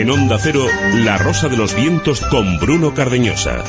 En Onda Cero, La Rosa de los Vientos con Bruno Cardeñosa.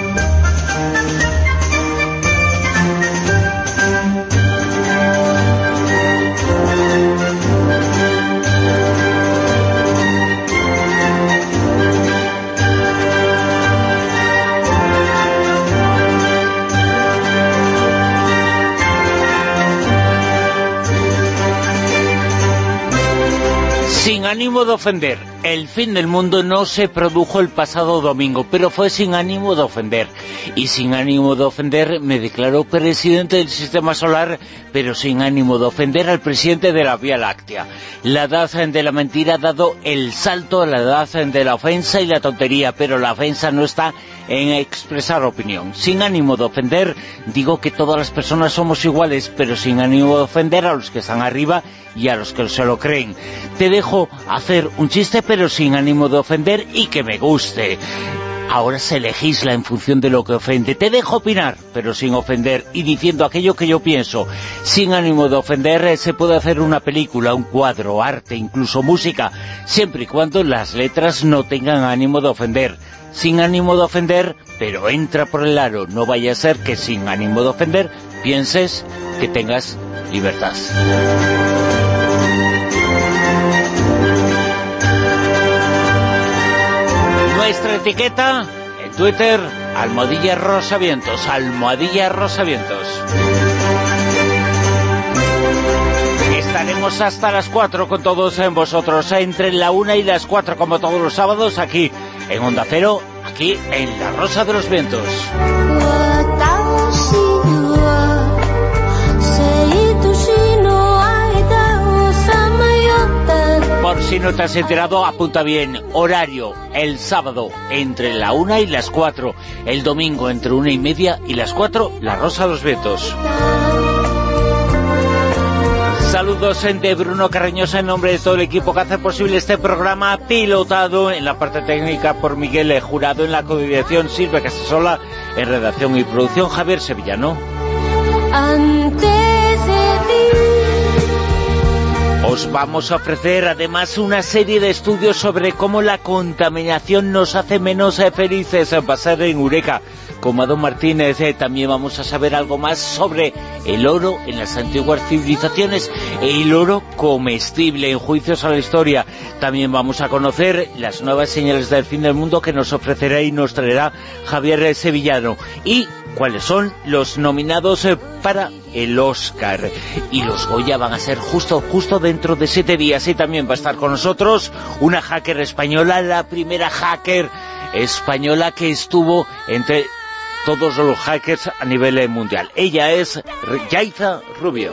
Sin ánimo de ofender, el fin del mundo no se produjo el pasado domingo, pero fue sin ánimo de ofender. Y sin ánimo de ofender me declaró presidente del Sistema Solar, pero sin ánimo de ofender al presidente de la Vía Láctea. La edad de la mentira ha dado el salto a la edad de la ofensa y la tontería, pero la ofensa no está en expresar opinión. Sin ánimo de ofender, digo que todas las personas somos iguales, pero sin ánimo de ofender a los que están arriba y a los que se lo creen. Te dejo hacer un chiste, pero sin ánimo de ofender y que me guste. Ahora se legisla en función de lo que ofende. Te dejo opinar, pero sin ofender, y diciendo aquello que yo pienso. Sin ánimo de ofender se puede hacer una película, un cuadro, arte, incluso música, siempre y cuando las letras no tengan ánimo de ofender. Sin ánimo de ofender, pero entra por el aro. No vaya a ser que sin ánimo de ofender pienses que tengas libertad. Nuestra etiqueta en Twitter, @RosaVientos, @RosaVientos. Estaremos hasta las 4 con todos vosotros, entre la 1 y las 4, como todos los sábados, aquí en Onda Cero, aquí en La Rosa de los Vientos. Por si no te has enterado, apunta bien, horario, el sábado entre la 1 y las 4, el domingo entre 1:30 y las 4, La Rosa de los Vientos. Saludos de Bruno Cardeñosa en nombre de todo el equipo que hace posible este programa, pilotado en la parte técnica por Miguel Jurado, en la coordinación Silvia Casasola, en redacción y producción Javier Sevillano. Os vamos a ofrecer además una serie de estudios sobre cómo la contaminación nos hace menos felices. Va a ser en Eureka con Mado Martínez. También vamos a saber algo más sobre el oro en las antiguas civilizaciones, el oro comestible en Juicios a la Historia. También vamos a conocer las nuevas señales del fin del mundo que nos ofrecerá y nos traerá Javier Sevillano. Y cuáles son los nominados para el Oscar. Y los Goya van a ser justo dentro de 7 días. Y también va a estar con nosotros una hacker española, la primera hacker española que estuvo entre todos los hackers a nivel mundial. Ella es Yaiza Rubio.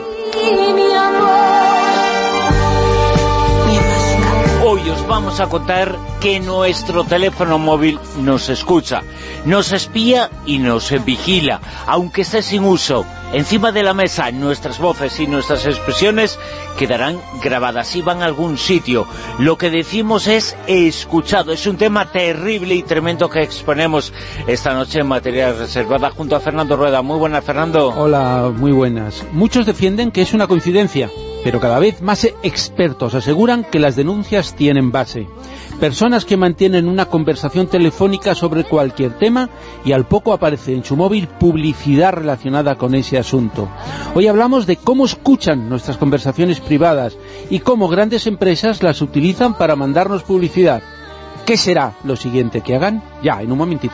Hoy os vamos a contar que nuestro teléfono móvil nos escucha, nos espía y nos vigila, aunque esté sin uso. Encima de la mesa, nuestras voces y nuestras expresiones quedarán grabadas y van a algún sitio. Lo que decimos es escuchado. Es un tema terrible y tremendo que exponemos esta noche en Materia Reservada junto a Fernando Rueda. Muy buenas, Fernando. Hola, muy buenas. Muchos defienden que es una coincidencia, pero cada vez más expertos aseguran que las denuncias tienen base. Personas que mantienen una conversación telefónica sobre cualquier tema y al poco aparece en su móvil publicidad relacionada con ese asunto. Hoy hablamos de cómo escuchan nuestras conversaciones privadas y cómo grandes empresas las utilizan para mandarnos publicidad. ¿Qué será lo siguiente que hagan? Ya, en un momentito.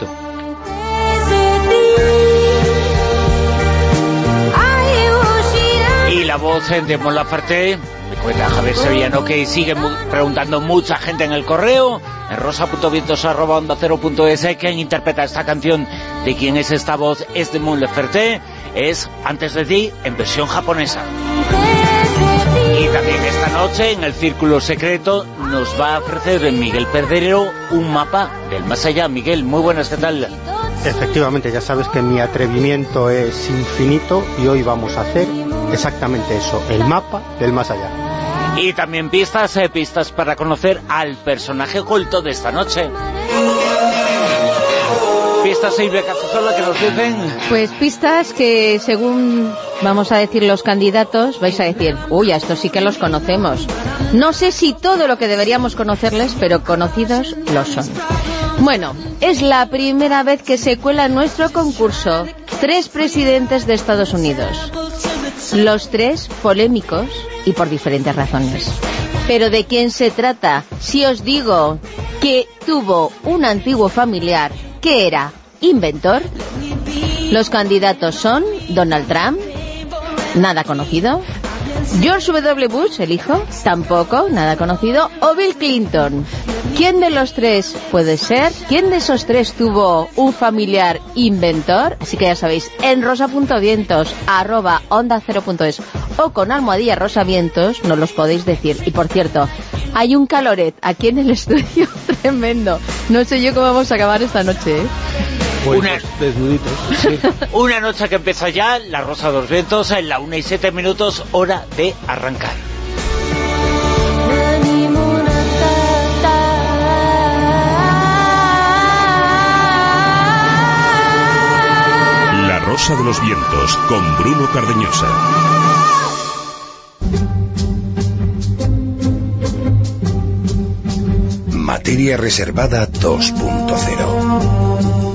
Y la voz de Mon Laferte, me cuenta Javier Sevillano, que sigue preguntando mucha gente en el correo, en rosa.vientos@ondacero.es, ¿quién interpreta esta canción? ¿De quién es esta voz? Es de Mon Laferte, es Antes de ti, en versión japonesa. Y también esta noche, en el Círculo Secreto, nos va a ofrecer Miguel Perdero un mapa del más allá. Miguel, muy buenas, ¿qué tal? Efectivamente, ya sabes que mi atrevimiento es infinito y hoy vamos a hacer exactamente eso, el mapa del más allá. Y también pistas para conocer al personaje oculto de esta noche. pistas, Silvia Casasola, que nos dicen? Pues pistas que, según vamos a decir los candidatos, vais a decir, uy, a estos sí que los conocemos. No sé si todo lo que deberíamos conocerles, pero conocidos lo son. Bueno, es la primera vez que se cuela en nuestro concurso 3 presidentes de Estados Unidos. Los 3 polémicos y por diferentes razones. ¿Pero de quién se trata? Si os digo que tuvo un antiguo familiar que era inventor. Los candidatos son Donald Trump, nada conocido; George W. Bush, el hijo, tampoco, nada conocido; o Bill Clinton. ¿Quién de los 3 puede ser? ¿Quién de esos 3 tuvo un familiar inventor? Así que ya sabéis, en rosa.vientos @onda0.es o con almohadilla rosavientos nos los podéis decir. Y por cierto, hay un caloret aquí en el estudio tremendo. No sé yo cómo vamos a acabar esta noche, ¿eh? Pues desnuditos, sí. Una noche que empieza ya, La Rosa de los Vientos, en la 1:07, hora de arrancar. La Rosa de los Vientos, con Bruno Cardeñosa. Materia reservada 2.0.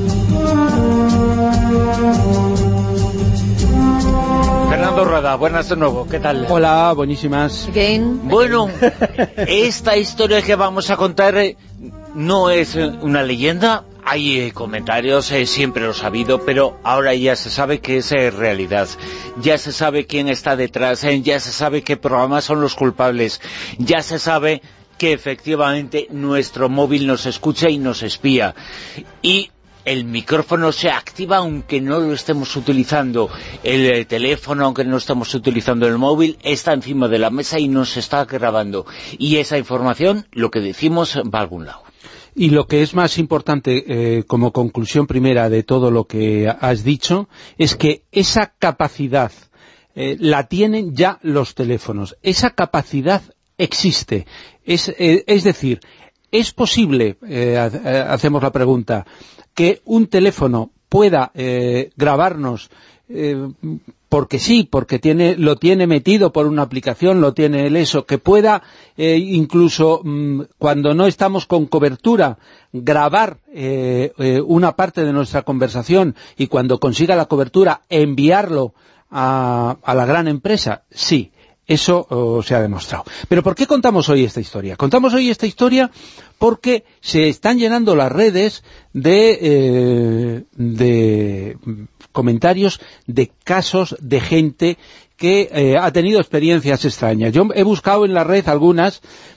Fernando Rueda, buenas de nuevo, ¿qué tal? Hola, buenísimas. Again. Bueno, esta historia que vamos a contar no es una leyenda. Hay comentarios, siempre lo ha habido, pero ahora ya se sabe que es realidad. Ya se sabe quién está detrás, ya se sabe qué programas son los culpables, ya se sabe que efectivamente nuestro móvil nos escucha y nos espía. Y el micrófono se activa aunque no lo estemos utilizando. El teléfono, aunque no estemos utilizando el móvil, está encima de la mesa y nos está grabando. Y esa información, lo que decimos, va a algún lado. Y lo que es más importante, como conclusión primera de todo lo que has dicho, es que esa capacidad la tienen ya los teléfonos. Esa capacidad existe. Es decir, es posible, hacemos la pregunta, que un teléfono pueda grabarnos porque sí, porque lo tiene metido por una aplicación, lo tiene el eso, que pueda incluso cuando no estamos con cobertura grabar una parte de nuestra conversación y cuando consiga la cobertura enviarlo a la gran empresa. Sí, eso se ha demostrado. Pero ¿por qué contamos hoy esta historia? Contamos hoy esta historia porque se están llenando las redes de comentarios de casos de gente que ha tenido experiencias extrañas. Yo he buscado en la red algunas,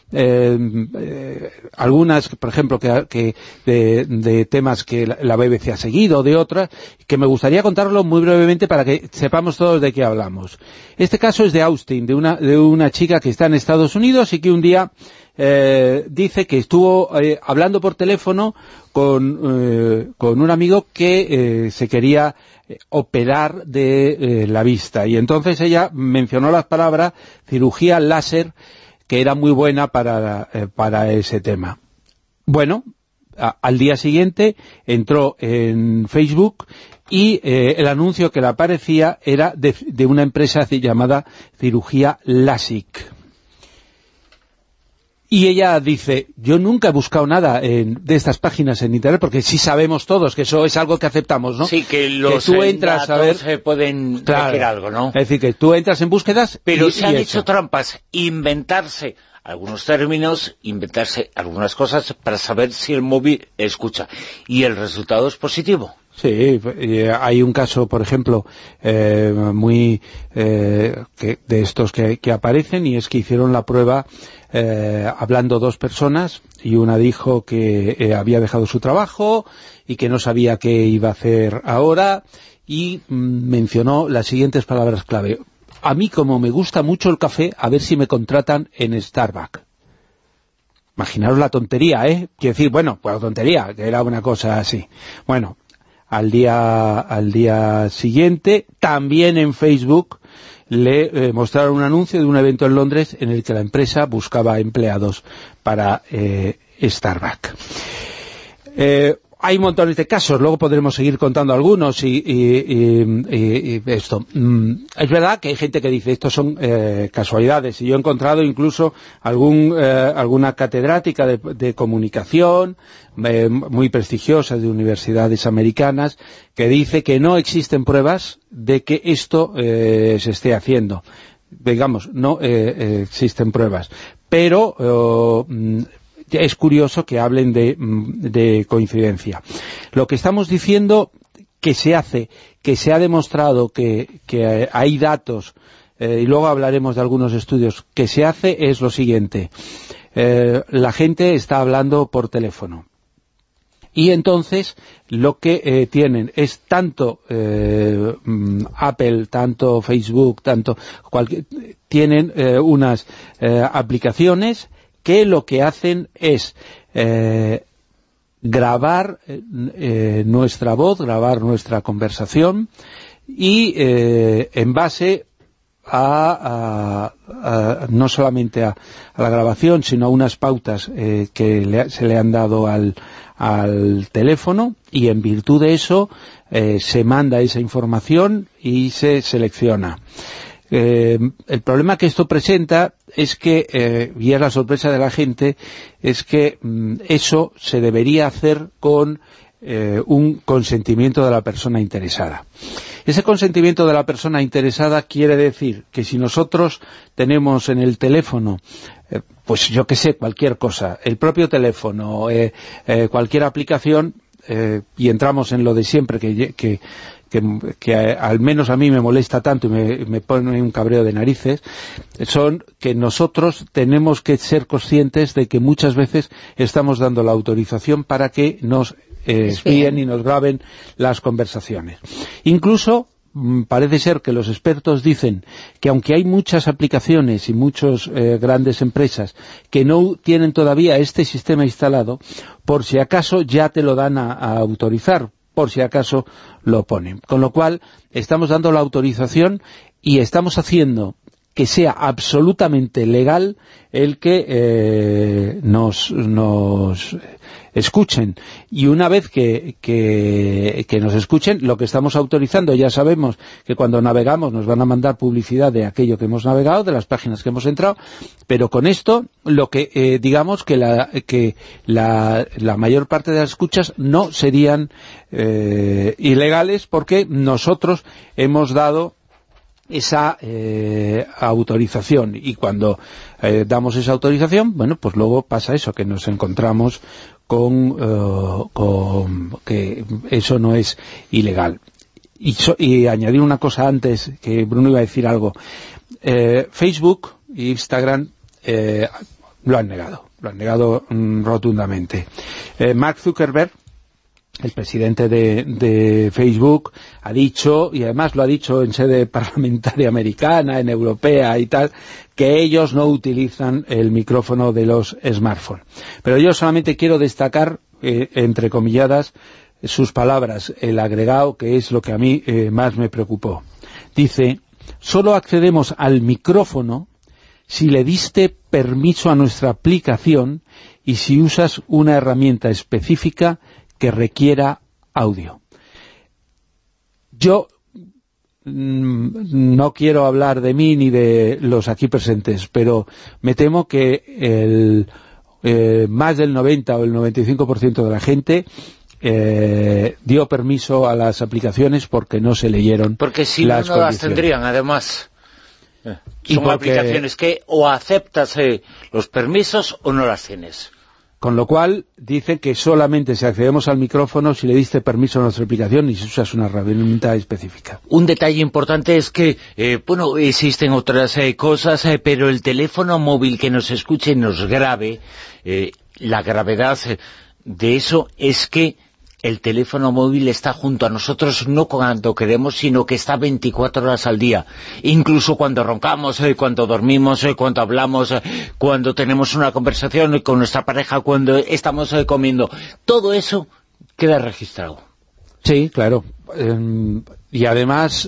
por ejemplo, que de temas que la BBC ha seguido, de otras, que me gustaría contarlo muy brevemente para que sepamos todos de qué hablamos. Este caso es de Austin, de una chica que está en Estados Unidos y que un día dice que estuvo hablando por teléfono con un amigo que se quería operar de la vista, y entonces ella mencionó las palabras cirugía láser, que era muy buena para ese tema. Bueno, al día siguiente entró en Facebook y el anuncio que le aparecía era de una empresa llamada Cirugía LASIK. Y ella dice, yo nunca he buscado nada de estas páginas en Internet, porque sí sabemos todos que eso es algo que aceptamos, ¿no? Sí, que los tú entras a ver, pueden decir algo, ¿no? Es decir, que tú entras en búsquedas. Pero se han hecho trampas, inventarse algunos términos, inventarse algunas cosas para saber si el móvil escucha. Y el resultado es positivo. Sí, hay un caso, por ejemplo, de estos que aparecen, y es que hicieron la prueba hablando 2 personas, y una dijo que había dejado su trabajo y que no sabía qué iba a hacer ahora, y mencionó las siguientes palabras clave: a mí, como me gusta mucho el café, a ver si me contratan en Starbucks. Imaginaros la tontería, ¿eh? Quiero decir, bueno, pues la tontería, que era una cosa así. Bueno, al día siguiente, también en Facebook, le mostraron un anuncio de un evento en Londres en el que la empresa buscaba empleados para Starbucks. Hay montones de casos, luego podremos seguir contando algunos y esto. Es verdad que hay gente que dice esto son casualidades, y yo he encontrado incluso alguna catedrática de comunicación muy prestigiosa de universidades americanas que dice que no existen pruebas de que esto se esté haciendo. Digamos, no existen pruebas, pero es curioso que hablen de coincidencia. Lo que estamos diciendo que se hace, que se ha demostrado que hay datos, y luego hablaremos de algunos estudios, que se hace es lo siguiente. La gente está hablando por teléfono. Y entonces lo que tienen es tanto Apple, tanto Facebook, tienen unas aplicaciones que lo que hacen es grabar nuestra voz, grabar nuestra conversación y en base no solamente a la grabación, sino a unas pautas que se le han dado al teléfono, y en virtud de eso se manda esa información y se selecciona. El problema que esto presenta es que, y es la sorpresa de la gente, es que eso se debería hacer con un consentimiento de la persona interesada. Ese consentimiento de la persona interesada quiere decir que si nosotros tenemos en el teléfono, pues yo qué sé, cualquier cosa, el propio teléfono, cualquier aplicación, y entramos en lo de siempre, que al menos a mí me molesta tanto y me pone un cabreo de narices, son que nosotros tenemos que ser conscientes de que muchas veces estamos dando la autorización para que nos espíen y nos graben las conversaciones. Incluso parece ser que los expertos dicen que aunque hay muchas aplicaciones y muchas grandes empresas que no tienen todavía este sistema instalado, por si acaso ya te lo dan a autorizar, por si acaso lo ponen. Con lo cual, estamos dando la autorización y estamos haciendo que sea absolutamente legal el que nos escuchen. Y una vez que nos escuchen, lo que estamos autorizando, ya sabemos que cuando navegamos nos van a mandar publicidad de aquello que hemos navegado, de las páginas que hemos entrado, pero con esto, lo que digamos que la mayor parte de las escuchas no serían ilegales, porque nosotros hemos dado esa autorización, y cuando damos esa autorización, bueno, pues luego pasa eso, que nos encontramos con que eso no es ilegal. Y añadir una cosa antes, que Bruno iba a decir algo. Facebook e Instagram lo han negado rotundamente. Mark Zuckerberg, el presidente de Facebook, ha dicho, y además lo ha dicho en sede parlamentaria americana, en europea y tal, que ellos no utilizan el micrófono de los smartphones. Pero yo solamente quiero destacar, entrecomilladas, sus palabras, el agregado, que es lo que a mí más me preocupó. Dice: solo accedemos al micrófono si le diste permiso a nuestra aplicación y si usas una herramienta específica que requiera audio. Yo no quiero hablar de mí ni de los aquí presentes, pero me temo que más del 90 o el 95% de la gente dio permiso a las aplicaciones porque no se leyeron. Porque si no las tendrían, además. Son aplicaciones que o aceptas los permisos o no las tienes. Con lo cual, dice que solamente si accedemos al micrófono si le diste permiso a nuestra aplicación y si usas una herramienta específica. Un detalle importante es que, existen otras cosas, pero el teléfono móvil que nos escuche y nos grabe, la gravedad de eso es que el teléfono móvil está junto a nosotros no cuando queremos, sino que está 24 horas al día. Incluso cuando roncamos, cuando dormimos, cuando hablamos, cuando tenemos una conversación con nuestra pareja, cuando estamos comiendo. Todo eso queda registrado. Sí, claro. Y además,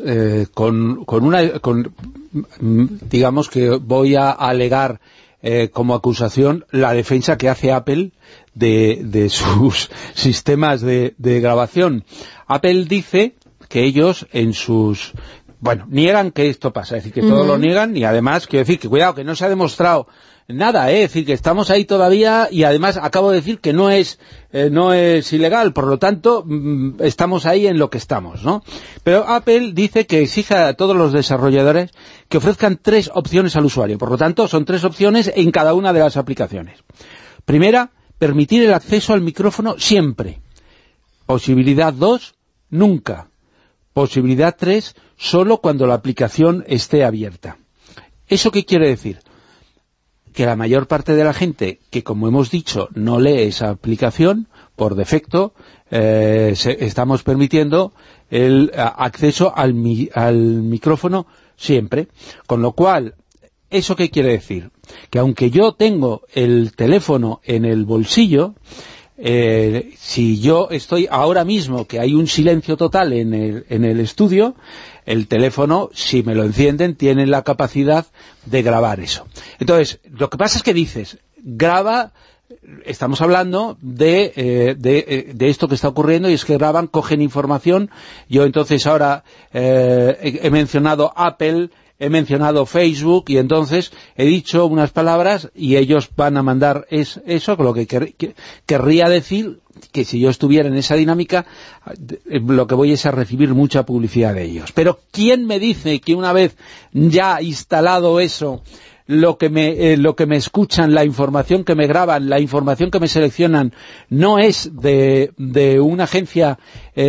digamos que voy a alegar como acusación la defensa que hace Apple de sus sistemas de grabación. Apple dice que ellos en sus... Bueno, niegan que esto pasa, es decir, que todo lo niegan, y además, quiero decir, que cuidado, que no se ha demostrado nada, es decir, que estamos ahí todavía, y además acabo de decir que no es ilegal, por lo tanto, estamos ahí en lo que estamos, ¿no? Pero Apple dice que exige a todos los desarrolladores que ofrezcan 3 opciones al usuario, por lo tanto, son 3 opciones en cada una de las aplicaciones. Primera, permitir el acceso al micrófono siempre. Posibilidad 2, nunca. Posibilidad 3, solo cuando la aplicación esté abierta. ¿Eso qué quiere decir? Que la mayor parte de la gente que, como hemos dicho, no lee esa aplicación, por defecto, estamos permitiendo el acceso al micrófono siempre. Con lo cual, ¿eso qué quiere decir? Que aunque yo tengo el teléfono en el bolsillo, si yo estoy ahora mismo, que hay un silencio total en el estudio, el teléfono, si me lo encienden, tiene la capacidad de grabar eso. Entonces, lo que pasa es que dices, graba, estamos hablando de esto que está ocurriendo, y es que graban, cogen información. Yo entonces ahora he mencionado Apple, he mencionado Facebook, y entonces he dicho unas palabras y ellos van a mandar eso, lo que querría decir que si yo estuviera en esa dinámica, lo que voy es a recibir mucha publicidad de ellos. Pero ¿quién me dice que una vez ya instalado eso, lo que me escuchan, la información que me graban, la información que me seleccionan, no es de una agencia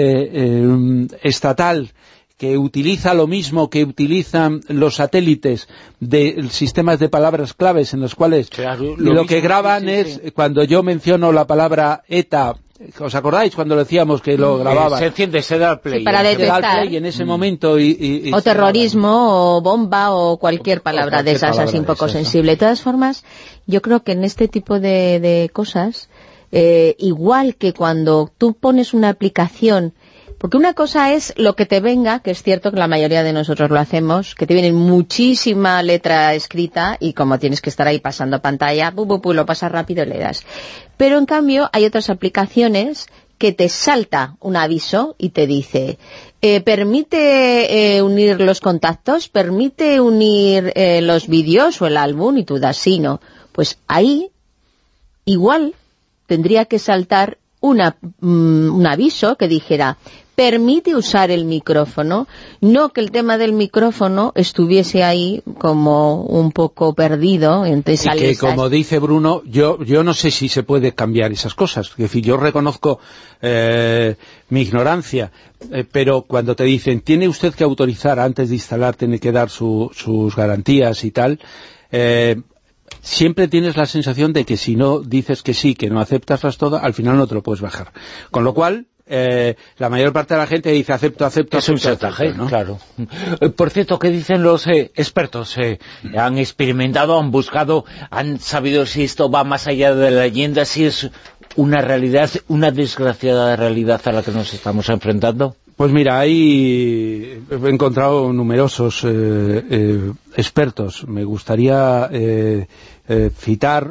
estatal que utiliza lo mismo que utilizan los satélites de sistemas de palabras claves, en los cuales lo que graban es, cuando yo menciono la palabra ETA, ¿os acordáis cuando decíamos que lo grababan? Se enciende, se da al play. Sí, para detectar. Y en ese momento... o terrorismo, o bomba, o cualquier palabra de esas, así un poco sensible. De todas formas, yo creo que en este tipo de cosas, igual que cuando tú pones una aplicación... Porque una cosa es lo que te venga, que es cierto que la mayoría de nosotros lo hacemos, que te viene muchísima letra escrita y como tienes que estar ahí pasando pantalla, lo pasas rápido y le das. Pero en cambio hay otras aplicaciones que te salta un aviso y te dice, permite unir los contactos, permite unir los vídeos o el álbum, y tú das sí, no. Pues ahí igual tendría que saltar un aviso que dijera, permite usar el micrófono, no que el tema del micrófono estuviese ahí como un poco perdido entre esas y que, como dice Bruno, yo no sé si se puede cambiar esas cosas. Es decir, yo reconozco mi ignorancia, pero cuando te dicen, tiene usted que autorizar antes de instalar, tiene que dar sus garantías y tal, siempre tienes la sensación de que si no dices que sí, que no aceptas todo, al final no te lo puedes bajar. Con lo cual, la mayor parte de la gente dice acepto, es un chantaje, ¿no? Claro. Por cierto, ¿qué dicen los expertos? Han experimentado, han buscado, han sabido si esto va más allá de la leyenda, si es una realidad, una desgraciada realidad a la que nos estamos enfrentando. Pues mira, he encontrado numerosos expertos. Me gustaría citar,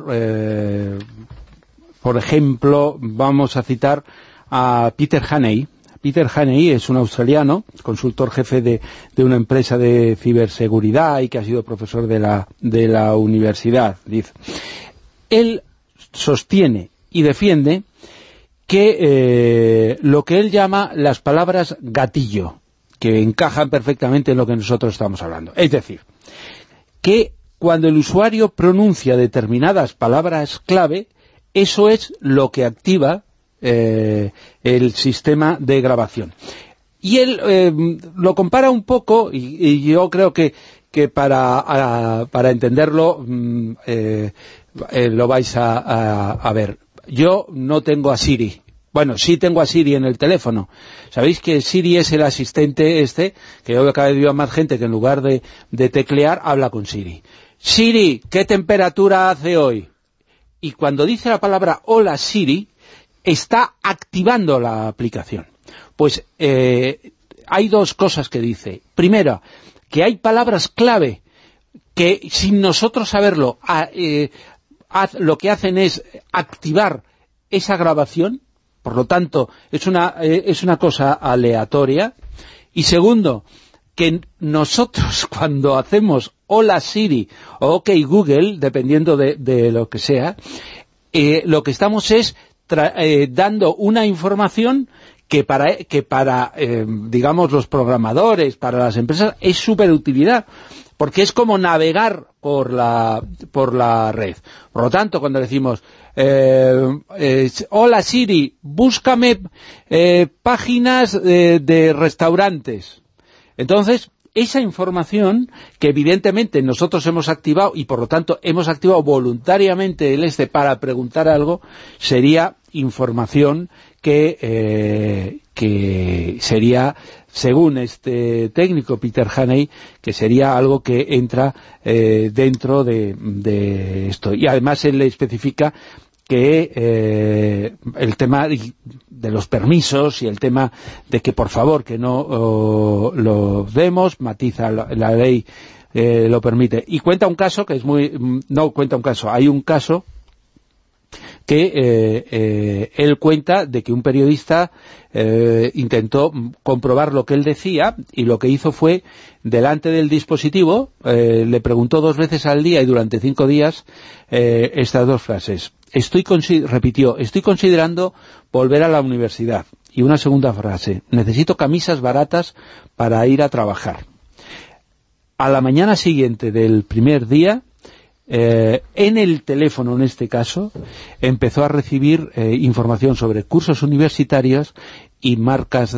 por ejemplo, vamos a citar a Peter Haney. Peter Haney es un australiano, consultor jefe de una empresa de ciberseguridad y que ha sido profesor de la universidad. Dice, él sostiene y defiende que lo que él llama las palabras gatillo, que encajan perfectamente en lo que nosotros estamos hablando. Es decir, que cuando el usuario pronuncia determinadas palabras clave, eso es lo que activa el sistema de grabación. Y él lo compara un poco, y yo creo que para entenderlo lo vais a ver. Yo no tengo a Siri. Bueno, sí tengo a Siri en el teléfono. ¿Sabéis que Siri es el asistente que yo cada vez veo más gente que en lugar de teclear, habla con Siri? Siri, ¿qué temperatura hace hoy? Y cuando dice la palabra hola Siri, está activando la aplicación. Pues hay dos cosas que dice. Primero, que hay palabras clave que sin nosotros saberlo, lo que hacen es activar esa grabación, por lo tanto, es una cosa aleatoria. Y segundo, que nosotros cuando hacemos Hola Siri o OK Google, dependiendo de lo que sea, lo que estamos es dando una información que para digamos, los programadores, para las empresas, es súper utilidad, porque es como navegar por la red. Por lo tanto, cuando decimos hola Siri, búscame páginas de restaurantes, entonces esa información que evidentemente nosotros hemos activado, y por lo tanto hemos activado voluntariamente el para preguntar algo, sería información que sería, según este técnico Peter Haney, que sería algo que entra dentro de esto. Y además él le especifica que el tema de los permisos y el tema de que por favor que no lo demos, matiza la ley, lo permite. Y cuenta un caso que es hay un caso que él cuenta de que un periodista intentó comprobar lo que él decía, y lo que hizo fue, delante del dispositivo, le preguntó 2 veces al día y durante 5 días estas 2 frases. Repitió, estoy considerando volver a la universidad. Y una segunda frase, necesito camisas baratas para ir a trabajar. A la mañana siguiente del primer día, en el teléfono, en este caso, empezó a recibir información sobre cursos universitarios y marcas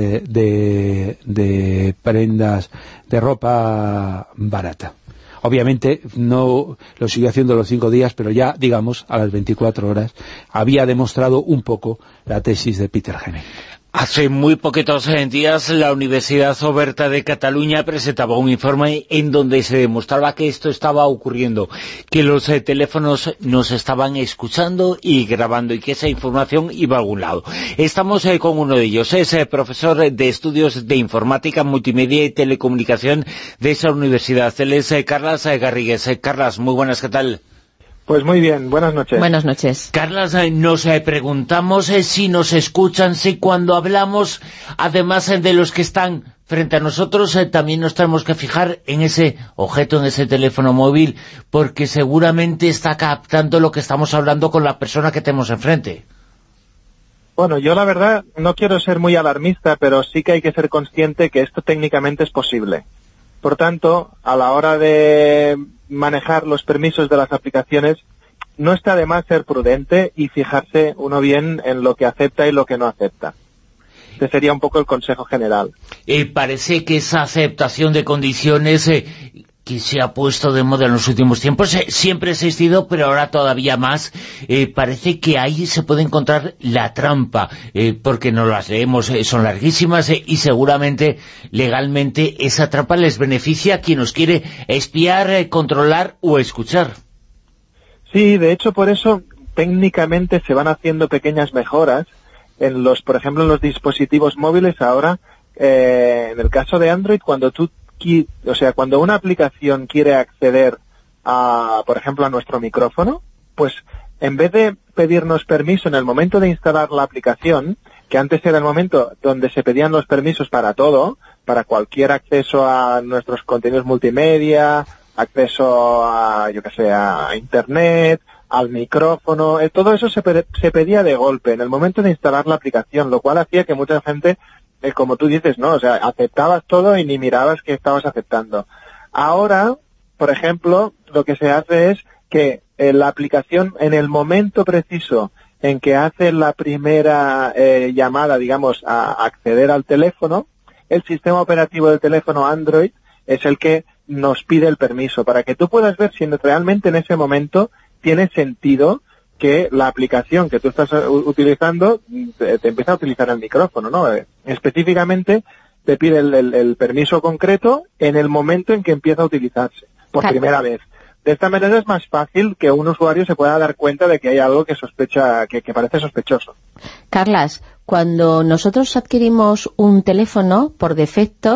de prendas de ropa barata. Obviamente no lo siguió haciendo los 5 días, pero ya, digamos, a las 24 horas había demostrado un poco la tesis de Peter Haney. Hace muy poquitos días la Universidad Oberta de Cataluña presentaba un informe en donde se demostraba que esto estaba ocurriendo, que los teléfonos nos estaban escuchando y grabando, y que esa información iba a algún lado. Estamos con uno de ellos, es profesor de Estudios de Informática, Multimedia y Telecomunicación de esa universidad. Él es Carlas Garrigues. Carlas, muy buenas, ¿qué tal? Pues muy bien, buenas noches. Buenas noches. Carlas, nos preguntamos si nos escuchan, si cuando hablamos, además de los que están frente a nosotros, también nos tenemos que fijar en ese objeto, en ese teléfono móvil, porque seguramente está captando lo que estamos hablando con la persona que tenemos enfrente. Bueno, yo la verdad no quiero ser muy alarmista, pero sí que hay que ser consciente que esto técnicamente es posible. Por tanto, a la hora de manejar los permisos de las aplicaciones, no está de más ser prudente y fijarse uno bien en lo que acepta y lo que no acepta. Este sería un poco el consejo general. Parece que esa aceptación de condiciones que se ha puesto de moda en los últimos tiempos, siempre ha existido, pero ahora todavía más, parece que ahí se puede encontrar la trampa, porque no las leemos, son larguísimas, y seguramente legalmente esa trampa les beneficia a quien nos quiere espiar, controlar o escuchar. Sí, de hecho por eso técnicamente se van haciendo pequeñas mejoras por ejemplo en los dispositivos móviles ahora. En el caso de Android, cuando una aplicación quiere acceder por ejemplo, a nuestro micrófono, pues en vez de pedirnos permiso en el momento de instalar la aplicación, que antes era el momento donde se pedían los permisos para todo, para cualquier acceso a nuestros contenidos multimedia, acceso a Internet, al micrófono, todo eso se pedía de golpe en el momento de instalar la aplicación, lo cual hacía que mucha gente, como tú dices, ¿no? O sea, aceptabas todo y ni mirabas que estabas aceptando. Ahora, por ejemplo, lo que se hace es que la aplicación, en el momento preciso en que hace la primera llamada, digamos, a acceder al teléfono, el sistema operativo del teléfono Android es el que nos pide el permiso, para que tú puedas ver si realmente en ese momento tiene sentido que la aplicación que tú estás utilizando te empieza a utilizar el micrófono, ¿no? Específicamente te pide el permiso concreto en el momento en que empieza a utilizarse por primera vez. De esta manera es más fácil que un usuario se pueda dar cuenta de que hay algo que sospecha, que parece sospechoso. Carlas, cuando nosotros adquirimos un teléfono, por defecto,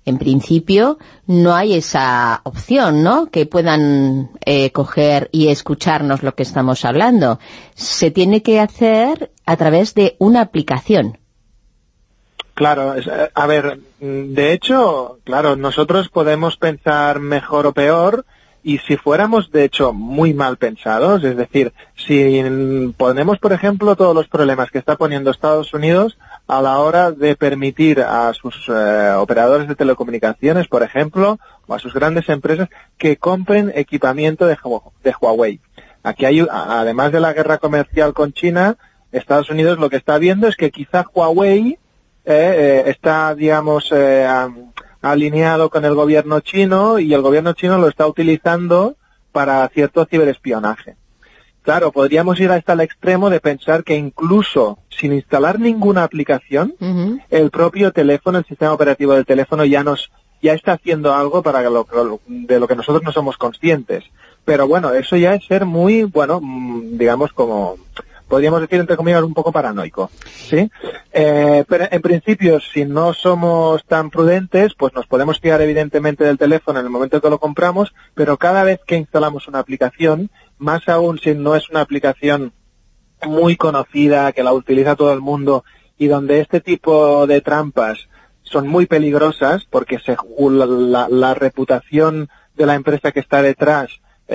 en principio no hay esa opción, ¿no?, que puedan coger y escucharnos lo que estamos hablando. Se tiene que hacer a través de una aplicación. Claro, a ver, de hecho, claro, nosotros podemos pensar mejor o peor, y si fuéramos, de hecho, muy mal pensados, es decir, si ponemos, por ejemplo, todos los problemas que está poniendo Estados Unidos a la hora de permitir a sus operadores de telecomunicaciones, por ejemplo, o a sus grandes empresas, que compren equipamiento de Huawei. Aquí hay, además de la guerra comercial con China, Estados Unidos lo que está viendo es que quizá Huawei está, digamos, alineado con el gobierno chino, y el gobierno chino lo está utilizando para cierto ciberespionaje. Claro, podríamos ir hasta el extremo de pensar que incluso sin instalar ninguna aplicación, el propio teléfono, el sistema operativo del teléfono ya está haciendo algo de lo que nosotros no somos conscientes. Pero bueno, eso ya es ser muy, bueno, digamos, como podríamos decir, entre comillas, un poco paranoico, ¿sí? Pero en principio, si no somos tan prudentes, pues nos podemos fiar evidentemente del teléfono en el momento que lo compramos, pero cada vez que instalamos una aplicación, más aún si no es una aplicación muy conocida, que la utiliza todo el mundo, y donde este tipo de trampas son muy peligrosas, porque la reputación de la empresa que está detrás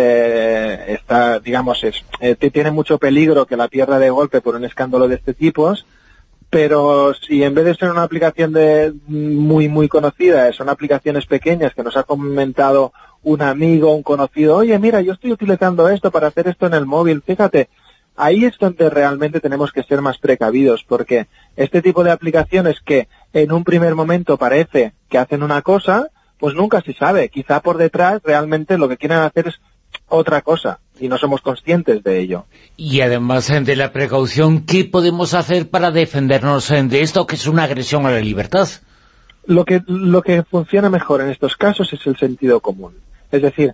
está, digamos, tiene mucho peligro que la pierda de golpe por un escándalo de este tipo. Pero si en vez de ser una aplicación muy conocida, son aplicaciones pequeñas que nos ha comentado un amigo, un conocido, oye, mira, yo estoy utilizando esto para hacer esto en el móvil, fíjate, ahí es donde realmente tenemos que ser más precavidos, porque este tipo de aplicaciones que en un primer momento parece que hacen una cosa, pues nunca se sabe, quizá por detrás realmente lo que quieren hacer es otra cosa, y no somos conscientes de ello. Y además de la precaución, ¿qué podemos hacer para defendernos de esto, que es una agresión a la libertad? Lo que funciona mejor en estos casos es el sentido común. Es decir,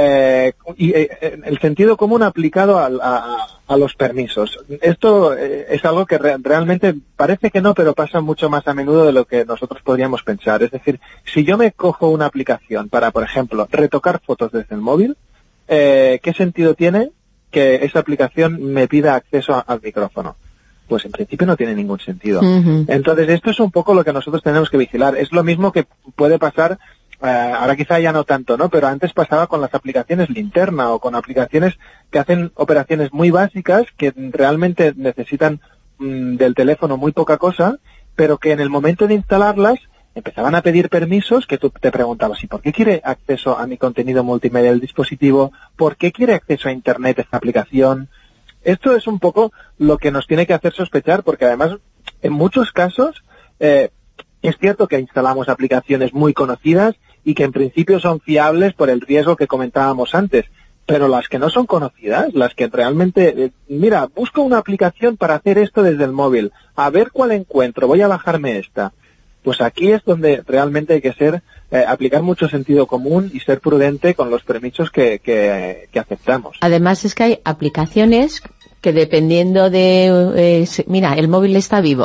el sentido común aplicado a los permisos. Esto es algo que realmente parece que no, pero pasa mucho más a menudo de lo que nosotros podríamos pensar. Es decir, si yo me cojo una aplicación para, por ejemplo, retocar fotos desde el móvil, ¿qué sentido tiene que esa aplicación me pida acceso al micrófono? Pues en principio no tiene ningún sentido. Entonces esto es un poco lo que nosotros tenemos que vigilar. Es lo mismo que puede pasar, ahora quizá ya no tanto, ¿no? Pero antes pasaba con las aplicaciones linterna o con aplicaciones que hacen operaciones muy básicas que realmente necesitan del teléfono muy poca cosa, pero que en el momento de instalarlas empezaban a pedir permisos que tú te preguntabas, ¿y por qué quiere acceso a mi contenido multimedia del dispositivo? ¿Por qué quiere acceso a Internet esta aplicación? Esto es un poco lo que nos tiene que hacer sospechar, porque además, en muchos casos, es cierto que instalamos aplicaciones muy conocidas y que en principio son fiables por el riesgo que comentábamos antes, pero las que no son conocidas, las que realmente, mira, busco una aplicación para hacer esto desde el móvil, a ver cuál encuentro, voy a bajarme esta. Pues aquí es donde realmente hay que aplicar mucho sentido común y ser prudente con los permisos que aceptamos. Además es que hay aplicaciones que dependiendo de... mira, el móvil está vivo.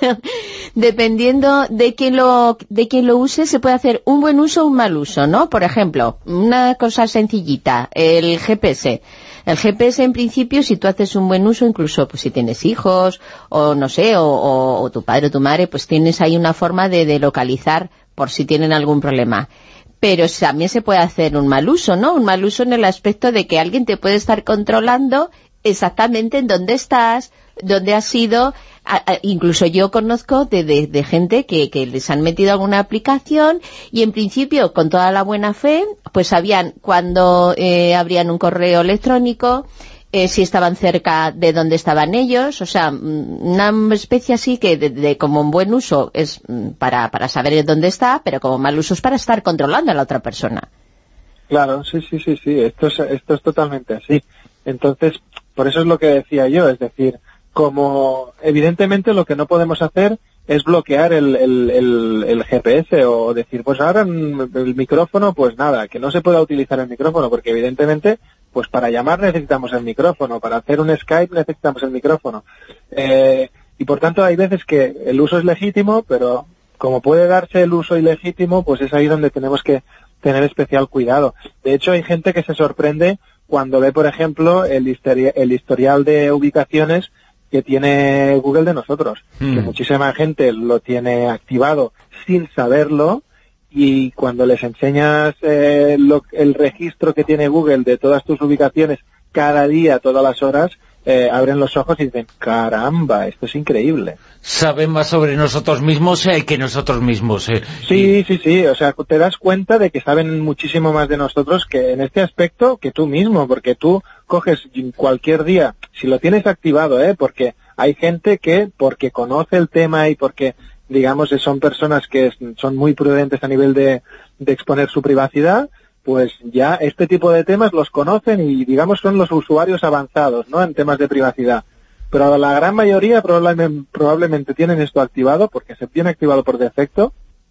Dependiendo de quién lo use, se puede hacer un buen uso o un mal uso, ¿no? Por ejemplo, una cosa sencillita, el GPS. El GPS, en principio, si tú haces un buen uso, incluso pues si tienes hijos, o no sé, o tu padre o tu madre, pues tienes ahí una forma de localizar por si tienen algún problema. Pero también se puede hacer un mal uso, ¿no? Un mal uso en el aspecto de que alguien te puede estar controlando exactamente en dónde estás, dónde has ido. Incluso yo conozco de gente que les han metido alguna aplicación y en principio con toda la buena fe pues sabían cuándo abrían un correo electrónico, si estaban cerca de donde estaban ellos, o sea, una especie así que como un buen uso es para saber dónde está, pero como mal uso es para estar controlando a la otra persona. Claro, sí, esto es totalmente así. Entonces, por eso es lo que decía yo, es decir, como evidentemente lo que no podemos hacer es bloquear el GPS o decir, pues ahora el micrófono, pues nada, que no se pueda utilizar el micrófono, porque evidentemente, pues para llamar necesitamos el micrófono, para hacer un Skype necesitamos el micrófono. Y por tanto hay veces que el uso es legítimo, pero como puede darse el uso ilegítimo, pues es ahí donde tenemos que tener especial cuidado. De hecho, hay gente que se sorprende cuando ve, por ejemplo, el historial de ubicaciones que tiene Google de nosotros, que muchísima gente lo tiene activado sin saberlo, y cuando les enseñas el registro que tiene Google de todas tus ubicaciones cada día, todas las horas, abren los ojos y dicen, caramba, esto es increíble. Saben más sobre nosotros mismos que nosotros mismos. Sí, o sea, te das cuenta de que saben muchísimo más de nosotros que en este aspecto que tú mismo, porque tú coges cualquier día, si lo tienes activado, porque hay gente que, porque conoce el tema y porque, digamos, son personas que son muy prudentes a nivel de exponer su privacidad, pues ya este tipo de temas los conocen y, digamos, son los usuarios avanzados, ¿no?, en temas de privacidad. Pero la gran mayoría probablemente tienen esto activado porque se tiene activado por defecto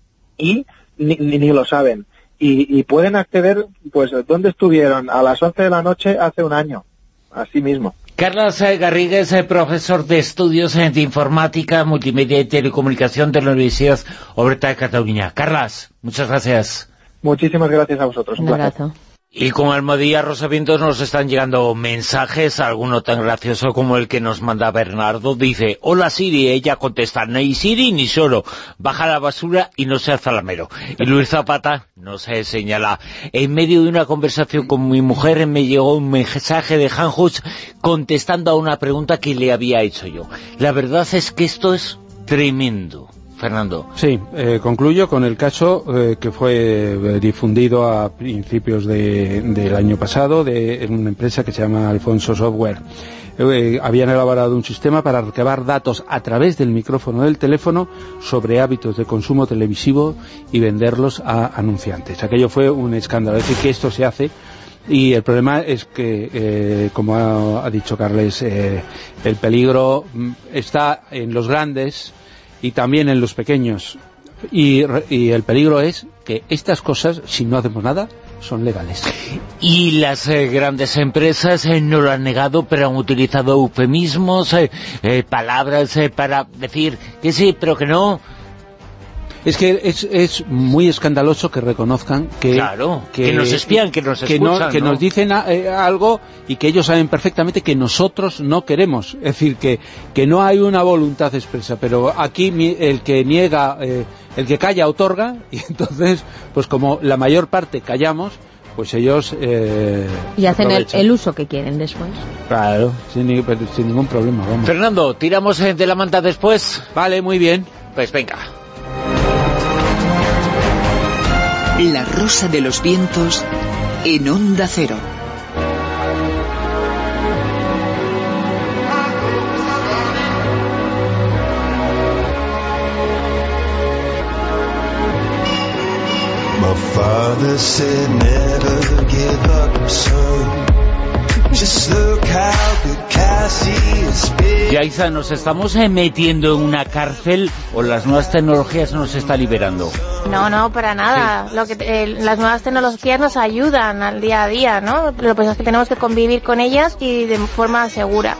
y ni lo saben. Y pueden acceder, pues, ¿dónde estuvieron? A las 11 de la noche hace un año, así mismo. Carles Garrigues, profesor de Estudios de Informática, Multimedia y Telecomunicación de la Universidad Oberta de Cataluña. Carles, muchas gracias. Muchísimas gracias a vosotros. Un abrazo. Y con Almohadilla Rosavientos nos están llegando mensajes, alguno tan gracioso como el que nos manda Bernardo. Dice, hola Siri, ella contesta, ni Siri ni solo, baja la basura y no seas zalamero. Y Luis Zapata nos señala, en medio de una conversación con mi mujer me llegó un mensaje de Hanhus contestando a una pregunta que le había hecho yo. La verdad es que esto es tremendo. Fernando. Sí, concluyo con el caso que fue difundido a principios del año pasado en una empresa que se llama Alfonso Software. Habían elaborado un sistema para recabar datos a través del micrófono del teléfono sobre hábitos de consumo televisivo y venderlos a anunciantes. Aquello fue un escándalo. Es decir, que esto se hace. Y el problema es que, como ha dicho Carles, el peligro está en los grandes y también en los pequeños, y el peligro es que estas cosas, si no hacemos nada, son legales. Y las grandes empresas no lo han negado, pero han utilizado eufemismos, palabras para decir que sí, pero que no. Es que es muy escandaloso que reconozcan que... Claro, que nos espían, que nos escuchan, que nos dicen algo y que ellos saben perfectamente que nosotros no queremos. Es decir, que no hay una voluntad expresa, pero aquí el que niega, el que calla otorga, y entonces, pues como la mayor parte callamos, pues ellos... y hacen el uso que quieren después. Claro, sin ningún problema, vamos. Fernando, ¿tiramos de la manta después? Vale, muy bien. Pues venga. La Rosa de los Vientos en Onda Cero. My father said never give up, son. Just look how good Cassie is big. Yaiza, ¿nos estamos metiendo en una cárcel o las nuevas tecnologías nos están liberando? No, para nada. Sí. Las nuevas tecnologías nos ayudan al día a día, ¿no? Lo que pasa es que tenemos que convivir con ellas y de forma segura.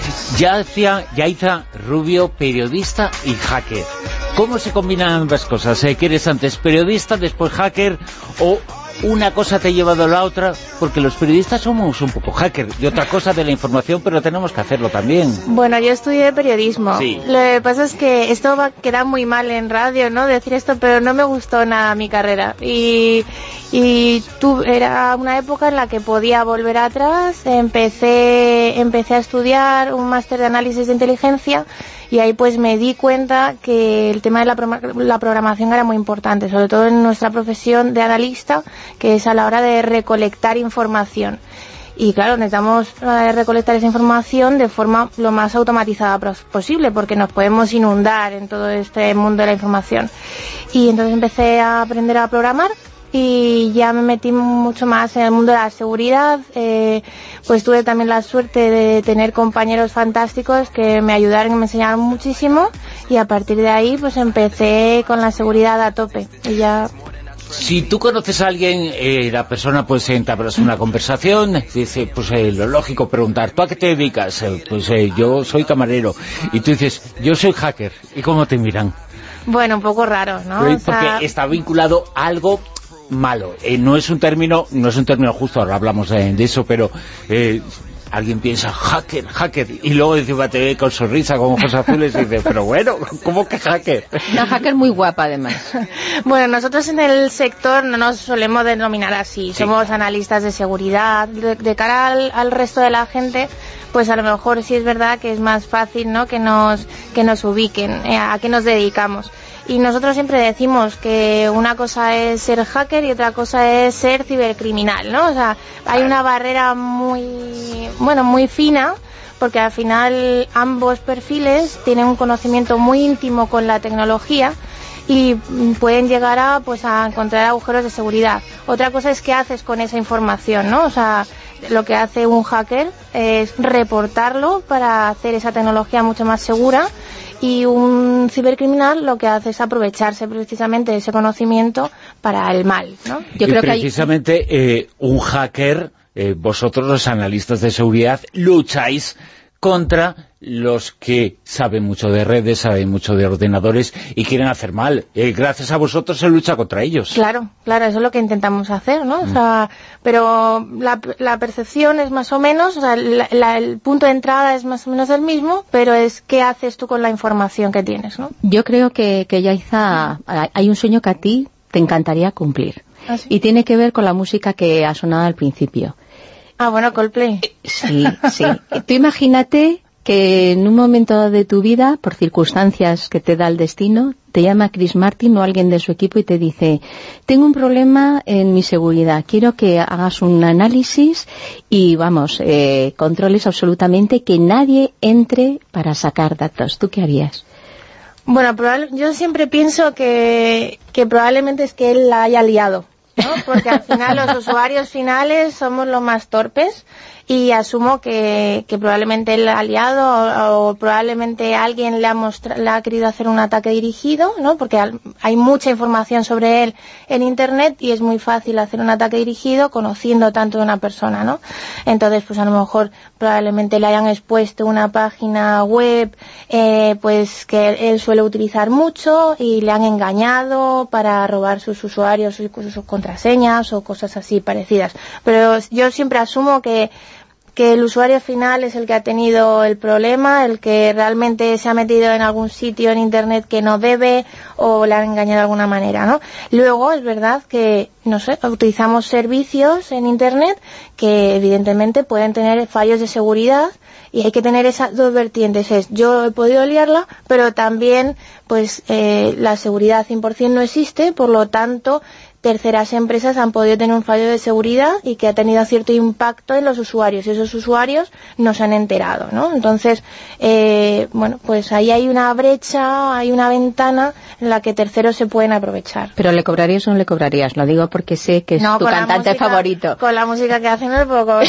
Yaiza Rubio, periodista y hacker. ¿Cómo se combinan ambas cosas? ¿Que eres antes periodista, después hacker, o una cosa te ha llevado a la otra? Porque los periodistas somos un poco hacker y otra cosa de la información, pero tenemos que hacerlo también. Bueno, yo estudié periodismo. Sí. Lo que pasa es que esto va a quedar muy mal en radio, ¿no?, decir esto, pero no me gustó nada mi carrera. Y era una época en la que podía volver atrás. Empecé a estudiar un máster de análisis de inteligencia. Y ahí pues me di cuenta que el tema de la programación era muy importante, sobre todo en nuestra profesión de analista, que es a la hora de recolectar información. Y claro, necesitamos recolectar esa información de forma lo más automatizada posible, porque nos podemos inundar en todo este mundo de la información. Y entonces empecé a aprender a programar y ya me metí mucho más en el mundo de la seguridad. Pues tuve también la suerte de tener compañeros fantásticos que me ayudaron y me enseñaron muchísimo, y a partir de ahí pues empecé con la seguridad a tope y ya. Si tú conoces a alguien, la persona pues entablas una conversación, dice, pues lo lógico preguntar, ¿tú a qué te dedicas? Pues yo soy camarero. Y tú dices, yo soy hacker. ¿Y cómo te miran? Bueno, un poco raro, ¿no? Porque está vinculado a algo malo. No es un término justo, ahora hablamos de eso, pero alguien piensa hacker, y luego encima te ve con sonrisa, con ojos azules, y dice, pero bueno, ¿cómo que hacker? Una hacker muy guapa, además. Bueno, nosotros en el sector no nos solemos denominar así, somos analistas de seguridad. De cara al resto de la gente, pues a lo mejor sí es verdad que es más fácil, ¿no?, que nos ubiquen, a qué nos dedicamos. Y nosotros siempre decimos que una cosa es ser hacker y otra cosa es ser cibercriminal, ¿no? O sea, hay una barrera muy fina, porque al final ambos perfiles tienen un conocimiento muy íntimo con la tecnología y pueden llegar a encontrar agujeros de seguridad. Otra cosa es qué haces con esa información, ¿no? O sea, lo que hace un hacker es reportarlo para hacer esa tecnología mucho más segura, y un cibercriminal lo que hace es aprovecharse precisamente de ese conocimiento para el mal, ¿no? Yo creo que un hacker, vosotros los analistas de seguridad, lucháis contra los que saben mucho de redes, saben mucho de ordenadores y quieren hacer mal. Gracias a vosotros se lucha contra ellos. Claro, eso es lo que intentamos hacer, ¿no? O sea, pero la percepción es más o menos, o sea, el punto de entrada es más o menos el mismo, pero es qué haces tú con la información que tienes, ¿no? Yo creo que Yaiza, hay un sueño que a ti te encantaría cumplir. ¿Ah, sí? Y tiene que ver con la música que ha sonado al principio. Ah, bueno, Coldplay. Sí. Tú imagínate que en un momento de tu vida, por circunstancias que te da el destino, te llama Chris Martin o alguien de su equipo y te dice, tengo un problema en mi seguridad, quiero que hagas un análisis y, controles absolutamente que nadie entre para sacar datos. ¿Tú qué harías? Bueno, yo siempre pienso que probablemente es que él la haya liado, ¿no? Porque al final los usuarios finales somos los más torpes, y asumo que probablemente él ha liado o probablemente alguien le ha querido hacer un ataque dirigido, ¿no? Porque hay mucha información sobre él en Internet y es muy fácil hacer un ataque dirigido conociendo tanto de una persona, ¿no? Entonces, pues a lo mejor probablemente le hayan expuesto una página web pues que él suele utilizar mucho y le han engañado para robar sus usuarios, sus contraseñas o cosas así parecidas. Pero yo siempre asumo que el usuario final es el que ha tenido el problema, el que realmente se ha metido en algún sitio en Internet que no debe o le han engañado de alguna manera, ¿no? Luego es verdad que, utilizamos servicios en Internet que evidentemente pueden tener fallos de seguridad y hay que tener esas dos vertientes. Yo he podido liarla, pero también pues la seguridad 100% no existe, por lo tanto terceras empresas han podido tener un fallo de seguridad y que ha tenido cierto impacto en los usuarios, y esos usuarios no se han enterado, ¿no? Entonces, pues ahí hay una brecha, hay una ventana en la que terceros se pueden aprovechar. ¿Pero le cobrarías o no le cobrarías? Lo digo porque sé que es tu cantante favorito. Con la música que hace no le puedo cobrar.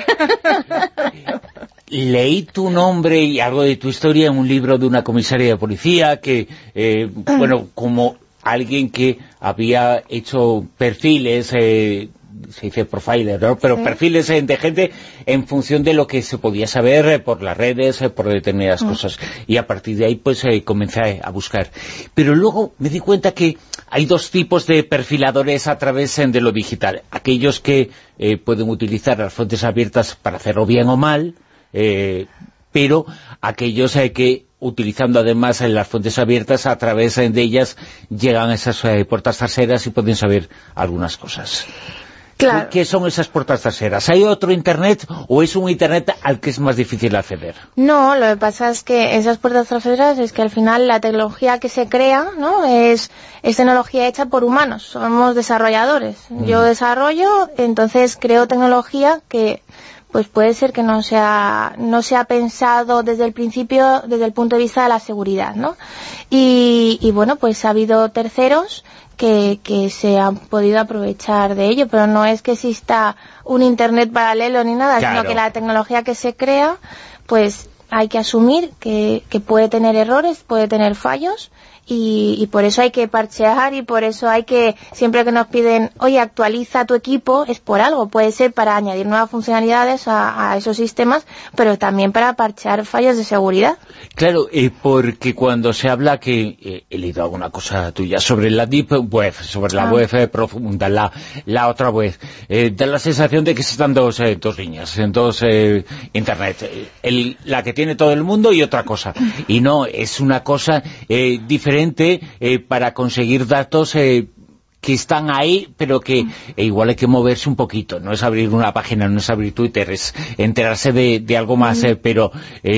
Leí tu nombre y algo de tu historia en un libro de una comisaria de policía que, como alguien que había hecho perfiles, se dice profiler, ¿no? Pero sí, perfiles de gente en función de lo que se podía saber por las redes, por determinadas cosas. Y a partir de ahí, pues comencé a buscar. Pero luego me di cuenta que hay dos tipos de perfiladores a través de lo digital. Aquellos que pueden utilizar las fuentes abiertas para hacerlo bien o mal, pero aquellos que utilizando además las fuentes abiertas, a través de ellas llegan a esas puertas traseras y pueden saber algunas cosas. Claro. ¿Qué son esas puertas traseras? ¿Hay otro Internet o es un Internet al que es más difícil acceder? No, lo que pasa es que esas puertas traseras es que al final la tecnología que se crea, ¿no?, es tecnología hecha por humanos, somos desarrolladores. Yo desarrollo, entonces creo tecnología que pues puede ser que no se ha pensado desde el principio desde el punto de vista de la seguridad, ¿no? Y bueno, pues ha habido terceros que se han podido aprovechar de ello, pero no es que exista un Internet paralelo ni nada, claro, sino que la tecnología que se crea, pues hay que asumir que puede tener errores, puede tener fallos, y por eso hay que parchear y por eso hay que, siempre que nos piden, oye, actualiza tu equipo, es por algo, puede ser para añadir nuevas funcionalidades a esos sistemas, pero también para parchear fallos de seguridad. Claro, porque cuando se habla, que he leído alguna cosa tuya sobre la Deep Web, sobre la web profunda, la otra web, da la sensación de que están dos líneas, dos Internet, la que tiene todo el mundo y otra cosa, y no, es una cosa diferente para conseguir datos que están ahí, pero que igual hay que moverse un poquito, no es abrir una página, no es abrir Twitter, es enterarse de algo más, pero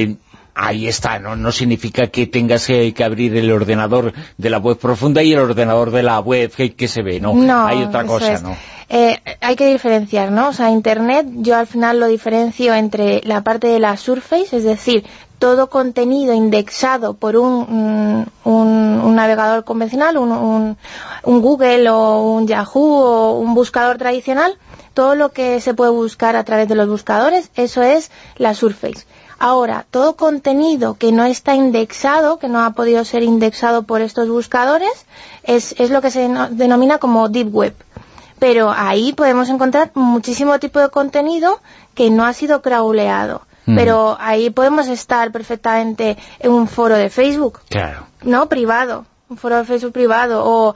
ahí está, no significa que tengas que abrir el ordenador de la web profunda y el ordenador de la web que se ve, no hay otra cosa, ¿no? Hay que diferenciar, ¿no? O sea, Internet, yo al final lo diferencio entre la parte de la Surface, es decir, todo contenido indexado por un navegador convencional, un Google o un Yahoo o un buscador tradicional, todo lo que se puede buscar a través de los buscadores, eso es la Surface. Ahora, todo contenido que no está indexado, que no ha podido ser indexado por estos buscadores, es lo que se denomina como Deep Web. Pero ahí podemos encontrar muchísimo tipo de contenido que no ha sido crawleado. Pero ahí podemos estar perfectamente en un foro de Facebook, claro, no privado, un foro de Facebook privado, o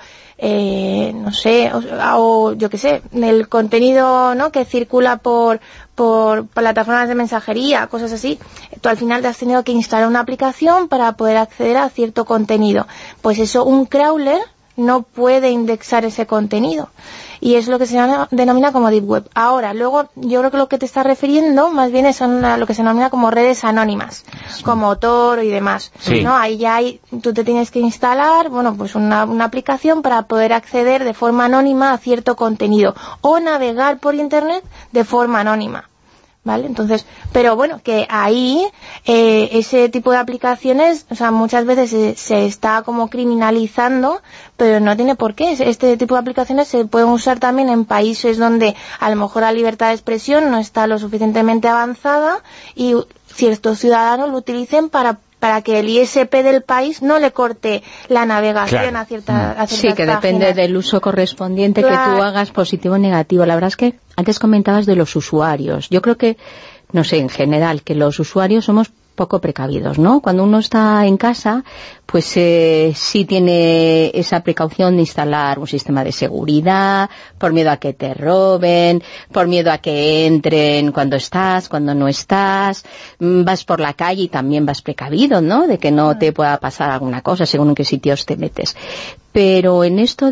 no sé, o yo qué sé, el contenido, ¿no?, que circula por plataformas de mensajería, cosas así. Tú al final te has tenido que instalar una aplicación para poder acceder a cierto contenido. Pues eso, un crawler no puede indexar ese contenido. Y es lo que se denomina como Deep Web. Ahora, luego, yo creo que lo que te estás refiriendo más bien son lo que se denomina como redes anónimas, como Tor y demás. Sí. ¿No? Ahí ya tú te tienes que instalar, bueno, pues una aplicación para poder acceder de forma anónima a cierto contenido o navegar por Internet de forma anónima. ¿Vale? Entonces, pero bueno, que ahí ese tipo de aplicaciones, o sea, muchas veces se está como criminalizando, pero no tiene por qué. Este tipo de aplicaciones se pueden usar también en países donde a lo mejor la libertad de expresión no está lo suficientemente avanzada y ciertos ciudadanos lo utilicen para que el ISP del país no le corte la navegación a ciertas sí, que páginas. Depende del uso correspondiente que tú hagas, positivo o negativo. La verdad es que antes comentabas de los usuarios. Yo creo que, no sé, en general, que los usuarios somos poco precavidos, ¿no? Cuando uno está en casa, pues sí tiene esa precaución de instalar un sistema de seguridad, por miedo a que te roben, por miedo a que entren cuando estás, cuando no estás, vas por la calle y también vas precavido, ¿no?, de que no te pueda pasar alguna cosa según en qué sitios te metes. Pero en esto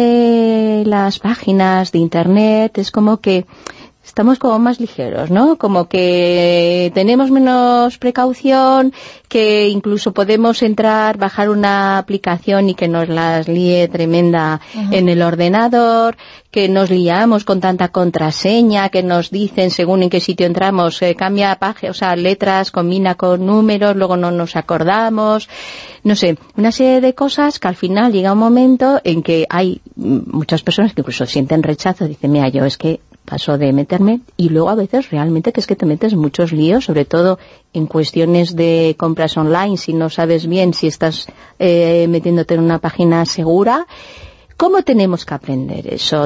de las páginas de Internet es como que estamos como más ligeros, ¿no? Como que tenemos menos precaución, que incluso podemos bajar una aplicación y que nos las líe tremenda en el ordenador, que nos liamos con tanta contraseña, que nos dicen según en qué sitio entramos, cambia página, o sea, letras, combina con números, luego no nos acordamos, no sé, una serie de cosas que al final llega un momento en que hay muchas personas que incluso sienten rechazo, dicen, mira, yo es que paso de meterme, y luego a veces realmente que es que te metes muchos líos, sobre todo en cuestiones de compras online, si no sabes bien si estás metiéndote en una página segura. ¿Cómo tenemos que aprender eso?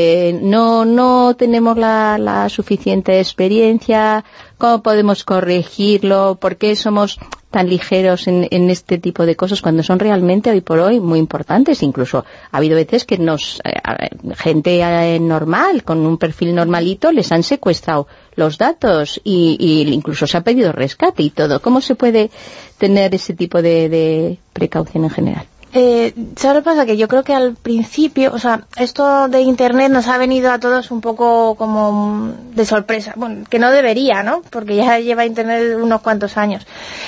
No tenemos la suficiente experiencia. ¿Cómo podemos corregirlo? ¿Por qué somos tan ligeros en este tipo de cosas cuando son realmente hoy por hoy muy importantes? Incluso ha habido veces que gente normal, con un perfil normalito, les han secuestrado los datos y incluso se ha pedido rescate y todo. ¿Cómo se puede tener ese tipo de precaución en general? ¿Sabes lo que pasa? Que yo creo que al principio, o sea, esto de Internet nos ha venido a todos un poco como de sorpresa. Bueno, que no debería, ¿no? Porque ya lleva Internet unos cuantos años.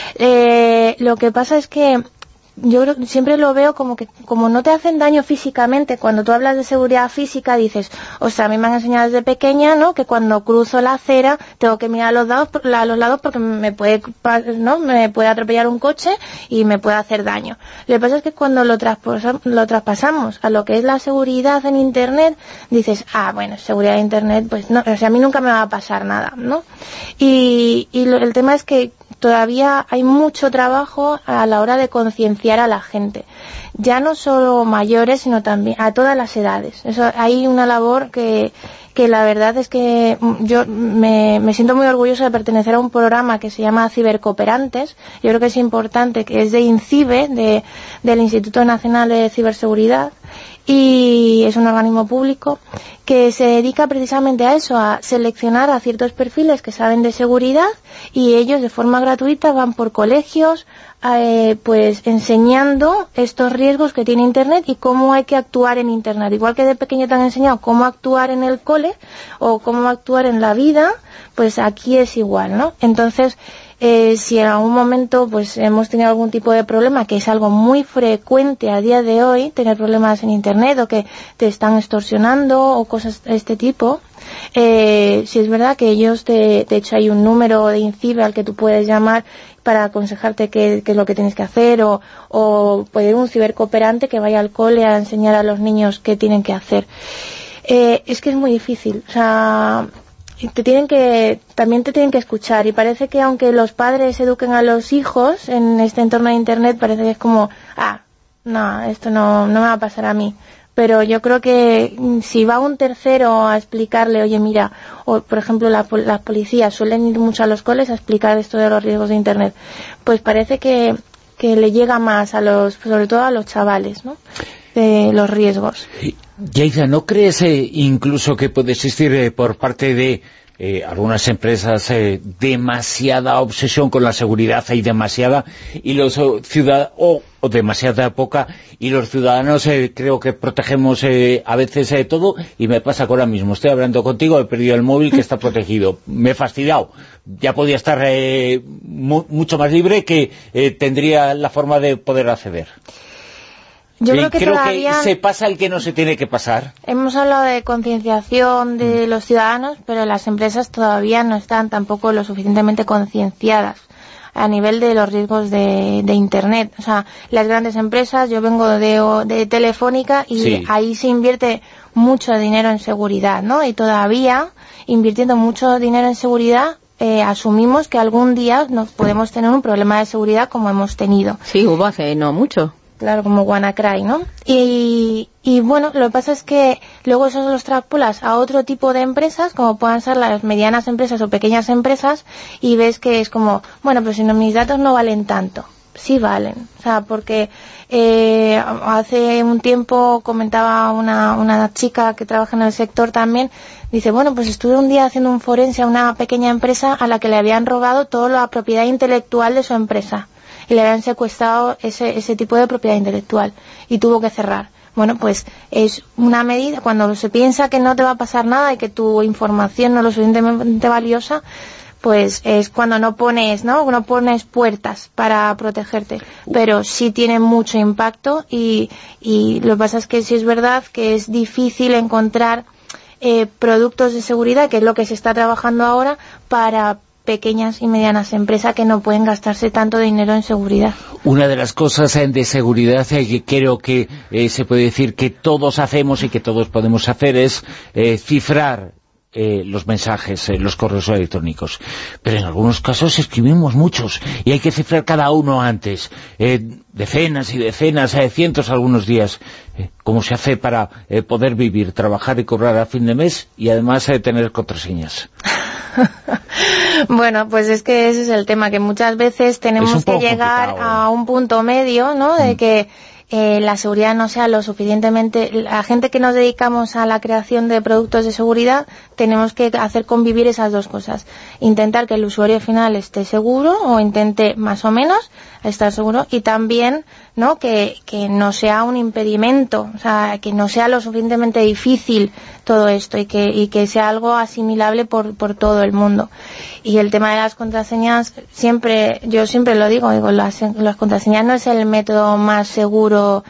Lo que pasa es que yo creo, siempre lo veo como que como no te hacen daño físicamente, cuando tú hablas de seguridad física dices, o sea, a mí me han enseñado desde pequeña, ¿no?, que cuando cruzo la acera tengo que mirar a los lados porque me puede atropellar un coche y me puede hacer daño. Lo que pasa es que cuando lo traspasamos a lo que es la seguridad en Internet, dices, bueno, seguridad de Internet, pues no, o sea, a mí nunca me va a pasar nada, ¿no? Y el tema es que todavía hay mucho trabajo a la hora de concienciar concienciar a la gente. Ya no solo mayores, sino también a todas las edades. Hay una labor que la verdad es que yo me siento muy orgullosa de pertenecer a un programa que se llama Cibercooperantes. Yo creo que es importante, que es de INCIBE, del Instituto Nacional de Ciberseguridad, y es un organismo público que se dedica precisamente a eso, a seleccionar a ciertos perfiles que saben de seguridad, y ellos de forma gratuita van por colegios pues enseñando estos riesgos que tiene Internet y cómo hay que actuar en Internet. Igual que de pequeño te han enseñado cómo actuar en el cole o cómo actuar en la vida, pues aquí es igual, ¿no? Entonces, si en algún momento pues hemos tenido algún tipo de problema, que es algo muy frecuente a día de hoy, tener problemas en Internet o que te están extorsionando o cosas de este tipo, si es verdad que ellos, de hecho hay un número de INCIBE al que tú puedes llamar para aconsejarte qué es lo que tienes que hacer, o puede ir un cibercooperante que vaya al cole a enseñar a los niños qué tienen que hacer. Es que es muy difícil, o sea, también te tienen que escuchar, y parece que aunque los padres eduquen a los hijos en este entorno de Internet, parece que es como, no, esto no me va a pasar a mí. Pero yo creo que si va un tercero a explicarle, oye, mira, o por ejemplo las policías suelen ir mucho a los coles a explicar esto de los riesgos de Internet, pues parece que le llega más sobre todo a los chavales, ¿no?, de los riesgos. Yaiza, ¿no crees incluso que puede existir por parte de algunas empresas demasiada obsesión con la seguridad, hay demasiada, y los ciudadanos, o demasiada poca, y los ciudadanos creo que protegemos a veces todo, y me pasa que ahora mismo estoy hablando contigo, he perdido el móvil que está protegido, me he fastidiado, ya podía estar mucho más libre, que tendría la forma de poder acceder. Yo creo que se pasa el que no se tiene que pasar. Hemos hablado de concienciación de los ciudadanos, pero las empresas todavía no están tampoco lo suficientemente concienciadas a nivel de los riesgos de Internet. O sea, las grandes empresas, yo vengo de Telefónica, y sí, ahí se invierte mucho dinero en seguridad, ¿no? Y todavía, invirtiendo mucho dinero en seguridad, asumimos que algún día nos podemos tener un problema de seguridad como hemos tenido. Sí, hubo hace no mucho. Claro, como WannaCry, ¿no? Y bueno, lo que pasa es que luego eso los extrapolas a otro tipo de empresas, como puedan ser las medianas empresas o pequeñas empresas, y ves que es como, bueno, pero si no, mis datos no valen tanto. Sí valen, o sea, porque hace un tiempo comentaba una chica que trabaja en el sector también, dice, bueno, pues estuve un día haciendo un forense a una pequeña empresa a la que le habían robado toda la propiedad intelectual de su empresa. Y le habían secuestrado ese tipo de propiedad intelectual y tuvo que cerrar. Bueno, pues es una medida, cuando se piensa que no te va a pasar nada y que tu información no es lo suficientemente valiosa, pues es cuando no pones puertas para protegerte. Pero sí tiene mucho impacto, y lo que pasa es que sí es verdad que es difícil encontrar productos de seguridad, que es lo que se está trabajando ahora, para pequeñas y medianas empresas que no pueden gastarse tanto dinero en seguridad. Una de las cosas de seguridad que creo que se puede decir que todos hacemos y que todos podemos hacer es cifrar los mensajes, los correos electrónicos. Pero en algunos casos escribimos muchos y hay que cifrar cada uno antes. Decenas y decenas, cientos algunos días. ¿Cómo se hace para poder vivir, trabajar y cobrar a fin de mes y además tener contraseñas? Bueno, pues es que ese es el tema, que muchas veces tenemos que llegar a un punto medio, ¿no?, de que la seguridad no sea lo suficientemente... La gente que nos dedicamos a la creación de productos de seguridad tenemos que hacer convivir esas dos cosas. Intentar que el usuario final esté seguro, o intente más o menos estar seguro, y también, ¿no?, que no sea un impedimento, o sea, que no sea lo suficientemente difícil todo esto, y que sea algo asimilable por todo el mundo. Y el tema de las contraseñas, yo siempre lo digo, las contraseñas no es el método más seguro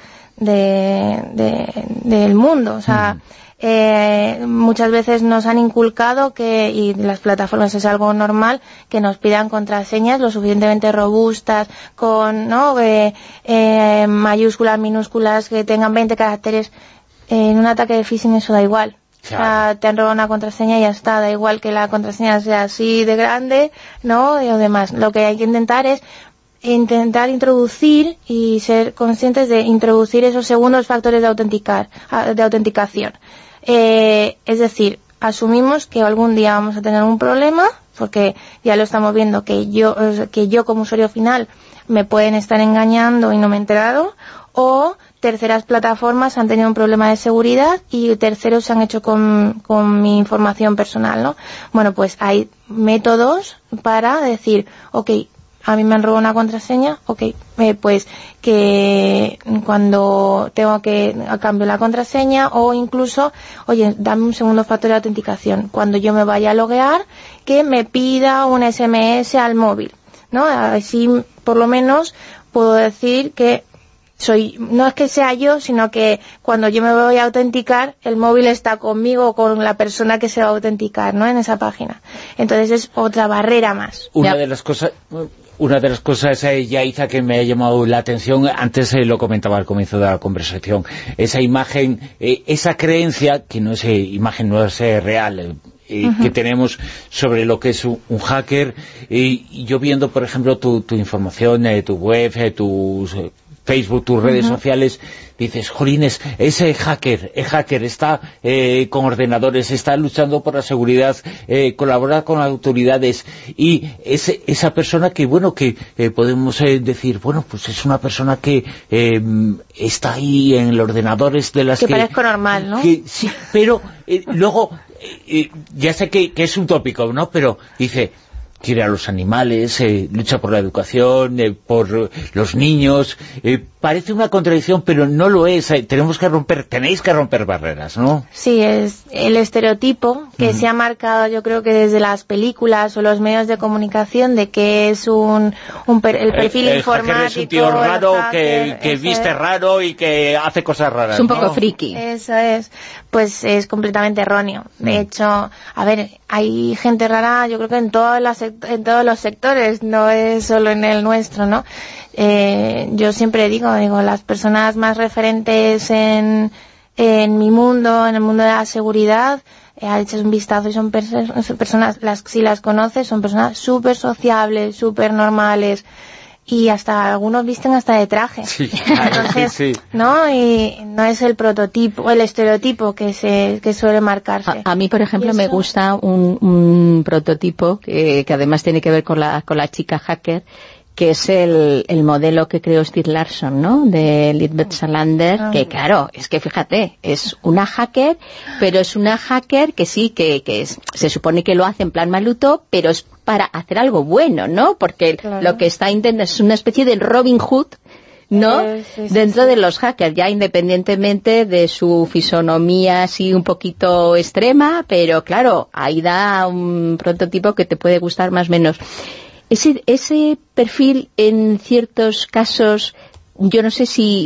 del mundo, o sea, muchas veces nos han inculcado y las plataformas es algo normal, que nos pidan contraseñas lo suficientemente robustas, con mayúsculas, minúsculas, que tengan 20 caracteres. En un ataque de phishing eso da igual. Claro. O sea, te han robado una contraseña y ya está, da igual que la contraseña sea así de grande, ¿no?, o demás. Lo que hay que intentar es intentar introducir y ser conscientes de introducir esos segundos factores de autenticación. Es decir, asumimos que algún día vamos a tener un problema, porque ya lo estamos viendo, que yo como usuario final me pueden estar engañando y no me he enterado, o terceras plataformas han tenido un problema de seguridad y terceros se han hecho con mi información personal, ¿no? Bueno, pues hay métodos para decir, ok, a mí me han robado una contraseña, ok, pues que cuando tengo que cambio la contraseña, o incluso, oye, dame un segundo factor de autenticación. Cuando yo me vaya a loguear, que me pida un SMS al móvil, ¿no? Así, por lo menos, puedo decir que no es que sea yo, sino que cuando yo me voy a autenticar, el móvil está conmigo o con la persona que se va a autenticar, ¿no?, en esa página. Entonces es otra barrera más. Una de las cosas, Yaiza, que me ha llamado la atención, antes lo comentaba al comienzo de la conversación, esa imagen, esa creencia, que no es imagen, no es real, que tenemos sobre lo que es un hacker, y yo viendo, por ejemplo, tu información, tu web, tus Facebook, tus redes sociales, dices, jolines, ese hacker está con ordenadores, está luchando por la seguridad, colabora con autoridades, y esa persona que, bueno, que podemos decir, bueno, pues es una persona que está ahí en el ordenador, es de las que parezco normal, ¿no? Sí, pero luego, ya sé que es un tópico, ¿no?, pero dice, quiere a los animales, lucha por la educación, por los niños. Parece una contradicción, pero no lo es. Tenéis que romper barreras, ¿no? Sí, es el estereotipo que se ha marcado, yo creo que desde las películas o los medios de comunicación, de que es el perfil informático. El es un tío raro, que viste raro y que hace cosas raras. Es un poco friki. Eso es. Pues es completamente erróneo. De hecho, a ver, hay gente rara, yo creo que en todos los sectores, no es solo en el nuestro, ¿no? Yo siempre digo, las personas más referentes en mi mundo, en el mundo de la seguridad, echas un vistazo y son personas, si las conoces, son personas súper sociables, súper normales, y hasta algunos visten hasta de traje. Sí, claro. Entonces, sí. ¿no? Y no es el prototipo, el estereotipo que suele marcarse. A mí, por ejemplo, me gusta un prototipo que además tiene que ver con la chica hacker, que es el modelo que creó Stieg Larsson, ¿no?, de Lisbeth Salander, que claro, es que fíjate, es una hacker, pero es una hacker que sí, se supone que lo hace en plan maluto, pero es para hacer algo bueno, ¿no?, porque lo que está intentando es una especie de Robin Hood, ¿no?, dentro de los hackers, ya independientemente de su fisonomía así un poquito extrema, pero claro, ahí da un prototipo que te puede gustar más o menos. Ese perfil, en ciertos casos, yo no sé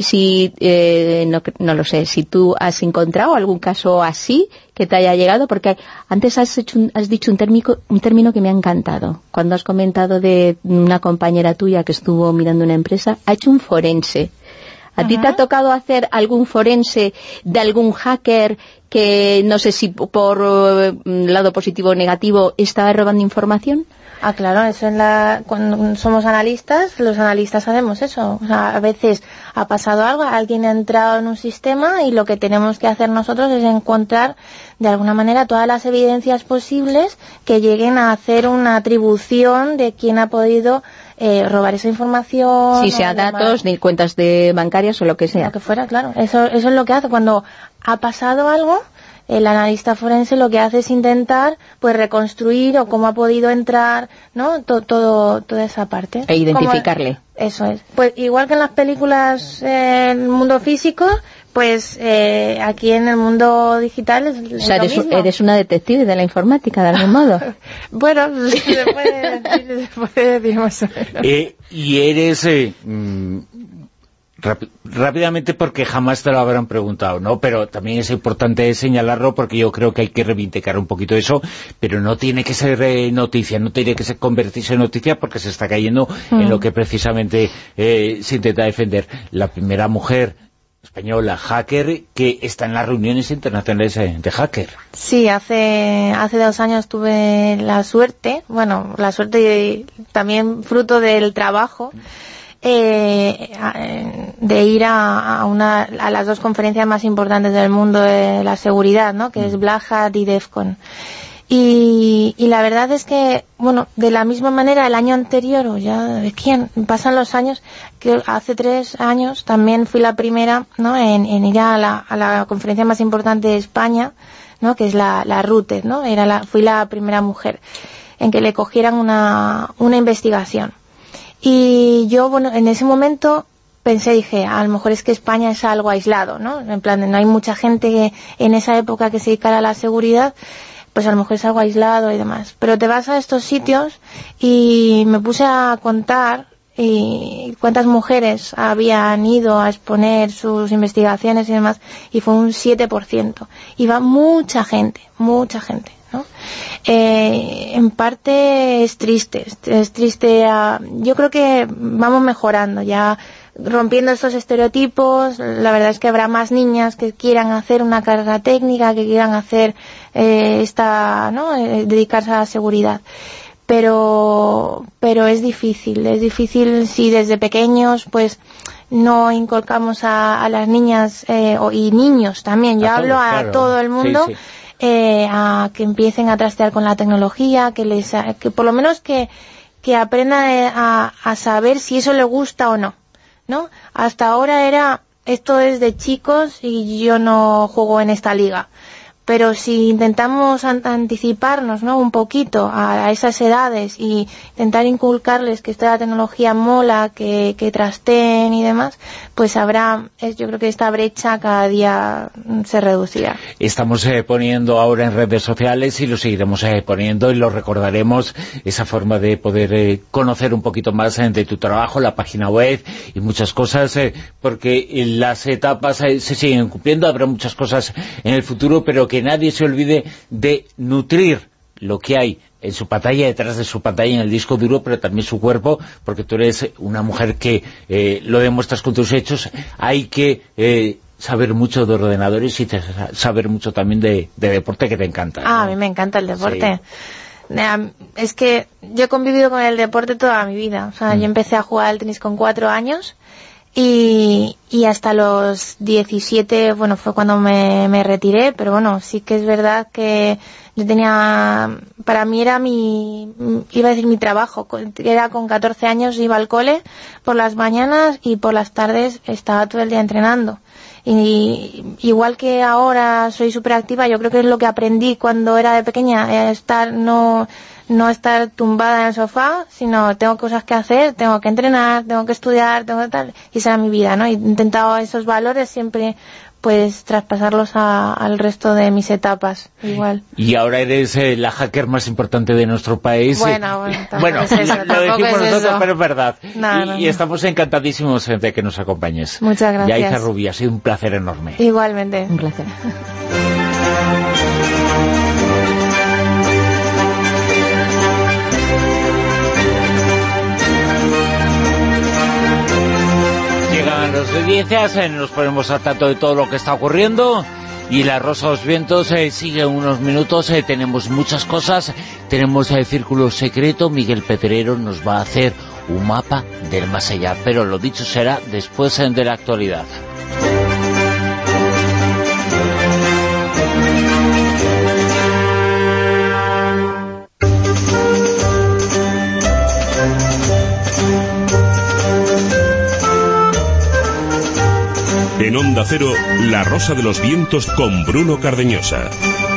no lo sé, si tú has encontrado algún caso así que te haya llegado, porque antes has dicho un término que me ha encantado. Cuando has comentado de una compañera tuya que estuvo mirando una empresa, ha hecho un forense. ¿A ti te ha tocado hacer algún forense de algún hacker que, no sé si por lado positivo o negativo, estaba robando información? Ah, claro, eso cuando somos analistas, los analistas hacemos eso. O sea, a veces ha pasado algo, alguien ha entrado en un sistema y lo que tenemos que hacer nosotros es encontrar de alguna manera todas las evidencias posibles que lleguen a hacer una atribución de quién ha podido robar esa información. Si sea datos, ni cuentas bancarias o lo que sea. Lo que fuera, claro. Eso es lo que hace. Cuando ha pasado algo, el analista forense lo que hace es intentar pues reconstruir o cómo ha podido entrar, ¿no?, toda esa parte. E identificarle. Eso es. Pues igual que en las películas en el mundo físico, pues aquí en el mundo digital es o sea, lo mismo. Eres una detective de la informática, de algún modo. Bueno, se puede decir más o menos. Y eres... rápidamente, porque jamás te lo habrán preguntado, ¿no? Pero también es importante señalarlo, porque yo creo que hay que reivindicar un poquito eso, pero no tiene que ser noticia, no tiene que convertirse en noticia, porque se está cayendo en lo que precisamente se intenta defender. La primera mujer española, hacker, que está en las reuniones internacionales de hacker. Sí, hace 2 años tuve la suerte y también fruto del trabajo, de ir a las 2 conferencias más importantes del mundo de la seguridad, ¿no? Que es Black Hat y DEF CON. Y la verdad es que, de la misma manera el año anterior, pasan los años, que hace 3 años también fui la primera, ¿no? en ir a la conferencia más importante de España, ¿no? Que es la RUTED, ¿no? Fui la primera mujer en que le cogieran una investigación. Y yo, en ese momento dije, a lo mejor es que España es algo aislado, ¿no? En plan, no hay mucha gente que en esa época que se dedicara a la seguridad, pues a lo mejor es algo aislado y demás. Pero te vas a estos sitios y me puse a contar cuántas mujeres habían ido a exponer sus investigaciones y demás, y fue un 7%. Iba mucha gente, ¿no? En parte es triste. Yo creo que vamos mejorando ya, rompiendo estos estereotipos. La verdad es que habrá más niñas que quieran hacer una carrera técnica, que quieran hacer dedicarse a la seguridad. Pero es difícil si desde pequeños pues no inculcamos a las niñas y niños también. Yo hablo a todo el mundo. Sí. A que empiecen a trastear con la tecnología, que por lo menos que aprendan a saber si eso le gusta o no. ¿No? Hasta ahora esto es de chicos y yo no juego en esta liga. Pero si intentamos anticiparnos, ¿no? Un poquito a esas edades y intentar inculcarles que esta tecnología mola, que trasteen y demás, pues yo creo que esta brecha cada día se reducirá. Estamos poniendo ahora en redes sociales y lo seguiremos poniendo y lo recordaremos, esa forma de poder conocer un poquito más de tu trabajo, la página web y muchas cosas, porque las etapas se siguen cumpliendo, habrá muchas cosas en el futuro, pero que nadie se olvide de nutrir lo que hay en su pantalla, detrás de su pantalla, en el disco duro, pero también su cuerpo, porque tú eres una mujer que lo demuestras con tus hechos. Hay que saber mucho de ordenadores y saber mucho también de deporte, que te encanta, ¿no? A mí me encanta el deporte. Sí. Es que yo he convivido con el deporte toda mi vida. Yo empecé a jugar al tenis con 4 años y hasta los 17, fue cuando me retiré, pero sí que es verdad que yo para mí era mi trabajo. Era con 14 años, iba al cole por las mañanas y por las tardes estaba todo el día entrenando. Y igual que ahora soy súper activa, yo creo que es lo que aprendí cuando era de pequeña, no estar tumbada en el sofá, sino tengo cosas que hacer, tengo que entrenar, tengo que estudiar, tengo que tal, y esa era mi vida, ¿no? He intentado esos valores siempre pues traspasarlos al resto de mis etapas, igual. Y ahora eres la hacker más importante de nuestro país. Bueno, es eso, lo decimos nosotros, eso. pero es verdad. Y estamos encantadísimos de que nos acompañes. Muchas gracias. Yaiza Rubí, ha sido un placer enorme. Igualmente. Un placer. Las audiencias, nos ponemos al tanto de todo lo que está ocurriendo y la Rosa de los Vientos sigue unos minutos. Tenemos muchas cosas, tenemos el Círculo Secreto. Miguel Pedrero nos va a hacer un mapa del más allá, pero lo dicho será después de la actualidad. En Onda Cero, La Rosa de los Vientos con Bruno Cardeñosa.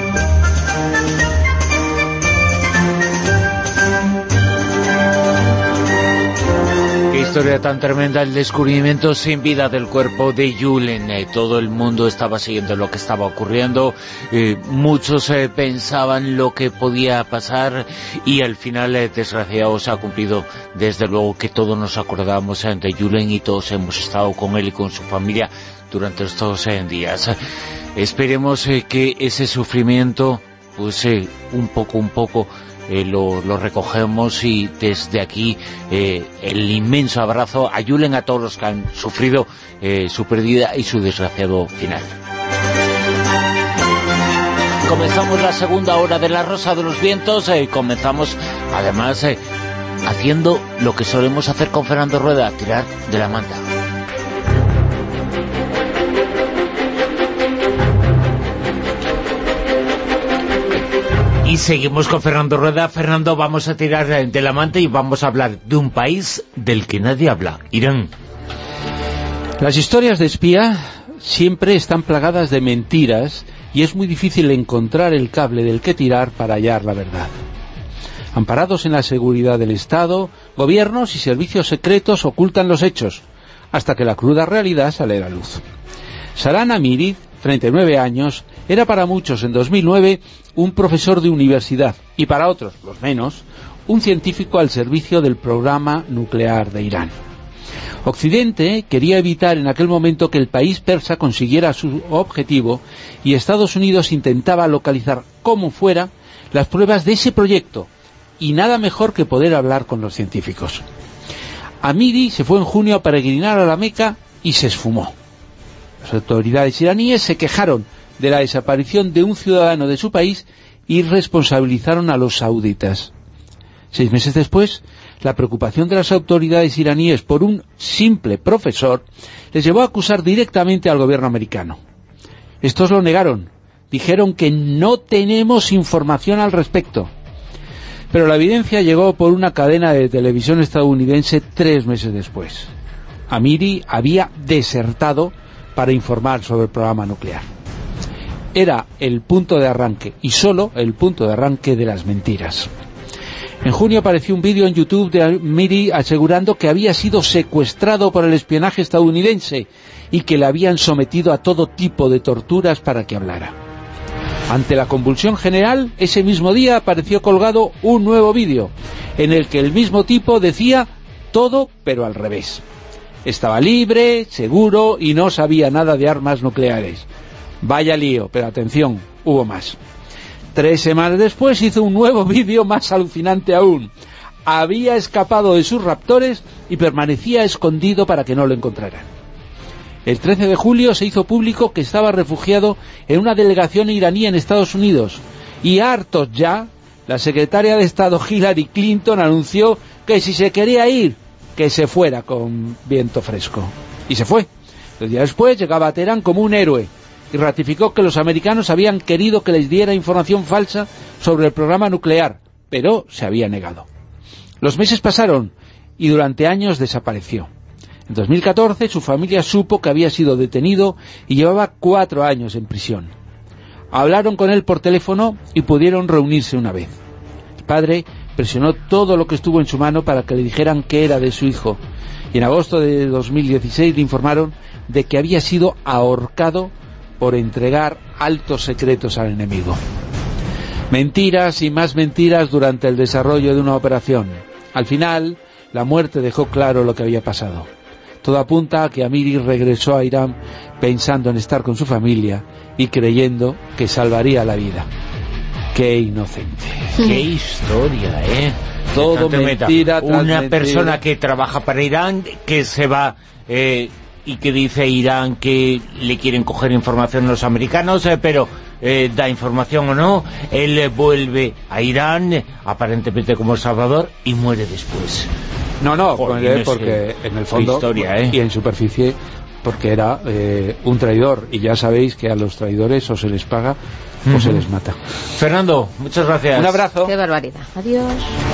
Qué historia tan tremenda, el descubrimiento sin vida del cuerpo de Julen. Todo el mundo estaba siguiendo lo que estaba ocurriendo, muchos pensaban lo que podía pasar y al final, desgraciado, se ha cumplido. Desde luego que todos nos acordamos de Julen y todos hemos estado con él y con su familia durante estos días. Esperemos que ese sufrimiento, pues un poco, lo recogemos, y desde aquí el inmenso abrazo a Julen, a todos los que han sufrido su pérdida y su desgraciado final. Comenzamos la segunda hora de La Rosa de los Vientos, comenzamos además haciendo lo que solemos hacer con Fernando Rueda, tirar de la manta. Y seguimos con Fernando Rueda. Fernando, vamos a tirar de la manta y vamos a hablar de un país del que nadie habla, Irán. Las historias de espía siempre están plagadas de mentiras y es muy difícil encontrar el cable del que tirar para hallar la verdad. Amparados en la seguridad del Estado, gobiernos y servicios secretos ocultan los hechos, hasta que la cruda realidad sale a la luz. Salman Amiri, 39 años, era para muchos en 2009 un profesor de universidad y para otros, los menos, un científico al servicio del programa nuclear de Irán. Occidente quería evitar en aquel momento que el país persa consiguiera su objetivo y Estados Unidos intentaba localizar como fuera las pruebas de ese proyecto, y nada mejor que poder hablar con los científicos. Amiri se fue en junio a peregrinar a la Meca y se esfumó. Las autoridades iraníes se quejaron de la desaparición de un ciudadano de su país y responsabilizaron a los sauditas. 6 meses después, la preocupación de las autoridades iraníes por un simple profesor les llevó a acusar directamente al gobierno americano. Estos lo negaron, dijeron que no tenemos información al respecto. Pero la evidencia llegó por una cadena de televisión estadounidense 3 meses después. Amiri había desertado para informar sobre el programa nuclear. Era el punto de arranque, y solo el punto de arranque, de las mentiras. En junio apareció un vídeo en YouTube de Amiri asegurando que había sido secuestrado por el espionaje estadounidense y que le habían sometido a todo tipo de torturas para que hablara. Ante la convulsión general, ese mismo día apareció colgado un nuevo vídeo, en el que el mismo tipo decía todo, pero al revés. Estaba libre, seguro y no sabía nada de armas nucleares. Vaya lío, pero atención, hubo más. 3 semanas después hizo un nuevo vídeo más alucinante aún. Había escapado de sus raptores y permanecía escondido para que no lo encontraran. El 13 de julio se hizo público que estaba refugiado en una delegación iraní en Estados Unidos, y hartos ya, la secretaria de Estado Hillary Clinton anunció que si se quería ir, que se fuera con viento fresco. Y se fue. 2 días después llegaba a Teherán como un héroe y ratificó que los americanos habían querido que les diera información falsa sobre el programa nuclear, pero se había negado. Los meses pasaron y durante años desapareció. En 2014 su familia supo que había sido detenido y llevaba 4 años en prisión. Hablaron con él por teléfono y pudieron reunirse una vez. El padre presionó todo lo que estuvo en su mano para que le dijeran que era de su hijo, y en agosto de 2016 le informaron de que había sido ahorcado por entregar altos secretos al enemigo. Mentiras y más mentiras durante el desarrollo de una operación. Al final, la muerte dejó claro lo que había pasado. Todo apunta a que Amiri regresó a Irán pensando en estar con su familia y creyendo que salvaría la vida. ¡Qué inocente! ¡Qué historia, eh! Todo mentira tras una mentira. Persona que trabaja para Irán, que se va y que dice a Irán que le quieren coger información los americanos, pero da información o no, él vuelve a Irán, aparentemente como El Salvador, y muere después. No, porque en el fondo, historia, y en superficie, porque era un traidor, y ya sabéis que a los traidores o se les paga o se les mata. Fernando, muchas gracias. Un abrazo. Qué barbaridad. Adiós.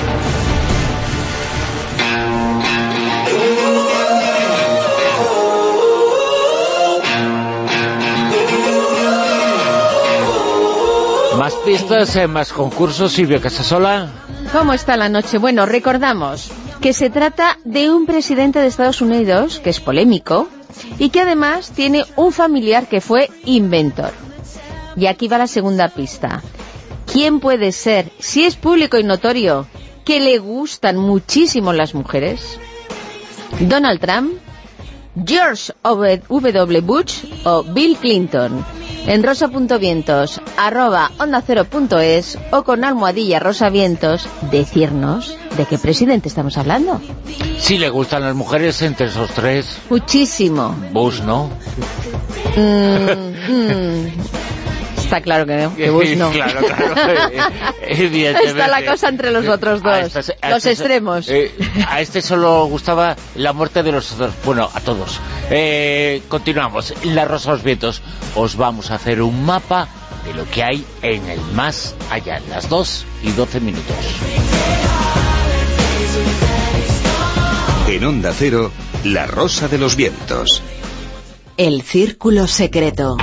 Más pistas, más concursos. Silvia Casasola. ¿Cómo está la noche? Bueno, recordamos que se trata de un presidente de Estados Unidos que es polémico y que además tiene un familiar que fue inventor. Y aquí va la segunda pista. ¿Quién puede ser, si es público y notorio, que le gustan muchísimo las mujeres? ¿Donald Trump, George W. Bush o Bill Clinton? en rosa.vientos @ondacero.es o con almohadilla rosavientos decirnos de qué presidente estamos hablando. Si le gustan las mujeres entre esos tres. Muchísimo. Bush, ¿no? Está claro que no, que Bush no. Claro. Está la cosa entre los otros dos, los extremos. A este solo gustaba la muerte de los otros. Bueno, a todos. Continuamos. La Rosa de los Vientos. Os vamos a hacer un mapa de lo que hay en el más allá. Las 2:12. En Onda Cero, La Rosa de los Vientos. El Círculo Secreto.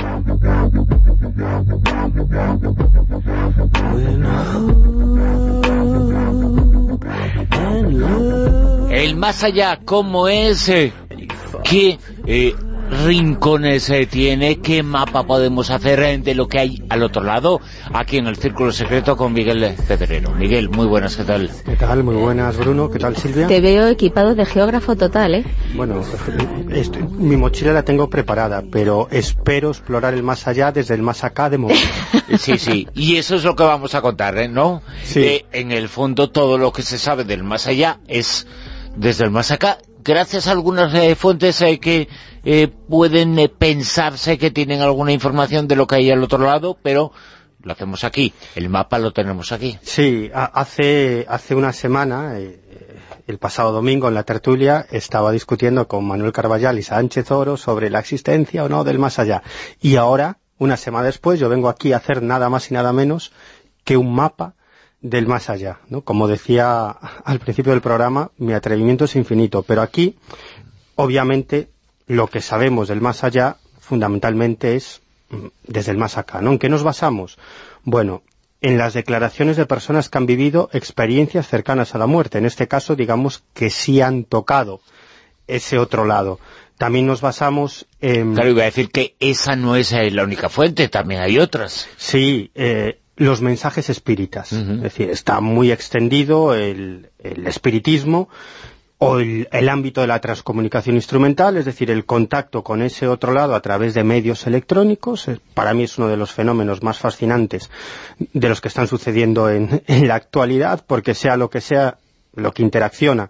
El más allá, ¿cómo es? ¿Qué rincones tiene? ¿Qué mapa podemos hacer de lo que hay al otro lado? Aquí en el Círculo Secreto con Miguel Pedrero. Miguel, muy buenas, ¿qué tal? ¿Qué tal? Muy buenas, Bruno. ¿Qué tal, Silvia? Te veo equipado de geógrafo total, ¿eh? Bueno, mi mochila la tengo preparada, pero espero explorar el más allá desde el más acá de momento. Sí, y eso es lo que vamos a contar, ¿no? Sí. En el fondo, todo lo que se sabe del más allá es desde el más acá, gracias a algunas fuentes que pueden pensarse que tienen alguna información de lo que hay al otro lado, pero lo hacemos aquí, el mapa lo tenemos aquí. Sí, hace una semana, el pasado domingo en la tertulia, estaba discutiendo con Manuel Carballal y Sánchez Oro sobre la existencia o no del más allá. Y ahora, una semana después, yo vengo aquí a hacer nada más y nada menos que un mapa del más allá, ¿no? Como decía al principio del programa, mi atrevimiento es infinito, pero aquí, obviamente, lo que sabemos del más allá, fundamentalmente es desde el más acá, ¿no? ¿En qué nos basamos? Bueno, en las declaraciones de personas que han vivido experiencias cercanas a la muerte. En este caso, digamos que sí han tocado ese otro lado. También nos basamos en... Claro, iba a decir que esa no es la única fuente, también hay otras. Sí, los mensajes espíritas. Es decir, está muy extendido el espiritismo o el ámbito de la transcomunicación instrumental, es decir, el contacto con ese otro lado a través de medios electrónicos. Para mí es uno de los fenómenos más fascinantes de los que están sucediendo en la actualidad, porque sea lo que interacciona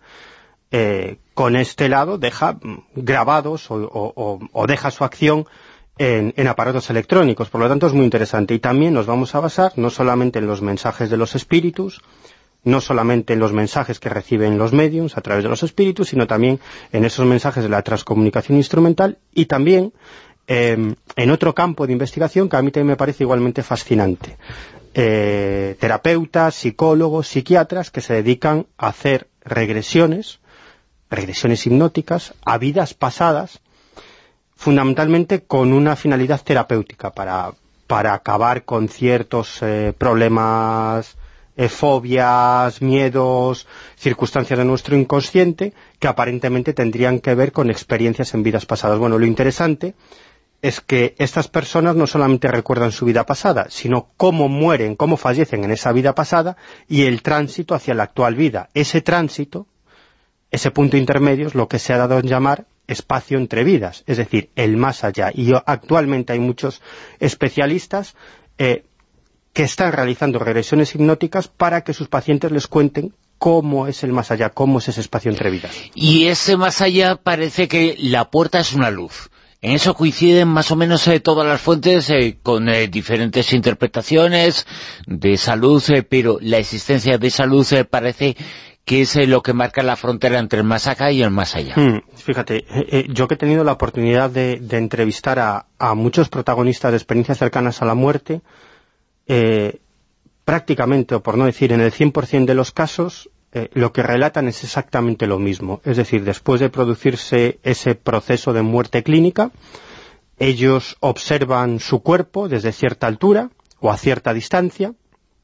con este lado, deja grabados o deja su acción en aparatos electrónicos. Por lo tanto, es muy interesante. Y también nos vamos a basar no solamente en los mensajes de los espíritus, no solamente en los mensajes que reciben los mediums a través de los espíritus, sino también en esos mensajes de la transcomunicación instrumental y también en otro campo de investigación que a mí también me parece igualmente fascinante. Terapeutas, psicólogos, psiquiatras que se dedican a hacer regresiones hipnóticas a vidas pasadas, fundamentalmente con una finalidad terapéutica para acabar con ciertos problemas, fobias, miedos, circunstancias de nuestro inconsciente que aparentemente tendrían que ver con experiencias en vidas pasadas. Bueno, lo interesante es que estas personas no solamente recuerdan su vida pasada, sino cómo mueren, cómo fallecen en esa vida pasada y el tránsito hacia la actual vida. Ese tránsito, ese punto intermedio es lo que se ha dado en llamar espacio entre vidas, es decir, el más allá. Y actualmente hay muchos especialistas que están realizando regresiones hipnóticas para que sus pacientes les cuenten cómo es el más allá, cómo es ese espacio entre vidas. Y ese más allá parece que la puerta es una luz. En eso coinciden más o menos todas las fuentes con diferentes interpretaciones de esa luz, pero la existencia de esa luz parece que es lo que marca la frontera entre el más acá y el más allá. Fíjate, yo que he tenido la oportunidad de entrevistar a muchos protagonistas de experiencias cercanas a la muerte, prácticamente, o por no decir en el 100% de los casos, lo que relatan es exactamente lo mismo. Es decir, después de producirse ese proceso de muerte clínica, ellos observan su cuerpo desde cierta altura o a cierta distancia.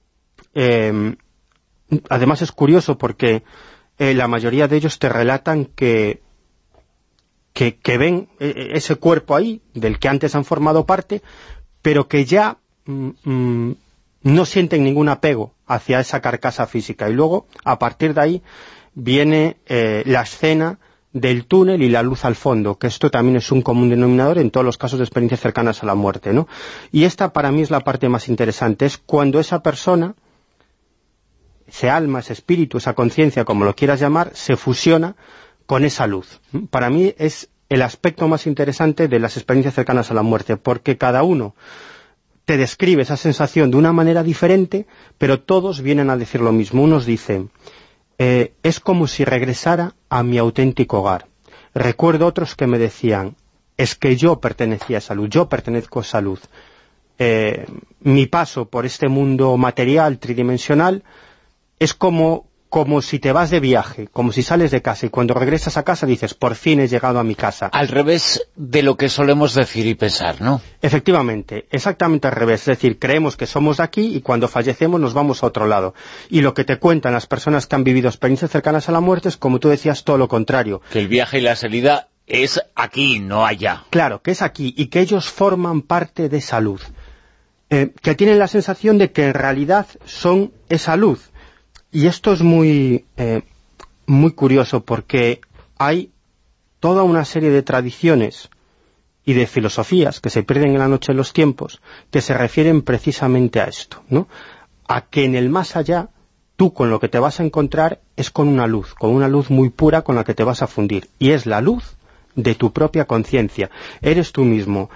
Además es curioso porque la mayoría de ellos te relatan que ven ese cuerpo ahí, del que antes han formado parte, pero que ya no sienten ningún apego hacia esa carcasa física. Y luego, a partir de ahí, viene la escena del túnel y la luz al fondo, que esto también es un común denominador en todos los casos de experiencias cercanas a la muerte, ¿no? Y esta para mí es la parte más interesante, es cuando esa persona, ese alma, ese espíritu, esa conciencia, como lo quieras llamar, se fusiona con esa luz. Para mí es el aspecto más interesante de las experiencias cercanas a la muerte, porque cada uno te describe esa sensación de una manera diferente, pero todos vienen a decir lo mismo. Unos dicen, es como si regresara a mi auténtico hogar. Recuerdo otros que me decían, es que yo pertenecía a esa luz, yo pertenezco a esa luz. Mi paso por este mundo material, tridimensional, es como si te vas de viaje, como si sales de casa y cuando regresas a casa dices, por fin he llegado a mi casa. Al revés de lo que solemos decir y pensar, ¿no? Efectivamente, exactamente al revés. Es decir, creemos que somos de aquí y cuando fallecemos nos vamos a otro lado. Y lo que te cuentan las personas que han vivido experiencias cercanas a la muerte es, como tú decías, todo lo contrario. Que el viaje y la salida es aquí, no allá. Claro, que es aquí y que ellos forman parte de esa luz. Que tienen la sensación de que en realidad son esa luz. Y esto es muy curioso porque hay toda una serie de tradiciones y de filosofías que se pierden en la noche de los tiempos que se refieren precisamente a esto, ¿no? A que en el más allá tú con lo que te vas a encontrar es con una luz muy pura con la que te vas a fundir. Y es la luz de tu propia conciencia. Eres tú mismo.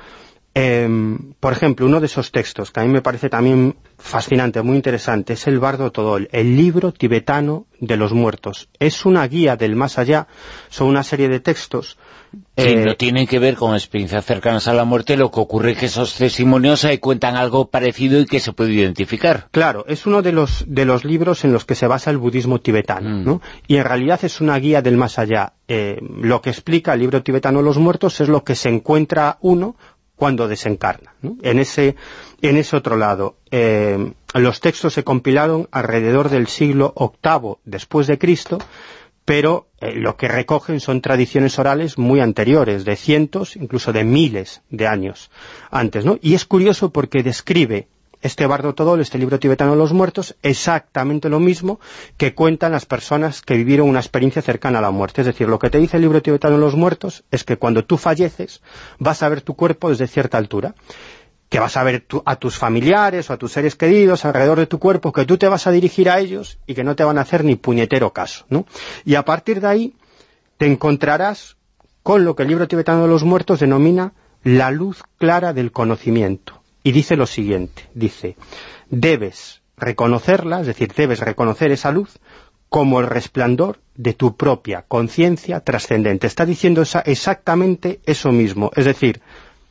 Por ejemplo, uno de esos textos que a mí me parece también fascinante, muy interesante, es el Bardo Todol, el libro tibetano de los muertos. Es una guía del más allá, son una serie de textos. Sí, no tienen que ver con experiencias cercanas a la muerte, lo que ocurre es que esos testimonios cuentan algo parecido y que se puede identificar. Claro, es uno de los libros en los que se basa el budismo tibetano, ¿no? Y en realidad es una guía del más allá. Lo que explica el libro tibetano de los muertos es lo que se encuentra uno cuando desencarna, ¿no? En ese otro lado. Los textos se compilaron alrededor del siglo VIII después de Cristo, pero lo que recogen son tradiciones orales muy anteriores, de cientos, incluso de miles de años antes, ¿no? Y es curioso porque describe este Bardo Todol, este libro tibetano de los muertos, exactamente lo mismo que cuentan las personas que vivieron una experiencia cercana a la muerte. Es decir, lo que te dice el libro tibetano de los muertos es que cuando tú falleces vas a ver tu cuerpo desde cierta altura, que vas a ver a tus familiares o a tus seres queridos alrededor de tu cuerpo, que tú te vas a dirigir a ellos y que no te van a hacer ni puñetero caso, ¿no? Y a partir de ahí te encontrarás con lo que el libro tibetano de los muertos denomina la luz clara del conocimiento. Y dice lo siguiente, dice, debes reconocerla, es decir, debes reconocer esa luz como el resplandor de tu propia conciencia trascendente. Está diciendo exactamente eso mismo, es decir,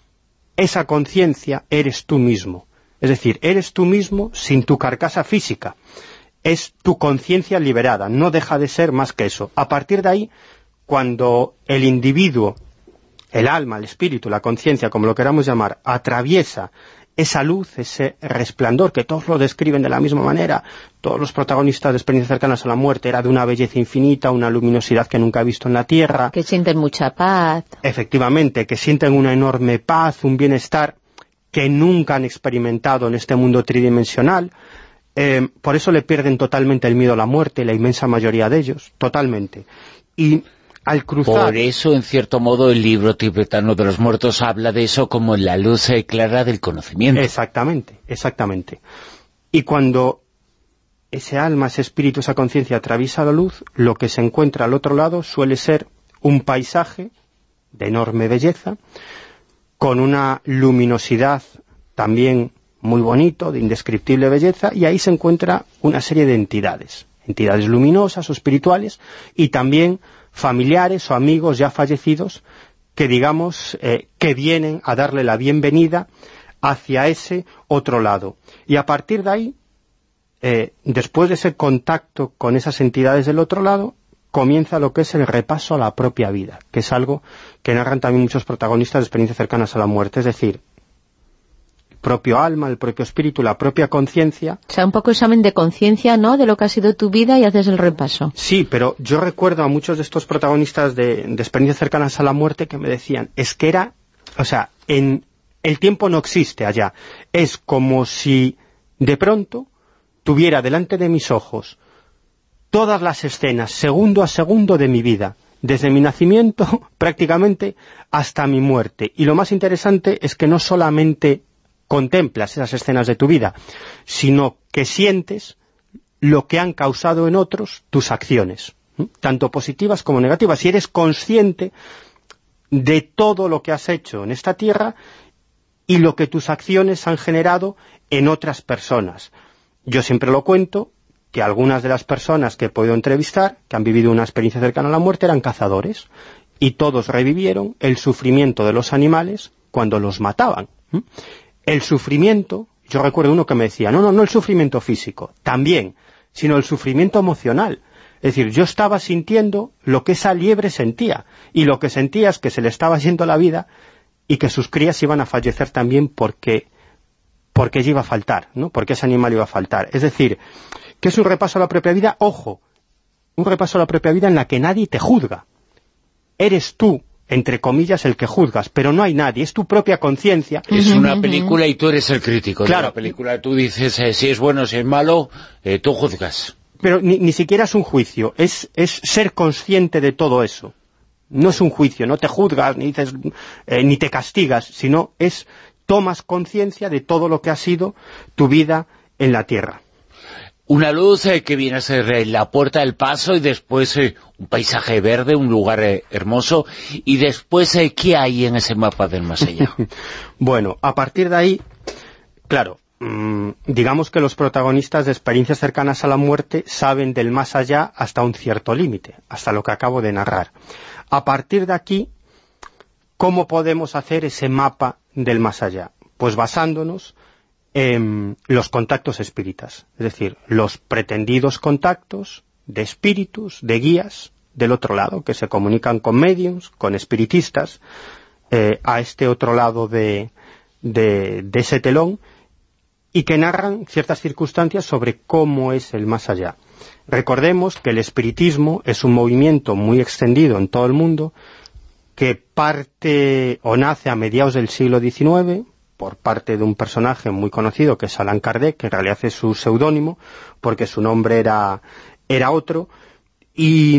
esa conciencia eres tú mismo, es decir, eres tú mismo sin tu carcasa física, es tu conciencia liberada, no deja de ser más que eso. A partir de ahí, cuando el individuo, el alma, el espíritu, la conciencia, como lo queramos llamar, atraviesa esa luz, ese resplandor, que todos lo describen de la misma manera, todos los protagonistas de experiencias cercanas a la muerte, era de una belleza infinita, una luminosidad que nunca ha visto en la Tierra. Que sienten mucha paz. Efectivamente, que sienten una enorme paz, un bienestar que nunca han experimentado en este mundo tridimensional. Por eso le pierden totalmente el miedo a la muerte, la inmensa mayoría de ellos, totalmente. Y al cruzar... Por eso, en cierto modo, el libro tibetano de los muertos habla de eso como la luz clara del conocimiento. Exactamente, exactamente. Y cuando ese alma, ese espíritu, esa conciencia atraviesa la luz, lo que se encuentra al otro lado suele ser un paisaje de enorme belleza, con una luminosidad también muy bonito, de indescriptible belleza, y ahí se encuentra una serie de entidades luminosas o espirituales, y también familiares o amigos ya fallecidos que digamos que vienen a darle la bienvenida hacia ese otro lado. Y a partir de ahí, después de ese contacto con esas entidades del otro lado, comienza lo que es el repaso a la propia vida, que es algo que narran también muchos protagonistas de experiencias cercanas a la muerte, es decir, propio alma, el propio espíritu, la propia conciencia. O sea, un poco examen de conciencia, ¿no?, de lo que ha sido tu vida y haces el repaso. Sí, pero yo recuerdo a muchos de estos protagonistas de experiencias cercanas a la muerte que me decían, es que era, o sea, el tiempo no existe allá. Es como si de pronto tuviera delante de mis ojos todas las escenas, segundo a segundo, de mi vida. desde mi nacimiento prácticamente hasta mi muerte. Y lo más interesante es que no solamente contemplas esas escenas de tu vida, sino que sientes lo que han causado en otros tus acciones, tanto positivas como negativas. Y eres consciente de todo lo que has hecho en esta tierra y lo que tus acciones han generado en otras personas. Yo siempre lo cuento, que algunas de las personas que he podido entrevistar, que han vivido una experiencia cercana a la muerte, eran cazadores, y todos revivieron el sufrimiento de los animales cuando los mataban. El sufrimiento, yo recuerdo uno que me decía, no el sufrimiento físico, también, sino el sufrimiento emocional. Es decir, yo estaba sintiendo lo que esa liebre sentía, y lo que sentía es que se le estaba yendo la vida y que sus crías iban a fallecer también porque ella iba a faltar, ¿no? Porque ese animal iba a faltar. Es decir, que es un repaso a la propia vida, ojo, un repaso a la propia vida en la que nadie te juzga. Eres tú, entre comillas, el que juzgas, pero no hay nadie, es tu propia conciencia. Es una película y tú eres el crítico. Claro. De la película tú dices si es bueno o si es malo, tú juzgas. Pero ni siquiera es un juicio, es ser consciente de todo eso. No es un juicio, no te juzgas, ni dices, ni te castigas, sino tomas conciencia de todo lo que ha sido tu vida en la tierra. Una luz que viene a ser la Puerta del Paso y después un paisaje verde, un lugar hermoso. Y después, ¿qué hay en ese mapa del más allá? Bueno, a partir de ahí, claro, digamos que los protagonistas de experiencias cercanas a la muerte saben del más allá hasta un cierto límite, hasta lo que acabo de narrar. A partir de aquí, ¿cómo podemos hacer ese mapa del más allá? Pues basándonos en los contactos espíritas, es decir, los pretendidos contactos de espíritus, de guías del otro lado, que se comunican con mediums, con espiritistas, a este otro lado de ese telón, y que narran ciertas circunstancias sobre cómo es el más allá. Recordemos que el espiritismo es un movimiento muy extendido en todo el mundo, que parte o nace a mediados del siglo XIX, por parte de un personaje muy conocido que es Allan Kardec, que en realidad es su seudónimo, porque su nombre era otro, y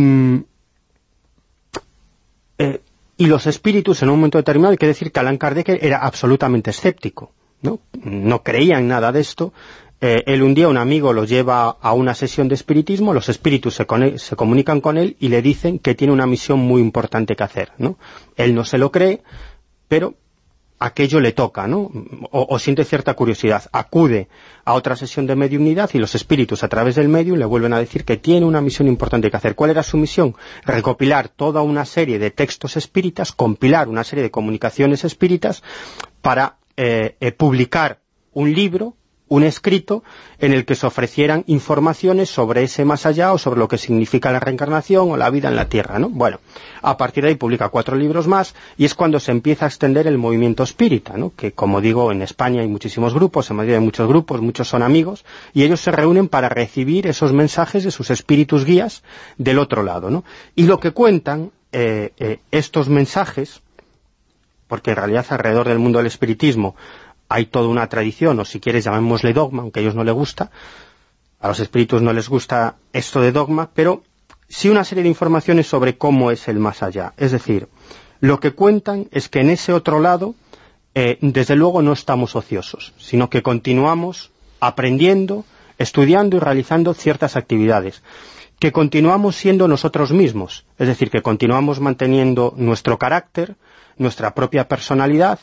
los espíritus en un momento determinado, hay que decir que Allan Kardec era absolutamente escéptico, no creía en nada de esto. Él un día, un amigo lo lleva a una sesión de espiritismo, los espíritus se comunican con él y le dicen que tiene una misión muy importante que hacer, ¿no? Él no se lo cree, pero aquello le toca, ¿no? O siente cierta curiosidad. Acude a otra sesión de mediumnidad y los espíritus a través del medium le vuelven a decir que tiene una misión importante que hacer. ¿Cuál era su misión? Recopilar toda una serie de textos espíritas, compilar una serie de comunicaciones espíritas para publicar un libro, un escrito en el que se ofrecieran informaciones sobre ese más allá o sobre lo que significa la reencarnación o la vida en la Tierra, ¿no? Bueno, a partir de ahí publica 4 libros más y es cuando se empieza a extender el movimiento espírita, ¿no? Que, como digo, en España hay muchísimos grupos, en Madrid hay muchos grupos, muchos son amigos y ellos se reúnen para recibir esos mensajes de sus espíritus guías del otro lado, ¿no? Y lo que cuentan estos mensajes, porque en realidad alrededor del mundo del espiritismo hay toda una tradición, o si quieres llamémosle dogma, aunque a ellos no les gusta, a los espíritus no les gusta esto de dogma, pero sí una serie de informaciones sobre cómo es el más allá. Es decir, lo que cuentan es que en ese otro lado, desde luego no estamos ociosos, sino que continuamos aprendiendo, estudiando y realizando ciertas actividades, que continuamos siendo nosotros mismos, es decir, que continuamos manteniendo nuestro carácter, nuestra propia personalidad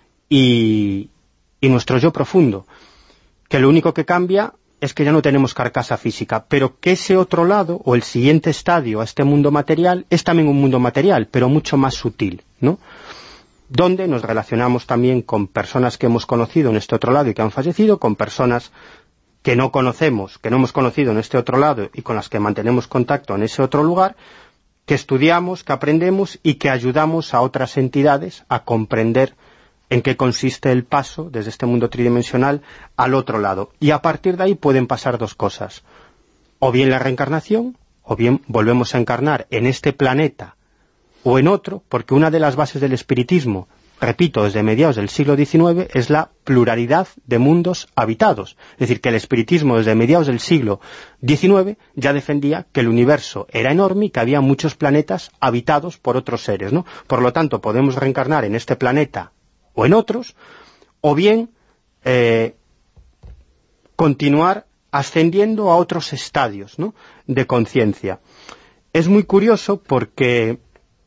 y nuestro yo profundo, que lo único que cambia es que ya no tenemos carcasa física, pero que ese otro lado, o el siguiente estadio a este mundo material, es también un mundo material, pero mucho más sutil, ¿no? Donde nos relacionamos también con personas que hemos conocido en este otro lado y que han fallecido, con personas que no conocemos, que no hemos conocido en este otro lado y con las que mantenemos contacto en ese otro lugar, que estudiamos, que aprendemos y que ayudamos a otras entidades a comprender en qué consiste el paso desde este mundo tridimensional al otro lado. Y a partir de ahí pueden pasar dos cosas. O bien la reencarnación, o bien volvemos a encarnar en este planeta o en otro, porque una de las bases del espiritismo, repito, desde mediados del siglo XIX, es la pluralidad de mundos habitados. Es decir, que el espiritismo desde mediados del siglo XIX ya defendía que el universo era enorme y que había muchos planetas habitados por otros seres, ¿no? Por lo tanto, podemos reencarnar en este planeta o en otros, o bien continuar ascendiendo a otros estadios, ¿no?, de conciencia. Es muy curioso porque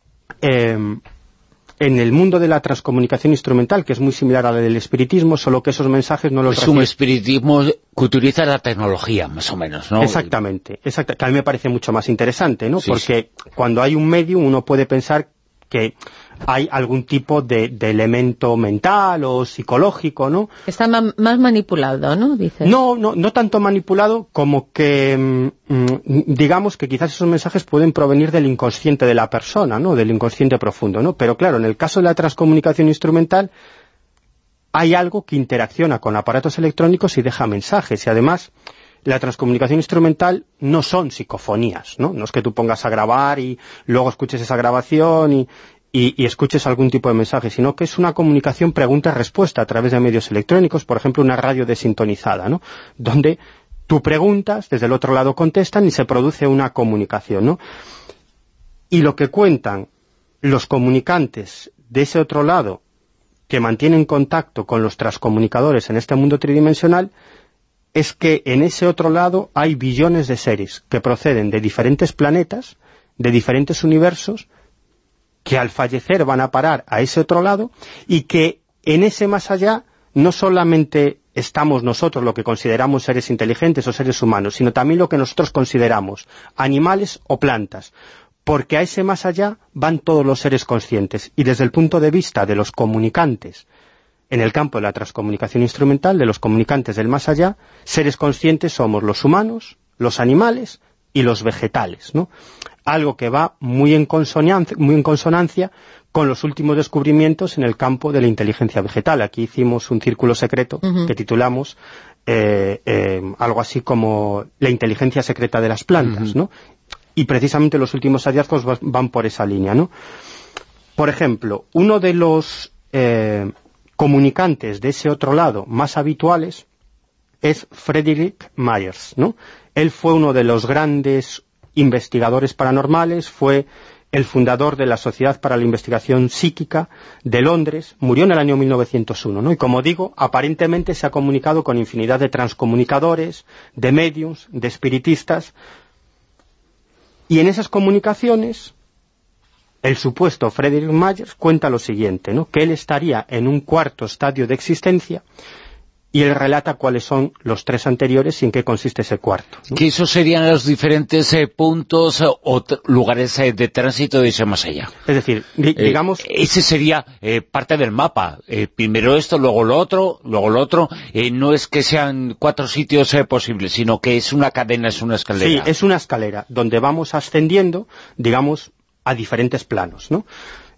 en el mundo de la transcomunicación instrumental, que es muy similar a la del espiritismo, solo que esos mensajes no los recibe. Es un espiritismo que utiliza la tecnología, más o menos, ¿no? Exactamente, que a mí me parece mucho más interesante, ¿no? Sí, porque cuando hay un medium uno puede pensar que hay algún tipo de elemento mental o psicológico, ¿no? Está más manipulado, ¿no? Dices. No tanto manipulado como que, digamos que quizás esos mensajes pueden provenir del inconsciente de la persona, ¿no? Del inconsciente profundo, ¿no? Pero claro, en el caso de la transcomunicación instrumental hay algo que interacciona con aparatos electrónicos y deja mensajes, y además la transcomunicación instrumental no son psicofonías, ¿no? No es que tú pongas a grabar y luego escuches esa grabación y escuches algún tipo de mensaje, sino que es una comunicación pregunta-respuesta a través de medios electrónicos, por ejemplo, una radio desintonizada, ¿no?, donde tú preguntas, desde el otro lado contestan y se produce una comunicación, ¿no? Y lo que cuentan los comunicantes de ese otro lado, que mantienen contacto con los transcomunicadores en este mundo tridimensional, es que en ese otro lado hay billones de seres que proceden de diferentes planetas, de diferentes universos, que al fallecer van a parar a ese otro lado, y que en ese más allá no solamente estamos nosotros, lo que consideramos seres inteligentes o seres humanos, sino también lo que nosotros consideramos animales o plantas, porque a ese más allá van todos los seres conscientes, y desde el punto de vista de los comunicantes en el campo de la transcomunicación instrumental, de los comunicantes del más allá, seres conscientes somos los humanos, los animales y los vegetales, ¿no? Algo que va muy en consonancia con los últimos descubrimientos en el campo de la inteligencia vegetal. Aquí hicimos un círculo secreto que titulamos algo así como la inteligencia secreta de las plantas, ¿no? Y precisamente los últimos hallazgos van por esa línea, ¿no? Por ejemplo, uno de los comunicantes de ese otro lado más habituales es Frederick Myers, ¿no? Él fue uno de los grandes investigadores paranormales, fue el fundador de la Sociedad para la Investigación Psíquica de Londres, murió en el año 1901, ¿no? Y como digo, aparentemente se ha comunicado con infinidad de transcomunicadores, de mediums, de espiritistas, y en esas comunicaciones el supuesto Frederick Myers cuenta lo siguiente, ¿no?, que él estaría en un cuarto estadio de existencia, y él relata cuáles son los tres anteriores y en qué consiste ese cuarto, ¿no? Que esos serían los diferentes puntos o lugares de tránsito de ese más allá. Es decir, digamos... ese sería parte del mapa. Primero esto, luego lo otro, luego lo otro. No es que sean 4 sitios posibles, sino que es una cadena, es una escalera. Sí, es una escalera donde vamos ascendiendo, digamos, a diferentes planos, ¿no?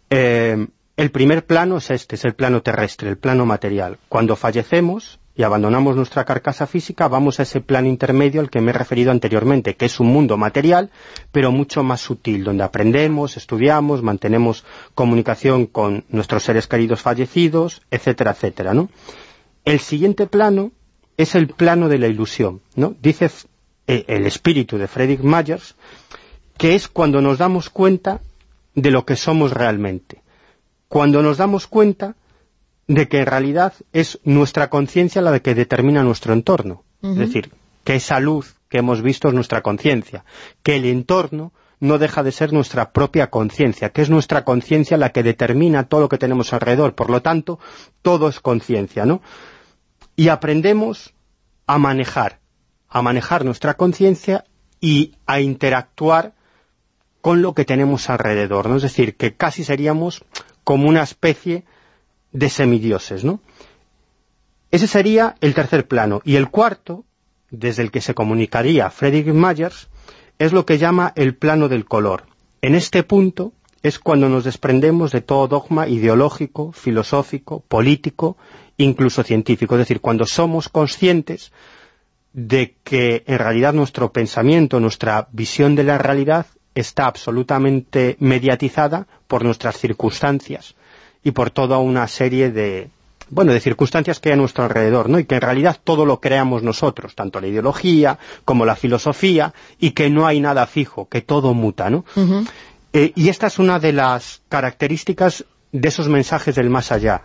El primer plano es es el plano terrestre, el plano material. Cuando fallecemos y abandonamos nuestra carcasa física, vamos a ese plano intermedio al que me he referido anteriormente, que es un mundo material, pero mucho más sutil, donde aprendemos, estudiamos, mantenemos comunicación con nuestros seres queridos fallecidos, etcétera, etcétera, ¿no? El siguiente plano es el plano de la ilusión, ¿no? Dice el espíritu de Frederick Myers que es cuando nos damos cuenta de lo que somos realmente, cuando nos damos cuenta de que en realidad es nuestra conciencia la que determina nuestro entorno. Es decir, que esa luz que hemos visto es nuestra conciencia, que el entorno no deja de ser nuestra propia conciencia, que es nuestra conciencia la que determina todo lo que tenemos alrededor. Por lo tanto, todo es conciencia, ¿no? Y aprendemos a manejar nuestra conciencia y a interactuar con lo que tenemos alrededor, ¿no? Es decir, que casi seríamos como una especie de semidioses, ¿no? Ese sería el tercer plano. Y el cuarto, desde el que se comunicaría Frederick Myers, es lo que llama el plano del color. En este punto es cuando nos desprendemos de todo dogma ideológico, filosófico, político, incluso científico. Es decir, cuando somos conscientes de que en realidad nuestro pensamiento, nuestra visión de la realidad está absolutamente mediatizada por nuestras circunstancias y por toda una serie de circunstancias que hay a nuestro alrededor, ¿no? Y que en realidad todo lo creamos nosotros, tanto la ideología como la filosofía, y que no hay nada fijo, que todo muta, ¿no? Uh-huh. Y esta es una de las características de esos mensajes del más allá,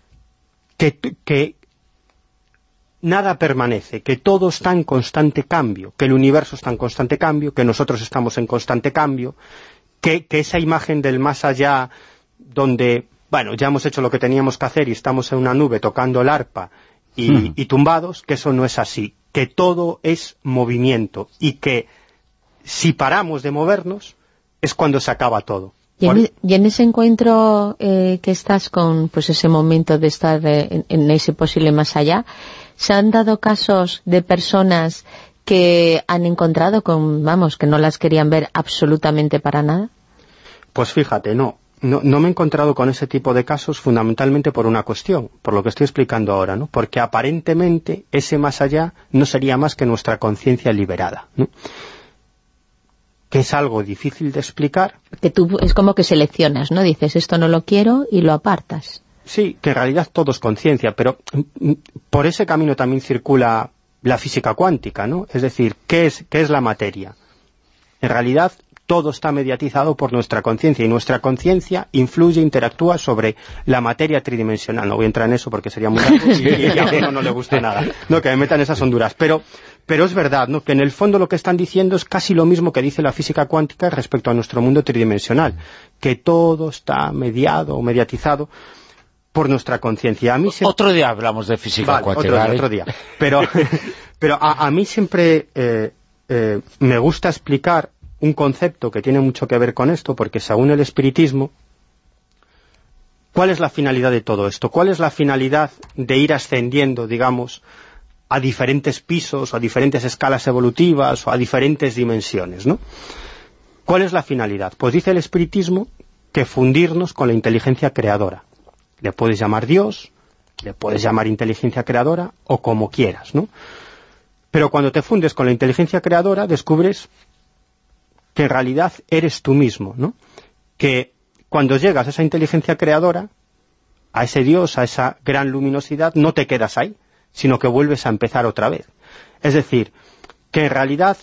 que nada permanece, que todo está en constante cambio, que el universo está en constante cambio, que nosotros estamos en constante cambio, que esa imagen del más allá, donde, ya hemos hecho lo que teníamos que hacer y estamos en una nube tocando el arpa y tumbados, que eso no es así, que todo es movimiento, y que si paramos de movernos es cuando se acaba todo. Y en ese encuentro que estás con ese momento de estar en ese posible más allá, ¿se han dado casos de personas que han encontrado que no las querían ver absolutamente para nada? Pues fíjate, no me he encontrado con ese tipo de casos fundamentalmente por una cuestión, por lo que estoy explicando ahora, ¿no? Porque aparentemente ese más allá no sería más que nuestra conciencia liberada, ¿no? Que es algo difícil de explicar. Que tú es como que seleccionas, ¿no? Dices, esto no lo quiero, y lo apartas. Sí, que en realidad todo es conciencia, pero por ese camino también circula la física cuántica, ¿no? Es decir, ¿qué es la materia? En realidad todo está mediatizado por nuestra conciencia, y nuestra conciencia influye, interactúa sobre la materia tridimensional. No voy a entrar en eso porque sería muy largo y a uno no le guste nada, no, que me metan esas honduras. Pero es verdad, ¿no?, que en el fondo lo que están diciendo es casi lo mismo que dice la física cuántica respecto a nuestro mundo tridimensional, que todo está mediado o mediatizado por nuestra conciencia. Otro día hablamos de física cuántica. Otro día. Pero a mí siempre me gusta explicar un concepto que tiene mucho que ver con esto, porque según el espiritismo, ¿cuál es la finalidad de todo esto? ¿Cuál es la finalidad de ir ascendiendo, digamos, a diferentes pisos, o a diferentes escalas evolutivas, o a diferentes dimensiones, ¿no? ¿Cuál es la finalidad? Pues dice el espiritismo que fundirnos con la inteligencia creadora. Le puedes llamar Dios, le puedes llamar inteligencia creadora, o como quieras, ¿no? Pero cuando te fundes con la inteligencia creadora, descubres que en realidad eres tú mismo, ¿no? Que cuando llegas a esa inteligencia creadora, a ese Dios, a esa gran luminosidad, no te quedas ahí, sino que vuelves a empezar otra vez. Es decir, que en realidad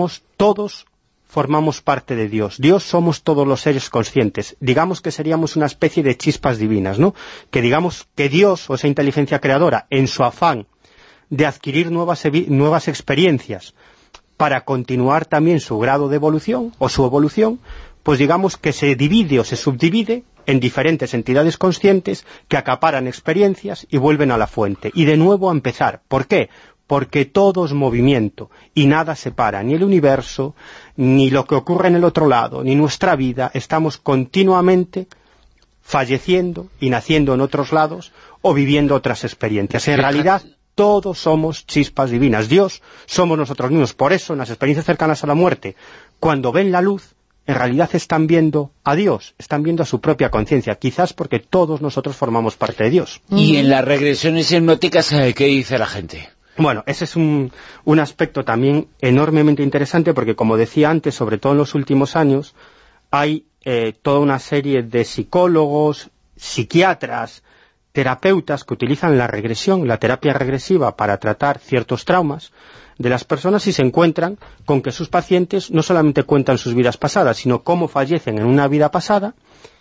formamos parte de Dios. Dios somos todos los seres conscientes. Digamos que seríamos una especie de chispas divinas, ¿no? Que digamos que Dios, o esa inteligencia creadora, en su afán de adquirir nuevas experiencias, para continuar también su grado de evolución, o su evolución, pues digamos que se divide o se subdivide en diferentes entidades conscientes que acaparan experiencias y vuelven a la fuente, y de nuevo a empezar. ¿Por qué? Porque todo es movimiento, y nada separa, ni el universo, ni lo que ocurre en el otro lado, ni nuestra vida. Estamos continuamente falleciendo y naciendo en otros lados, o viviendo otras experiencias. En realidad, todos somos chispas divinas. Dios somos nosotros mismos. Por eso, en las experiencias cercanas a la muerte, cuando ven la luz, en realidad están viendo a Dios, están viendo a su propia conciencia, quizás porque todos nosotros formamos parte de Dios. Y en las regresiones hipnóticas, ¿qué dice la gente? Bueno, ese es un aspecto también enormemente interesante, porque como decía antes, sobre todo en los últimos años, hay toda una serie de psicólogos, psiquiatras, terapeutas que utilizan la regresión, la terapia regresiva, para tratar ciertos traumas de las personas, y se encuentran con que sus pacientes no solamente cuentan sus vidas pasadas, sino cómo fallecen en una vida pasada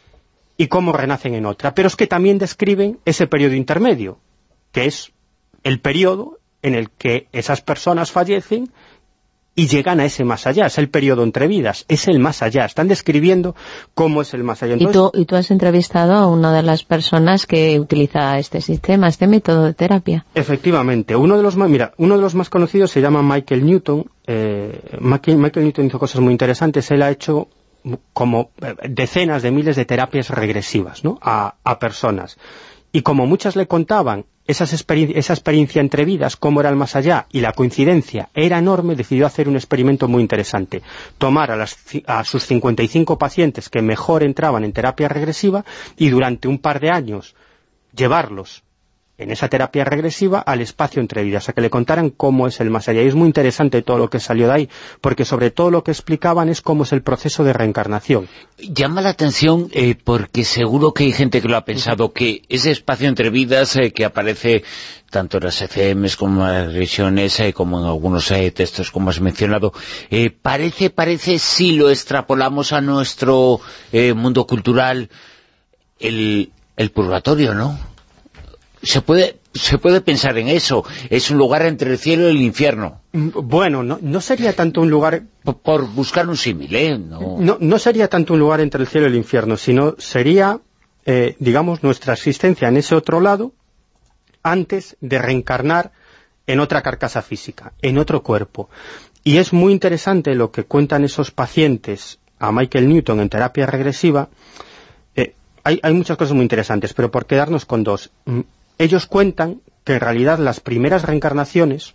y cómo renacen en otra. Pero es que también describen ese periodo intermedio, que es el periodo en el que esas personas fallecen y llegan a ese más allá. Es el periodo entre vidas, es el más allá. Están describiendo cómo es el más allá. Entonces, ¿Y tú has entrevistado a una de las personas que utiliza este sistema, este método de terapia? Efectivamente. Uno de los más conocidos se llama Michael Newton. Michael Newton hizo cosas muy interesantes. Él ha hecho como decenas de miles de terapias regresivas, ¿no?, a personas. Y como muchas le contaban esa experiencia entre vidas, cómo era el más allá, y la coincidencia era enorme, decidió hacer un experimento muy interesante. Tomar a sus 55 pacientes que mejor entraban en terapia regresiva, y durante un par de años llevarlos en esa terapia regresiva, al espacio entre vidas, a que le contaran cómo es el más allá. Y es muy interesante todo lo que salió de ahí, porque sobre todo lo que explicaban es cómo es el proceso de reencarnación. Llama la atención porque seguro que hay gente que lo ha pensado, que ese espacio entre vidas que aparece tanto en las ECMs como en las regresiones, como en algunos textos como has mencionado, parece si lo extrapolamos a nuestro mundo cultural, el purgatorio, ¿no? Se puede pensar en eso. Es un lugar entre el cielo y el infierno. Bueno, no sería tanto un lugar... Por buscar un símil, ¿eh? No sería tanto un lugar entre el cielo y el infierno, sino sería, digamos, nuestra existencia en ese otro lado antes de reencarnar en otra carcasa física, en otro cuerpo. Y es muy interesante lo que cuentan esos pacientes a Michael Newton en terapia regresiva. Hay muchas cosas muy interesantes, pero por quedarnos con dos. Ellos cuentan que en realidad las primeras reencarnaciones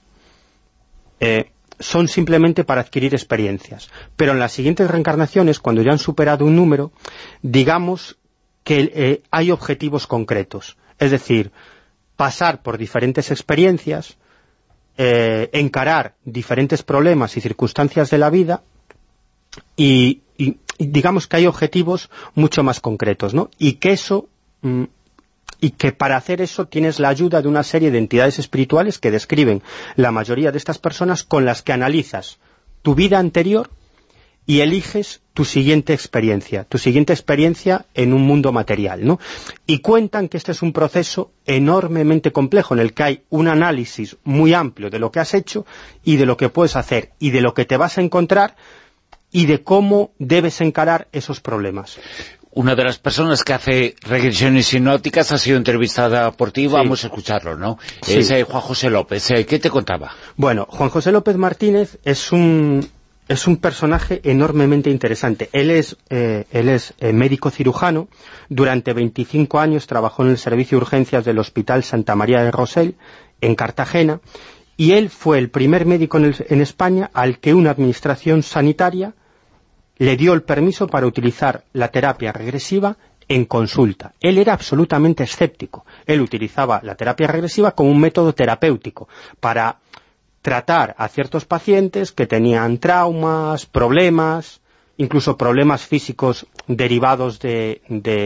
son simplemente para adquirir experiencias, pero en las siguientes reencarnaciones, cuando ya han superado un número, digamos que hay objetivos concretos, es decir, pasar por diferentes experiencias, encarar diferentes problemas y circunstancias de la vida, y digamos que hay objetivos mucho más concretos, ¿no? Y que eso... y que para hacer eso tienes la ayuda de una serie de entidades espirituales que describen la mayoría de estas personas, con las que analizas tu vida anterior y eliges tu siguiente experiencia en un mundo material, ¿no? Y cuentan que este es un proceso enormemente complejo, en el que hay un análisis muy amplio de lo que has hecho y de lo que puedes hacer y de lo que te vas a encontrar y de cómo debes encarar esos problemas. Una de las personas que hace regresiones hipnóticas ha sido entrevistada por ti, vamos a escucharlo, ¿no? Sí. Es Juan José López. ¿Qué te contaba? Bueno, Juan José López Martínez es un personaje enormemente interesante. Él es médico cirujano. Durante 25 años trabajó en el servicio de urgencias del Hospital Santa María de Rosell, en Cartagena, y él fue el primer médico en España al que una administración sanitaria le dio el permiso para utilizar la terapia regresiva en consulta. Él era absolutamente escéptico. Él utilizaba la terapia regresiva como un método terapéutico para tratar a ciertos pacientes que tenían traumas, problemas, incluso problemas físicos derivados de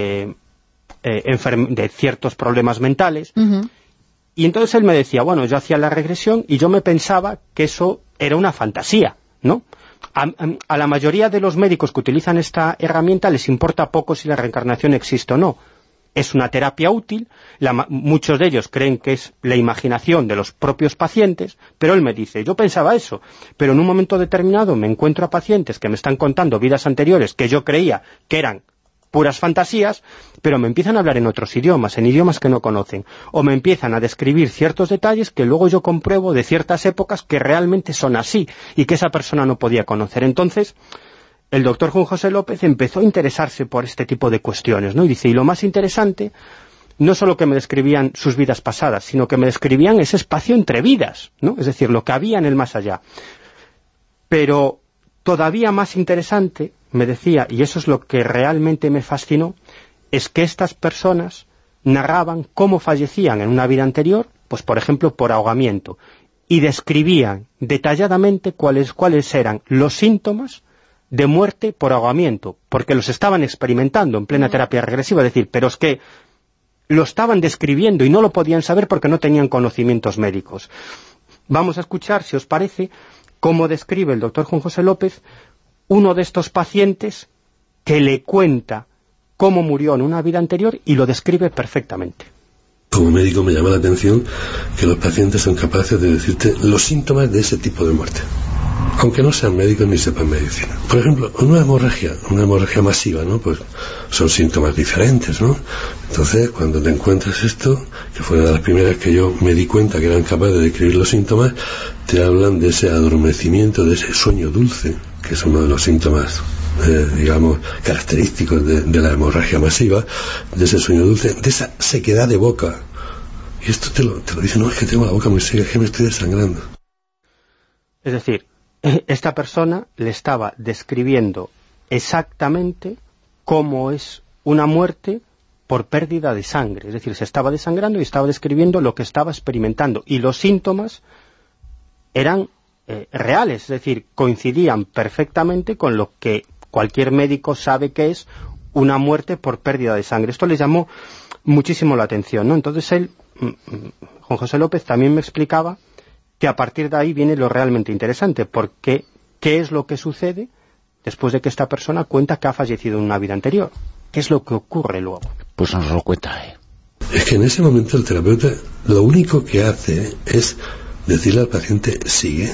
ciertos problemas mentales. Uh-huh. Y entonces él me decía, bueno, yo hacía la regresión y yo me pensaba que eso era una fantasía, ¿no? A la mayoría de los médicos que utilizan esta herramienta les importa poco si la reencarnación existe o no. Es una terapia útil, muchos de ellos creen que es la imaginación de los propios pacientes, pero él me dice, yo pensaba eso, pero en un momento determinado me encuentro a pacientes que me están contando vidas anteriores que yo creía que eran puras fantasías, pero me empiezan a hablar en otros idiomas, en idiomas que no conocen, o me empiezan a describir ciertos detalles que luego yo compruebo de ciertas épocas que realmente son así, y que esa persona no podía conocer. Entonces, el doctor Juan José López empezó a interesarse por este tipo de cuestiones, ¿no? Y dice, y lo más interesante, no solo que me describían sus vidas pasadas, sino que me describían ese espacio entre vidas, ¿no? Es decir, lo que había en el más allá. Pero todavía más interesante, me decía, y eso es lo que realmente me fascinó, es que estas personas narraban cómo fallecían en una vida anterior, pues por ejemplo por ahogamiento, y describían detalladamente cuáles eran los síntomas de muerte por ahogamiento, porque los estaban experimentando en plena terapia regresiva, es decir, pero es que lo estaban describiendo y no lo podían saber porque no tenían conocimientos médicos. Vamos a escuchar, si os parece, cómo describe el doctor Juan José López uno de estos pacientes que le cuenta cómo murió en una vida anterior y lo describe perfectamente. Como médico me llama la atención que los pacientes son capaces de decirte los síntomas de ese tipo de muerte, aunque no sean médicos ni sepan medicina. Por ejemplo, una hemorragia masiva, ¿no? Pues son síntomas diferentes, ¿no? Entonces, cuando te encuentras esto, que fue una de las primeras que yo me di cuenta que eran capaces de describir los síntomas, te hablan de ese adormecimiento, de ese sueño dulce, que es uno de los síntomas, digamos, característicos de la hemorragia masiva, de ese sueño dulce, de esa sequedad de boca. Y esto te lo dice, no, es que tengo la boca muy seca, es que me estoy desangrando. Es decir, esta persona le estaba describiendo exactamente cómo es una muerte por pérdida de sangre, es decir, se estaba desangrando y estaba describiendo lo que estaba experimentando, y los síntomas eran reales, es decir, coincidían perfectamente con lo que cualquier médico sabe que es una muerte por pérdida de sangre. Esto le llamó muchísimo la atención, ¿no? Entonces él, Juan José López, también me explicaba que a partir de ahí viene lo realmente interesante, porque ¿qué es lo que sucede después de que esta persona cuenta que ha fallecido en una vida anterior? ¿Qué es lo que ocurre luego? Pues nos lo cuenta, Es que en ese momento el terapeuta lo único que hace es decirle al paciente, sigue,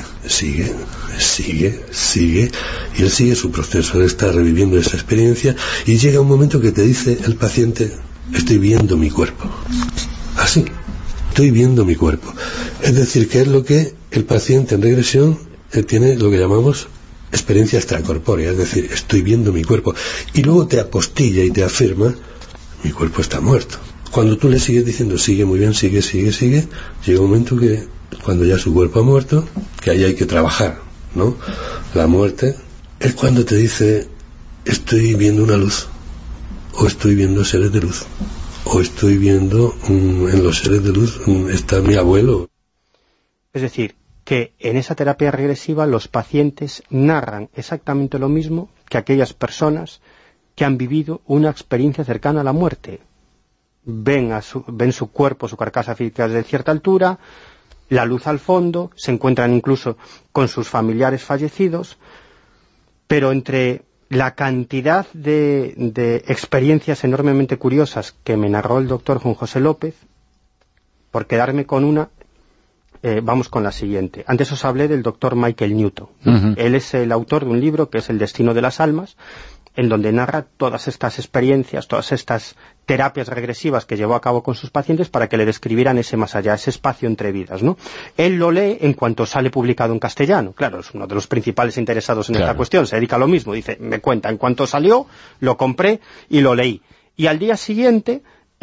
y él sigue su proceso, él está reviviendo esa experiencia, y llega un momento que te dice el paciente, estoy viendo mi cuerpo. Así, estoy viendo mi cuerpo. Es decir, que es lo que el paciente en regresión tiene lo que llamamos experiencia extracorpórea, es decir, estoy viendo mi cuerpo, y luego te apostilla y te afirma, mi cuerpo está muerto. Cuando tú le sigues diciendo, sigue muy bien, sigue, llega un momento que cuando ya su cuerpo ha muerto, que ahí hay que trabajar, ¿no? La muerte es cuando te dice, estoy viendo una luz, o estoy viendo seres de luz, o estoy viendo en los seres de luz está mi abuelo. Es decir, que en esa terapia regresiva los pacientes narran exactamente lo mismo que aquellas personas que han vivido una experiencia cercana a la muerte. Ven su cuerpo, su carcasa física desde cierta altura, la luz al fondo, se encuentran incluso con sus familiares fallecidos, pero entre la cantidad de experiencias enormemente curiosas que me narró el doctor Juan José López, por quedarme con una, vamos con la siguiente. Antes os hablé del doctor Michael Newton. Él es el autor de un libro que es El destino de las almas, en donde narra todas estas experiencias, todas estas terapias regresivas que llevó a cabo con sus pacientes para que le describieran ese más allá, ese espacio entre vidas, ¿no? Él lo lee en cuanto sale publicado en castellano. Claro, es uno de los principales interesados en esta cuestión, se dedica a lo mismo. Dice, me cuenta, en cuanto salió, lo compré y lo leí. Y al día siguiente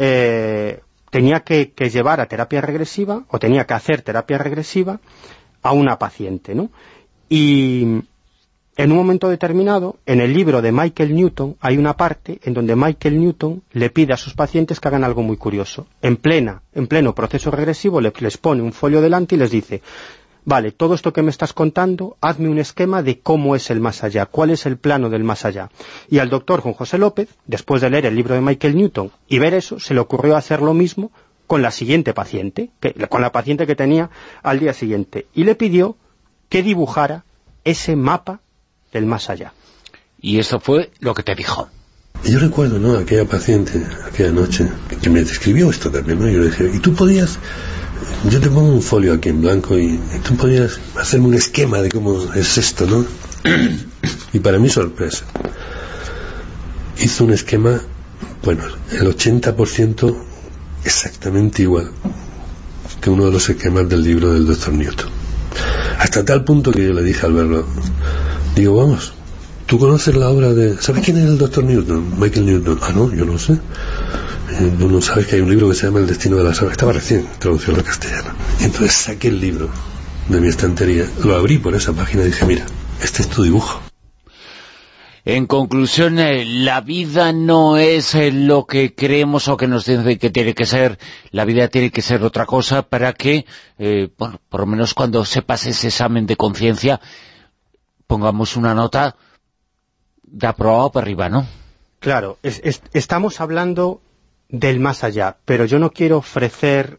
tenía que llevar a terapia regresiva, o tenía que hacer terapia regresiva a una paciente, ¿no? Y en un momento determinado, en el libro de Michael Newton, hay una parte en donde Michael Newton le pide a sus pacientes que hagan algo muy curioso. En pleno proceso regresivo les pone un folio delante y les dice, vale, todo esto que me estás contando, hazme un esquema de cómo es el más allá, cuál es el plano del más allá. Y al doctor Juan José López, después de leer el libro de Michael Newton y ver eso, se le ocurrió hacer lo mismo con la siguiente paciente, con la paciente que tenía al día siguiente, y le pidió que dibujara ese mapa del más allá. Y eso fue lo que te dijo. Yo recuerdo, ¿no?, aquella paciente, aquella noche, que me describió esto también, ¿no? Yo le dije, ¿y tú podías? Yo te pongo un folio aquí en blanco y tú podías hacerme un esquema de cómo es esto, ¿no? Y para mi sorpresa, hizo un esquema, bueno, el 80% exactamente igual que uno de los esquemas del libro del Dr. Newton. Hasta tal punto que yo le dije al verlo, digo, vamos, ¿tú conoces la obra de... ¿Sabes quién es el Dr. Newton? Michael Newton. Ah, no, yo no sé. ¿Tú no sabes que hay un libro que se llama El destino de las almas? Estaba recién traducido al castellano. Y entonces saqué el libro de mi estantería, lo abrí por esa página y dije, mira, este es tu dibujo. En conclusión, la vida no es lo que creemos o que nos dicen que tiene que ser. La vida tiene que ser otra cosa para que, bueno, por lo menos cuando se pase ese examen de conciencia, pongamos una nota de aprobado para arriba, ¿no? Claro, estamos hablando del más allá, pero yo no quiero ofrecer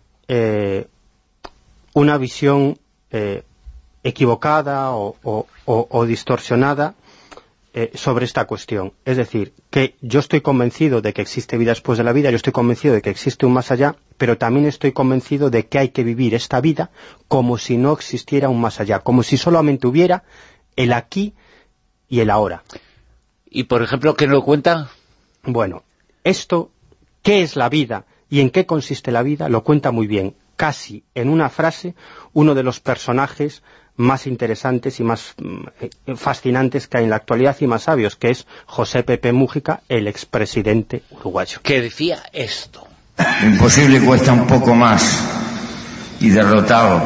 una visión equivocada o distorsionada sobre esta cuestión. Es decir, que yo estoy convencido de que existe vida después de la vida, yo estoy convencido de que existe un más allá, pero también estoy convencido de que hay que vivir esta vida como si no existiera un más allá, como si solamente hubiera el aquí y el ahora. ¿Y, por ejemplo, qué nos cuenta? Bueno, esto, ¿qué es la vida y en qué consiste la vida? Lo cuenta muy bien, casi en una frase, uno de los personajes más interesantes y más fascinantes que hay en la actualidad y más sabios, que es José Pepe Mújica, el expresidente uruguayo. Que decía esto. Lo imposible cuesta un poco más y derrotados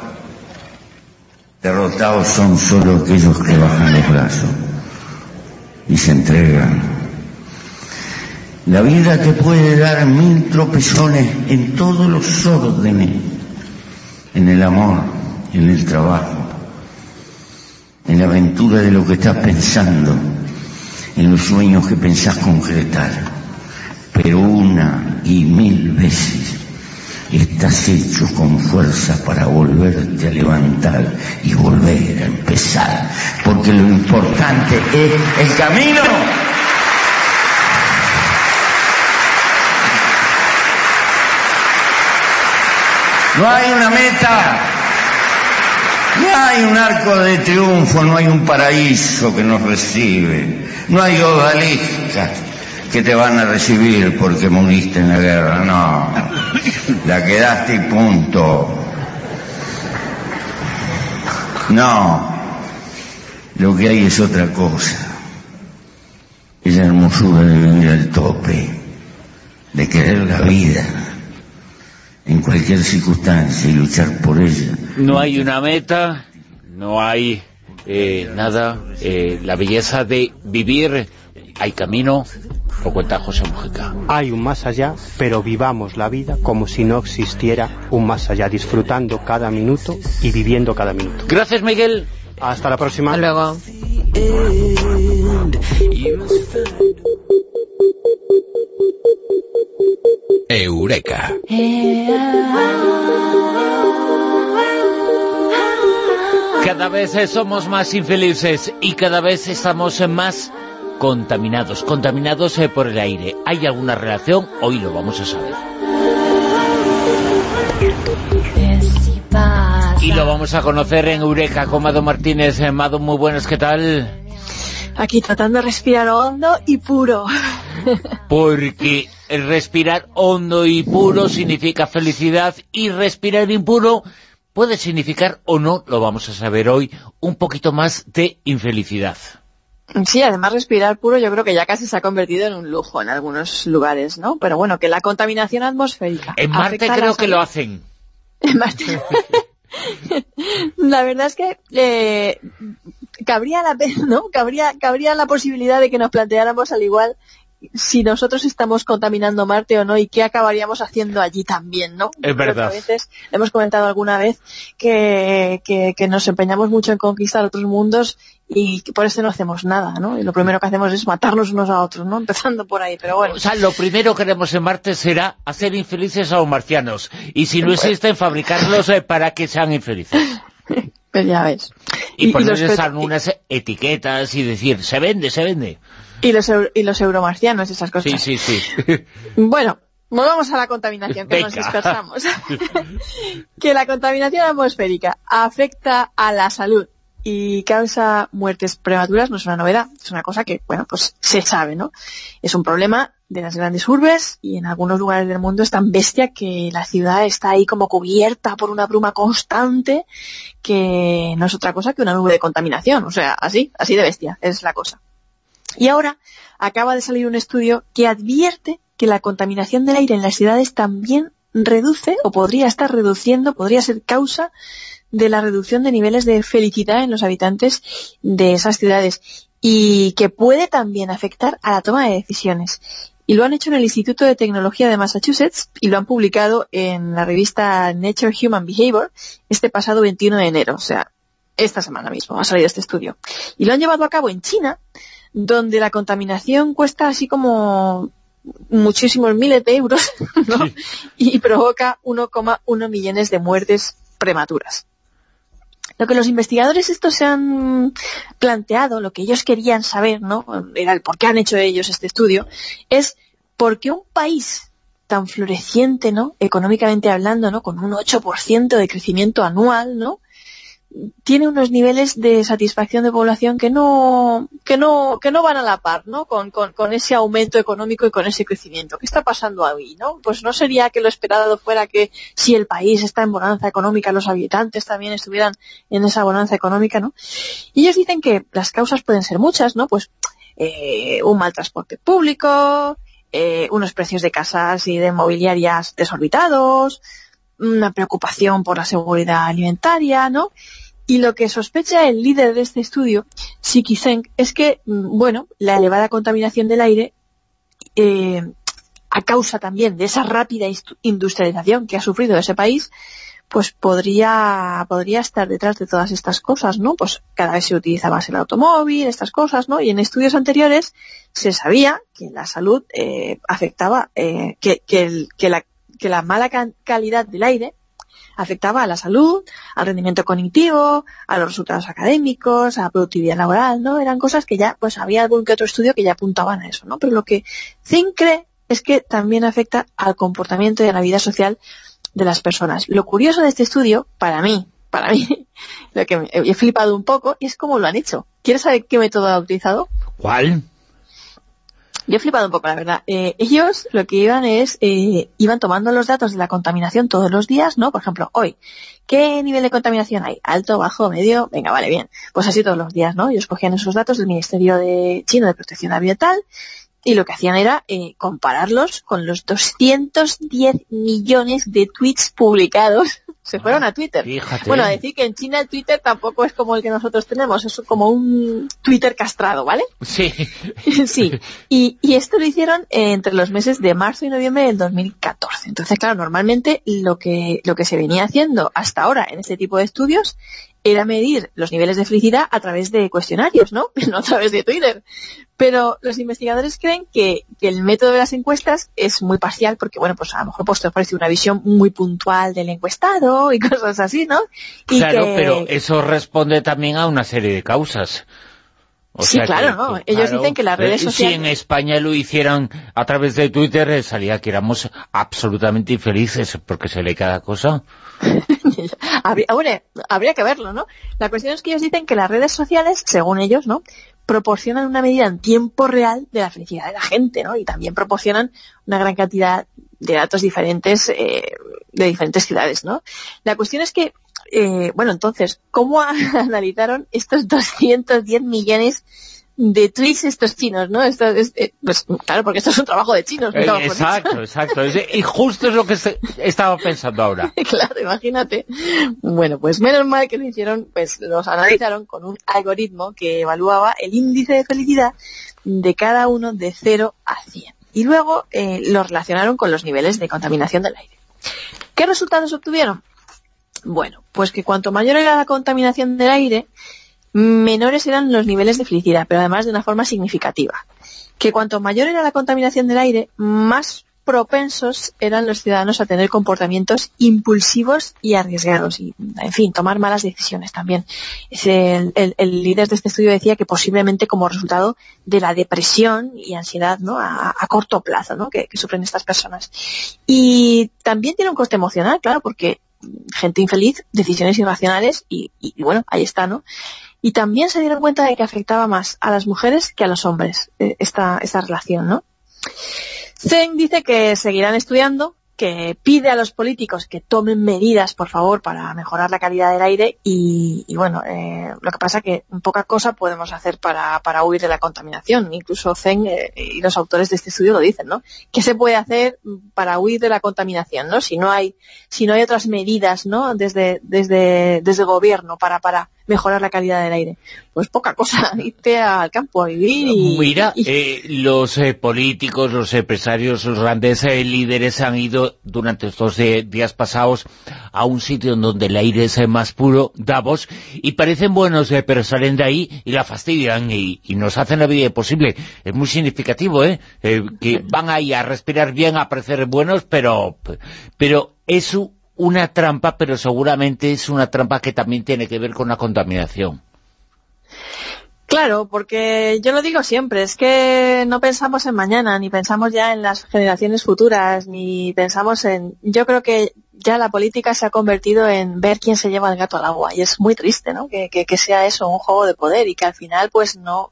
son solo aquellos que bajan los brazos y se entregan. La vida te puede dar 1000 tropezones en todos los órdenes, en el amor, en el trabajo, en la aventura de lo que estás pensando, en los sueños que pensás concretar. Pero 1 y 1000 veces estás hecho con fuerza para volverte a levantar y volver a empezar, porque lo importante es el camino. No hay una meta, no hay un arco de triunfo, no hay un paraíso que nos recibe, no hay odaliscas que te van a recibir porque moriste en la guerra, no, la quedaste y punto. No, lo que hay es otra cosa, es la hermosura de venir al tope, de querer la vida en cualquier circunstancia y luchar por ella. No hay una meta, no hay nada, la belleza de vivir, hay camino, lo cuenta José Mujica. Hay un más allá, pero vivamos la vida como si no existiera un más allá, disfrutando cada minuto y viviendo cada minuto. Gracias, Miguel. Hasta la próxima. Hasta luego. Eureka. Cada vez somos más infelices y cada vez estamos más contaminados por el aire. ¿Hay alguna relación? Hoy lo vamos a saber. Y lo vamos a conocer en Eureka con Mado Martínez. Mado, muy buenas, ¿qué tal? Aquí tratando de respirar hondo y puro. Porque el respirar hondo y puro significa felicidad, y respirar impuro puede significar, o no, lo vamos a saber hoy, un poquito más de infelicidad. Sí, además respirar puro yo creo que ya casi se ha convertido en un lujo en algunos lugares, ¿no? Pero bueno, que la contaminación atmosférica... En Marte creo que lo hacen. En Marte... La verdad es que cabría la pena, ¿no? Cabría la posibilidad de que nos planteáramos al igual si nosotros estamos contaminando Marte o no, y qué acabaríamos haciendo allí también, ¿no? Es verdad. A veces hemos comentado alguna vez que nos empeñamos mucho en conquistar otros mundos y que por eso no hacemos nada, ¿no? Y lo primero que hacemos es matarnos unos a otros, ¿no? Empezando por ahí, pero bueno. O sea, lo primero que haremos en Marte será hacer infelices a los marcianos, y si no existen, fabricarlos para que sean infelices. Pues ya ves. Y ponerles algunas etiquetas y decir, se vende. Y los euromarcianos, esas cosas. Sí. Bueno, volvamos a la contaminación, que nos dispersamos. Que la contaminación atmosférica afecta a la salud y causa muertes prematuras no es una novedad, es una cosa que, bueno, pues se sabe, ¿no? Es un problema de las grandes urbes, y en algunos lugares del mundo es tan bestia que la ciudad está ahí como cubierta por una bruma constante que no es otra cosa que una nube de contaminación, o sea, así de bestia es la cosa. Y ahora acaba de salir un estudio que advierte que la contaminación del aire en las ciudades también reduce, o podría estar reduciendo, podría ser causa de la reducción de niveles de felicidad en los habitantes de esas ciudades, y que puede también afectar a la toma de decisiones. Y lo han hecho en el Instituto de Tecnología de Massachusetts y lo han publicado en la revista Nature Human Behavior este pasado 21 de enero, o sea, esta semana mismo ha salido este estudio. Y lo han llevado a cabo en China, donde la contaminación cuesta así como muchísimos miles de euros, ¿no? Sí. Y provoca 1,1 millones de muertes prematuras. Lo que los investigadores estos se han planteado, lo que ellos querían saber, ¿no? Era el por qué han hecho ellos este estudio, es por qué un país tan floreciente, ¿no? Económicamente hablando, ¿no? Con un 8% de crecimiento anual, ¿no? Tiene unos niveles de satisfacción de población que no van a la par, ¿no? Con ese aumento económico y con ese crecimiento. ¿Qué está pasando ahí, no? Pues no sería que lo esperado fuera que si el país está en bonanza económica, los habitantes también estuvieran en esa bonanza económica, ¿no? Y ellos dicen que las causas pueden ser muchas, ¿no? Pues un mal transporte público, unos precios de casas y de mobiliarias desorbitados, una preocupación por la seguridad alimentaria, ¿no? Y lo que sospecha el líder de este estudio, Siki Zheng, es que, bueno, la elevada contaminación del aire a causa también de esa rápida industrialización que ha sufrido ese país, pues podría estar detrás de todas estas cosas, ¿no? Pues cada vez se utiliza más el automóvil, estas cosas, ¿no? Y en estudios anteriores se sabía que la salud afectaba, que la mala calidad del aire afectaba a la salud, al rendimiento cognitivo, a los resultados académicos, a la productividad laboral, ¿no? Eran cosas que ya, pues había algún que otro estudio que ya apuntaban a eso, ¿no? Pero lo que Zinn cree es que también afecta al comportamiento y a la vida social de las personas. Lo curioso de este estudio, para mí, lo que he flipado un poco, es cómo lo han hecho. ¿Quieres saber qué método ha utilizado? ¿Cuál? Yo he flipado un poco, la verdad. Ellos lo que iban tomando los datos de la contaminación todos los días, ¿no? Por ejemplo, hoy, ¿qué nivel de contaminación hay? ¿Alto, bajo, medio? Venga, vale, bien. Pues así todos los días, ¿no? Ellos cogían esos datos del Ministerio Chino de Protección Ambiental y lo que hacían era compararlos con los 210 millones de tweets publicados. Se fueron a Twitter. Fíjate. Bueno, a decir que en China el Twitter tampoco es como el que nosotros tenemos, es como un Twitter castrado, ¿vale? Sí. Sí. Y esto lo hicieron entre los meses de marzo y noviembre del 2014. Entonces, claro, normalmente lo que se venía haciendo hasta ahora en este tipo de estudios era medir los niveles de felicidad a través de cuestionarios, ¿no? No a través de Twitter. Pero los investigadores creen que el método de las encuestas es muy parcial porque, bueno, pues a lo mejor te ofrece una visión muy puntual del encuestado y cosas así, ¿no? Y claro, pero eso responde también a una serie de causas. Sí, claro, ¿no? Ellos dicen que las redes sociales... Si en España lo hicieran a través de Twitter, salía que éramos absolutamente infelices porque se lee cada cosa. Habría que verlo, ¿no? La cuestión es que ellos dicen que las redes sociales, según ellos, ¿no?, proporcionan una medida en tiempo real de la felicidad de la gente, ¿no? Y también proporcionan una gran cantidad de datos diferentes de diferentes ciudades, ¿no? La cuestión es que, entonces, ¿cómo analizaron estos 210 millones de tweets estos chinos, ¿no? Pues claro, porque esto es un trabajo de chinos. Exacto. Y justo es lo que estaba pensando ahora. Claro, imagínate. Bueno, pues menos mal que lo hicieron, pues los analizaron con un algoritmo que evaluaba el índice de felicidad de cada uno de 0 a 100. Y luego lo relacionaron con los niveles de contaminación del aire. ¿Qué resultados obtuvieron? Bueno, pues que cuanto mayor era la contaminación del aire, menores eran los niveles de felicidad, pero además de una forma significativa. Que cuanto mayor era la contaminación del aire, más propensos eran los ciudadanos a tener comportamientos impulsivos y arriesgados y, en fin, tomar malas decisiones también. El líder de este estudio decía que posiblemente como resultado de la depresión y ansiedad, ¿no?, a corto plazo, ¿no?, que sufren estas personas. Y también tiene un coste emocional, claro, porque gente infeliz, decisiones irracionales y bueno, ahí está, ¿no? Y también se dieron cuenta de que afectaba más a las mujeres que a los hombres esta relación, ¿no? Zeng dice que seguirán estudiando, que pide a los políticos que tomen medidas, por favor, para mejorar la calidad del aire y bueno, lo que pasa es que poca cosa podemos hacer para huir de la contaminación. Incluso Zeng y los autores de este estudio lo dicen, ¿no? ¿Qué se puede hacer para huir de la contaminación, ¿no? Si no hay otras medidas, ¿no?, desde el gobierno para mejorar la calidad del aire. Pues poca cosa, irte al campo a vivir y... Mira, los políticos, los empresarios, los grandes líderes han ido durante estos días pasados a un sitio en donde el aire es más puro, Davos, y parecen buenos, pero salen de ahí y la fastidian y nos hacen la vida imposible. Es muy significativo, que van ahí a respirar bien, a parecer buenos, pero es una trampa, pero seguramente es una trampa que también tiene que ver con la contaminación. Claro, porque yo lo digo siempre, es que no pensamos en mañana, ni pensamos ya en las generaciones futuras, ni pensamos en... Yo creo que ya la política se ha convertido en ver quién se lleva el gato al agua, y es muy triste, ¿no?, que sea eso, un juego de poder, y que al final pues no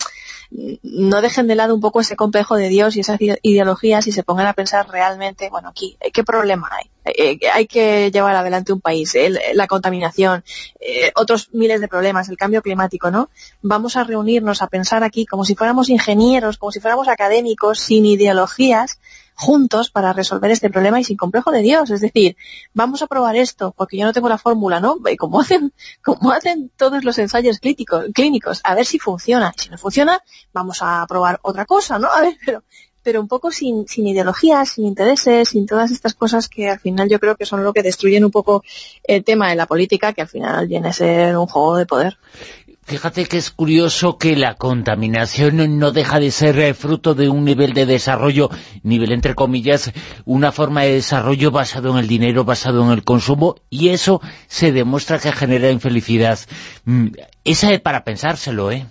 dejen de lado un poco ese complejo de Dios y esas ideologías y se pongan a pensar realmente, bueno, aquí, ¿qué problema hay? Hay que llevar adelante un país, la contaminación, otros miles de problemas, el cambio climático, ¿no? Vamos a reunirnos a pensar aquí como si fuéramos ingenieros, como si fuéramos académicos, sin ideologías, juntos para resolver este problema y sin complejo de Dios. Es decir, vamos a probar esto, porque yo no tengo la fórmula, ¿no? Como hacen todos los ensayos clínicos, a ver si funciona. Si no funciona, vamos a probar otra cosa, ¿no? A ver, pero un poco sin ideologías, sin intereses, sin todas estas cosas que al final yo creo que son lo que destruyen un poco el tema de la política, que al final viene a ser un juego de poder. Fíjate que es curioso que la contaminación no deja de ser fruto de un nivel de desarrollo, nivel entre comillas, una forma de desarrollo basado en el dinero, basado en el consumo, y eso se demuestra que genera infelicidad. Esa es para pensárselo, ¿eh?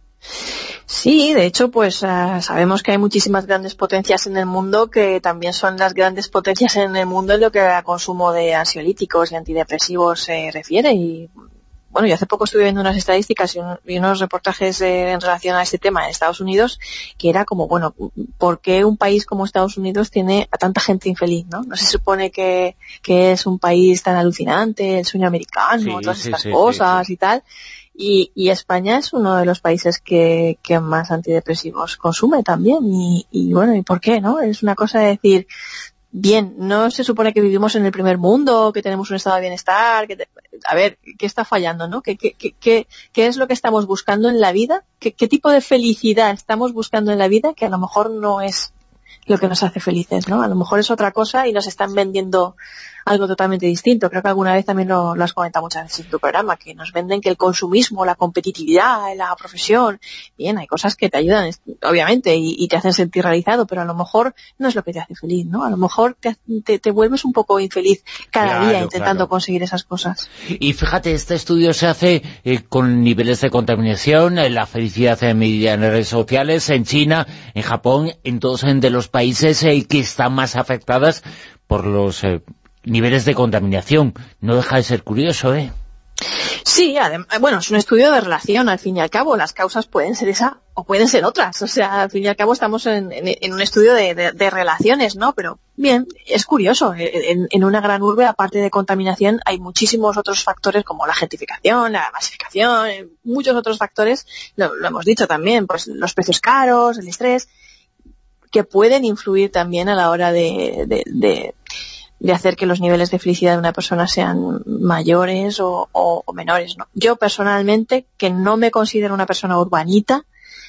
Sí, de hecho, pues sabemos que hay muchísimas grandes potencias en el mundo que también son las grandes potencias en el mundo en lo que al consumo de ansiolíticos y antidepresivos se refiere. Y bueno, yo hace poco estuve viendo unas estadísticas y unos reportajes en relación a este tema en Estados Unidos, que era como, bueno, ¿por qué un país como Estados Unidos tiene a tanta gente infeliz, no? No se supone que es un país tan alucinante, el sueño americano, todas estas cosas y tal. Y España es uno de los países que más antidepresivos consume también. Y bueno, ¿y por qué, no? Es una cosa de decir, bien, no se supone que vivimos en el primer mundo, que tenemos un estado de bienestar, a ver, ¿qué está fallando, no? ¿Qué es lo que estamos buscando en la vida? ¿Qué tipo de felicidad estamos buscando en la vida que a lo mejor no es lo que nos hace felices, ¿no? A lo mejor es otra cosa y nos están vendiendo algo totalmente distinto. Creo que alguna vez también lo has comentado muchas veces en tu programa, que nos venden que el consumismo, la competitividad, la profesión, bien, hay cosas que te ayudan, obviamente, y te hacen sentir realizado, pero a lo mejor no es lo que te hace feliz, ¿no? A lo mejor te vuelves un poco infeliz cada día intentando conseguir esas cosas. Y fíjate, este estudio se hace con niveles de contaminación, la felicidad medida en redes sociales, en China, en Japón, en todos de los países que están más afectadas por los niveles de contaminación. No deja de ser curioso, ¿eh? Sí, bueno, es un estudio de relación, al fin y al cabo. Las causas pueden ser esa o pueden ser otras. O sea, al fin y al cabo estamos en un estudio de relaciones, ¿no? Pero, bien, es curioso. En una gran urbe, aparte de contaminación, hay muchísimos otros factores como la gentrificación, la masificación, muchos otros factores, lo hemos dicho también, pues los precios caros, el estrés, que pueden influir también a la hora de hacer que los niveles de felicidad de una persona sean mayores o menores, ¿no? Yo personalmente, que no me considero una persona urbanita,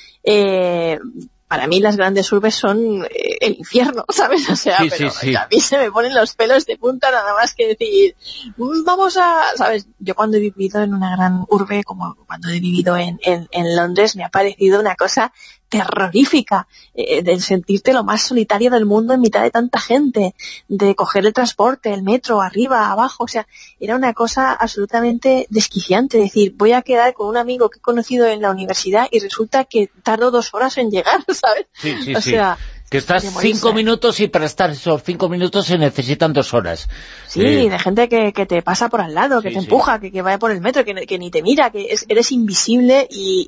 para mí las grandes urbes son el infierno, ¿sabes? O sea, sí. A mí se me ponen los pelos de punta nada más que decir, vamos a... ¿Sabes? Yo cuando he vivido en una gran urbe, como cuando he vivido en Londres, me ha parecido una cosa terrorífica, de sentirte lo más solitario del mundo en mitad de tanta gente, de coger el transporte, el metro, arriba, abajo, o sea, era una cosa absolutamente desquiciante, decir, voy a quedar con un amigo que he conocido en la universidad y resulta que tardo 2 horas en llegar, ¿sabes? Sí, o sea, que estás 5 minutos y para estar esos 5 minutos se necesitan 2 horas. Sí, de gente que te pasa por al lado, que te empuja, que vaya por el metro, que ni te mira, que eres invisible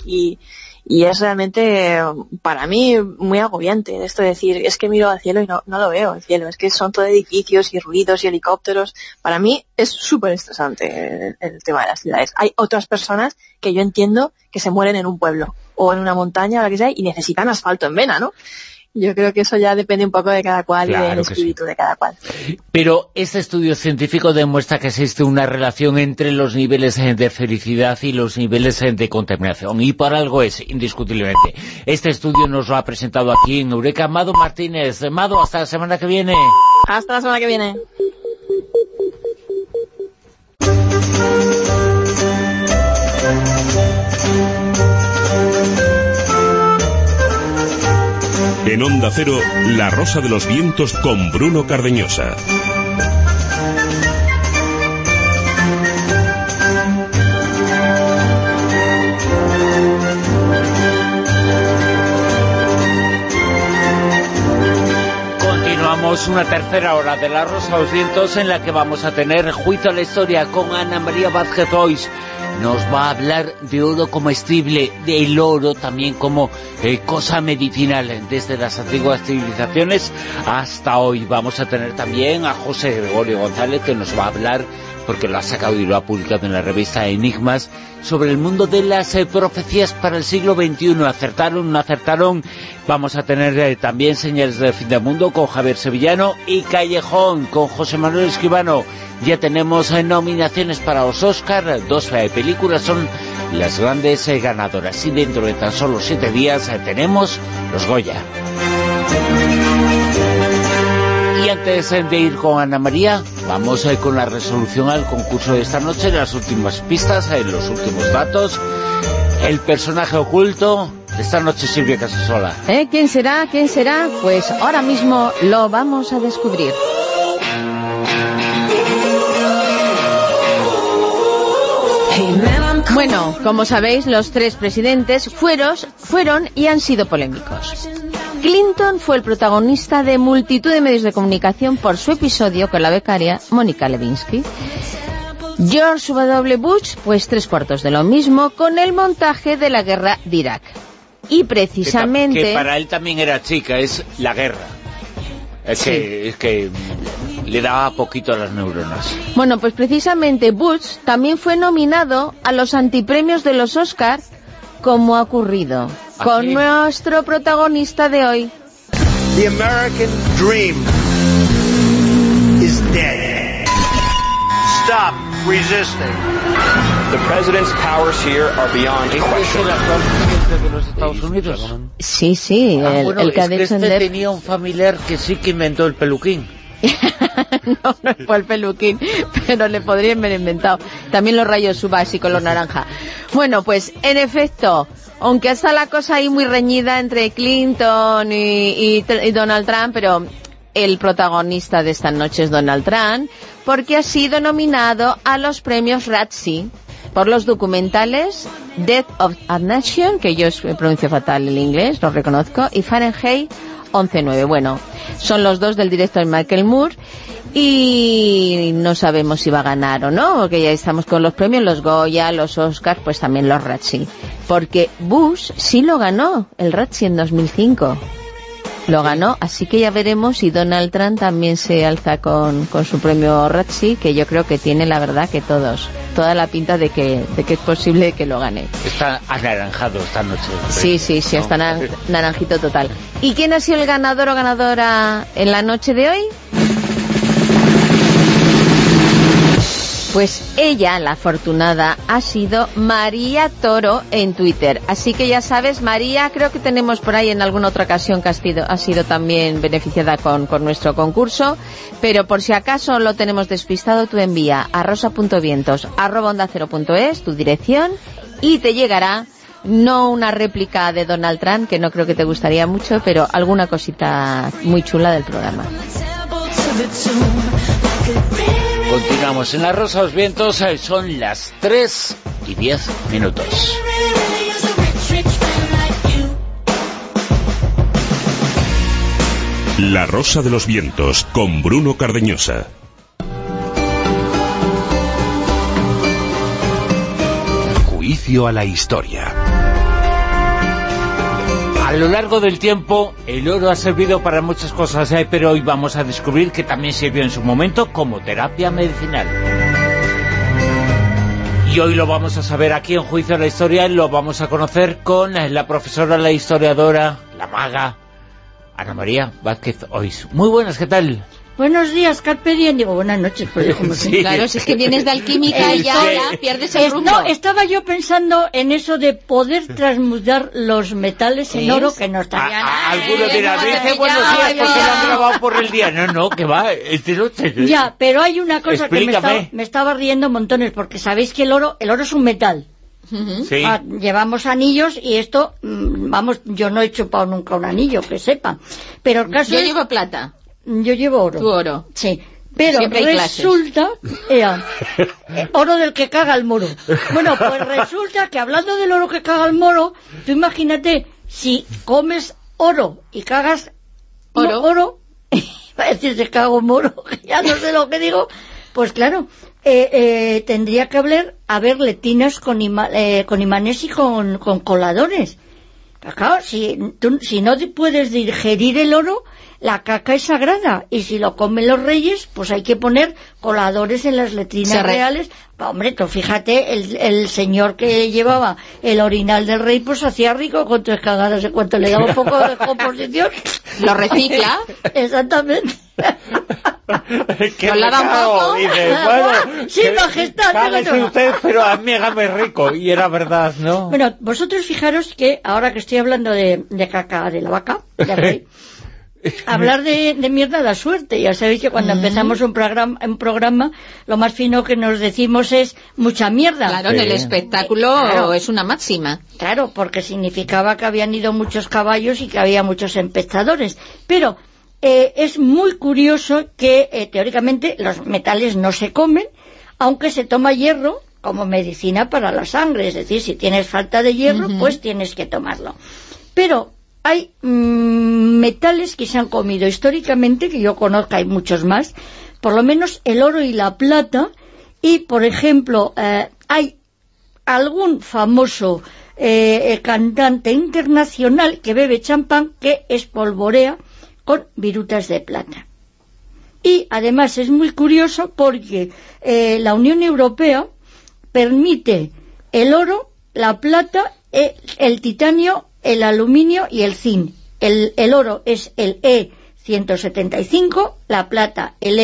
y es realmente, para mí, muy agobiante esto de decir, es que miro al cielo y no lo veo, el cielo, es que son todo edificios y ruidos y helicópteros. Para mí es súper estresante el tema de las ciudades. Hay otras personas que yo entiendo que se mueren en un pueblo o en una montaña o lo que sea y necesitan asfalto en vena, ¿no? Yo creo que eso ya depende un poco de cada cual, claro, y del espíritu de cada cual. Pero este estudio científico demuestra que existe una relación entre los niveles de felicidad y los niveles de contaminación. Y por algo es, indiscutiblemente. Este estudio nos lo ha presentado aquí en Eureka Mado Martínez. Mado, hasta la semana que viene. Hasta la semana que viene. En Onda Cero, La Rosa de los Vientos con Bruno Cardeñosa. Continuamos una tercera hora de La Rosa de los Vientos en la que vamos a tener juicio a la historia con Ana María Vázquez Ois. Nos va a hablar de oro comestible, del oro también como cosa medicinal, desde las antiguas civilizaciones hasta hoy. Vamos a tener también a José Gregorio González, que nos va a hablar, porque lo ha sacado y lo ha publicado en la revista Enigmas, sobre el mundo de las profecías para el siglo XXI. ¿Acertaron, no acertaron? Vamos a tener también Señales del Fin del Mundo con Javier Sevillano y Callejón con José Manuel Escribano. Ya tenemos nominaciones para los Oscar, 2 películas son las grandes ganadoras. Y dentro de tan solo 7 días tenemos los Goya. Y antes de ir con Ana María, vamos con la resolución al concurso de esta noche, las últimas pistas, los últimos datos. El personaje oculto de esta noche, Silvia Casasola. ¿Quién será? ¿Quién será? Pues ahora mismo lo vamos a descubrir. Bueno, como sabéis, los tres presidentes fueron y han sido polémicos. Clinton fue el protagonista de multitud de medios de comunicación por su episodio con la becaria Mónica Lewinsky. George W. Bush, pues 3/4 de lo mismo, con el montaje de la guerra de Irak. Y precisamente... Que para él también era chica, es la guerra. Es que le daba poquito a las neuronas. Bueno, pues precisamente Bush también fue nominado a los antipremios de los Oscar, como ha ocurrido con nuestro protagonista de hoy. The American dream is dead. Stop resisting. The president's powers here are beyond question. ¿Es el actual presidente de los Estados Unidos? Sí, el que ha defender... tenía un familiar que sí que inventó el peluquín. No fue el peluquín, pero le podrían haber inventado. También los rayos UV y color naranja. Bueno, pues en efecto, aunque está la cosa ahí muy reñida entre Clinton y Donald Trump, pero el protagonista de esta noche es Donald Trump, porque ha sido nominado a los premios Razzie por los documentales Death of a Nation, que yo pronuncio fatal el inglés, lo reconozco, y Fahrenheit 11/9. Bueno, son los dos del director Michael Moore, y no sabemos si va a ganar o no, porque ya estamos con los premios, los Goya, los Oscars, pues también los Razzie, porque Bush sí lo ganó, el Razzie en 2005. Lo ganó, así que ya veremos si Donald Trump también se alza con su premio Razzie, que yo creo que tiene, la verdad, que toda la pinta de que es posible que lo gane. Está anaranjado esta noche. Sí, está naranjito total. ¿Y quién ha sido el ganador o ganadora en la noche de hoy? Pues ella, la afortunada, ha sido María Toro en Twitter. Así que ya sabes, María, creo que tenemos por ahí en alguna otra ocasión que ha sido también beneficiada con nuestro concurso, pero por si acaso lo tenemos despistado, tú envía a rosa.vientos@ondacero.es tu dirección y te llegará no una réplica de Donald Trump, que no creo que te gustaría mucho, pero alguna cosita muy chula del programa. Continuamos en La Rosa de los Vientos, son las 3:10. La Rosa de los Vientos, con Bruno Cardeñosa. Juicio a la historia. A lo largo del tiempo, el oro ha servido para muchas cosas, pero hoy vamos a descubrir que también sirvió en su momento como terapia medicinal. Y hoy lo vamos a saber aquí en Juicio a la Historia, lo vamos a conocer con la profesora, la historiadora, la maga, Ana María Vázquez Ois. Muy buenas, ¿qué tal? Buenos días, Carpe Diem. Digo, buenas noches. Pues, sí. Claro, si es que vienes de alquímica y ya pierdes el rumbo. No, estaba yo pensando en eso de poder transmutar los metales en oro, que no estaría nada. Algunos dirán, dice buenos días porque lo han grabado por el día. No, que va. Ya, pero hay una cosa que me estaba riendo montones, porque sabéis que el oro es un metal. Sí. Llevamos anillos y esto, yo no he chupado nunca un anillo, que sepa. Pero el caso yo llevo plata. Yo llevo oro. Tu oro. Sí. Pero resulta... oro del que caga el moro. Bueno, pues resulta que hablando del oro que caga el moro, tú imagínate, si comes oro y cagas oro va a decir se cago moro, ya no sé lo que digo, pues claro, tendría que haber letinas con imanes y con coladores. Claro, si no puedes digerir el oro, la caca es sagrada, y si lo comen los reyes, pues hay que poner coladores en las letrinas reales. Hombre, tú fíjate, el señor que llevaba el orinal del rey, pues hacía rico con 3 cagadas, en cuanto le daba un poco de composición. Lo recicla. Exactamente. ¿Qué lo lava un poco? Dice, bueno, sí, majestad. Cágase usted, pero a mí hágame rico. Y era verdad, ¿no? Bueno, vosotros fijaros que ahora que estoy hablando de caca de la vaca, del rey, Hablar de mierda da suerte. Ya sabéis que cuando empezamos un programa, lo más fino que nos decimos es mucha mierda. Claro, en el espectáculo es una máxima. Claro, porque significaba que habían ido muchos caballos y que había muchos espectadores. Pero es muy curioso que teóricamente los metales no se comen, aunque se toma hierro como medicina para la sangre. Es decir, si tienes falta de hierro, pues tienes que tomarlo. Pero hay metales que se han comido históricamente, que yo conozco, hay muchos más, por lo menos el oro y la plata, y por ejemplo, hay algún famoso cantante internacional que bebe champán que espolvorea con virutas de plata. Y además es muy curioso porque la Unión Europea permite el oro, la plata, el titanio, el aluminio y el zinc. El oro es el E175, la plata el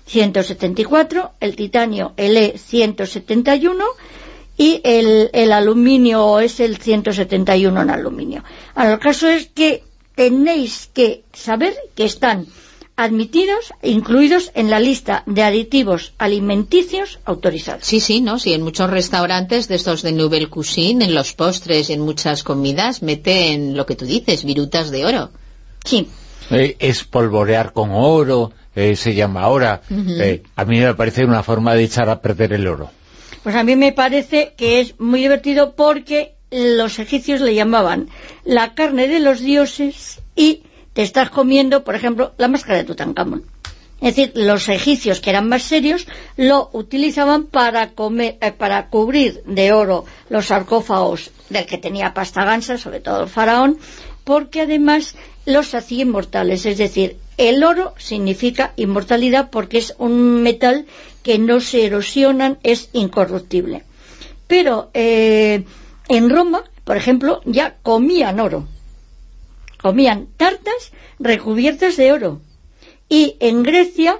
E174, el titanio el E171 y el aluminio es el 171 en aluminio. Ahora, el caso es que tenéis que saber que están admitidos, incluidos en la lista de aditivos alimenticios autorizados. Sí, en muchos restaurantes de estos de Nouvelle Cuisine, en los postres y en muchas comidas, meten lo que tú dices, virutas de oro. Sí. Espolvorear con oro, se llama ahora. A mí me parece una forma de echar a perder el oro. Pues a mí me parece que es muy divertido porque los egipcios le llamaban la carne de los dioses y te estás comiendo, por ejemplo, la máscara de Tutankamón. Es decir, los egipcios, que eran más serios, lo utilizaban para cubrir de oro los sarcófagos del que tenía pasta gansa, sobre todo el faraón, porque además los hacía inmortales. Es decir, el oro significa inmortalidad porque es un metal que no se erosiona, es incorruptible. Pero en Roma, por ejemplo, ya comían oro. Comían tartas recubiertas de oro. Y en Grecia...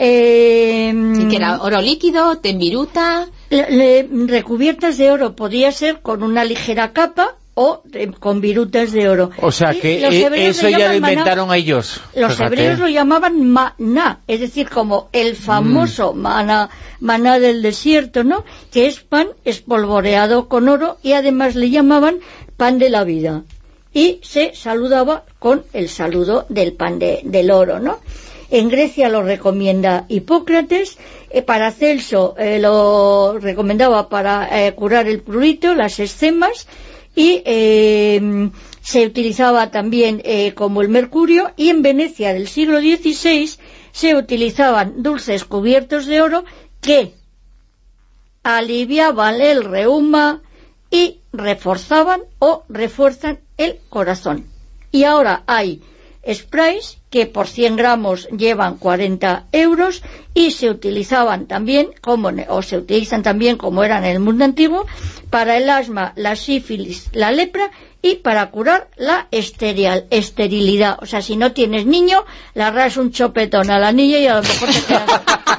sí, que era oro líquido, tembiruta... recubiertas de oro. Podía ser con una ligera capa o con virutas de oro. O sea, que eso ya lo inventaron ellos. Los hebreos lo llamaban maná, es decir, como el famoso maná del desierto, ¿no? Que es pan espolvoreado con oro y además le llamaban pan de la vida. Y se saludaba con el saludo del pan del oro, ¿no? En Grecia lo recomienda Hipócrates, Paracelso lo recomendaba para curar el prurito, las eczemas, y se utilizaba también como el mercurio, y en Venecia del siglo XVI se utilizaban dulces cubiertos de oro que aliviaban el reuma y reforzaban o refuerzan el corazón. Y ahora hay sprays que por 100 gramos llevan 40 euros y se utilizaban también, se utilizan también como era en el mundo antiguo, para el asma, la sífilis, la lepra y para curar la esterilidad. O sea, si no tienes niño, le harás un chopetón a la niña y a lo mejor te quedas...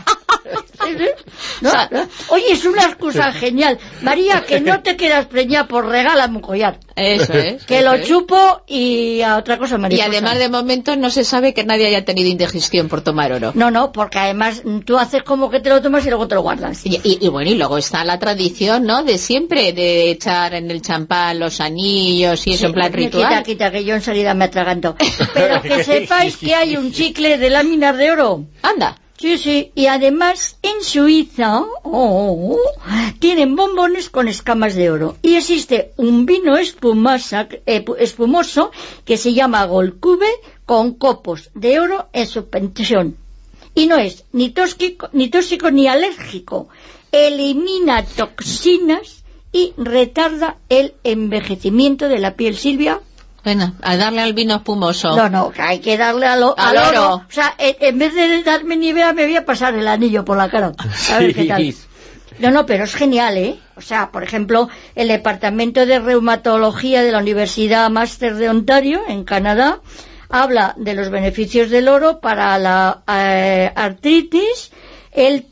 ¿No? Oye, es una excusa genial. María, que no te quedas preñada, por regálame un collar. Eso es. Que lo chupo y a otra cosa, María. Y además, de momento, no se sabe que nadie haya tenido indigestión por tomar oro. No, porque además tú haces como que te lo tomas y luego te lo guardas. Y bueno, y luego está la tradición, ¿no?, de siempre, de echar en el champán los anillos y eso, en plan ritual. Quita, que yo enseguida me atraganto. Pero que sepáis que hay un chicle de láminas de oro. Anda. Sí, y además en Suiza tienen bombones con escamas de oro. Y existe un vino espumoso que se llama Goldcube con copos de oro en suspensión. Y no es ni tóxico ni alérgico. Elimina toxinas y retarda el envejecimiento de la piel. Silvia. Bueno, a darle al vino espumoso. No, que hay que darle al oro. O sea, en vez de darme Nivea, me voy a pasar el anillo por la cara. A ver qué tal. No, pero es genial, ¿eh? O sea, por ejemplo, el Departamento de Reumatología de la Universidad Master de Ontario, en Canadá, habla de los beneficios del oro para la artritis, el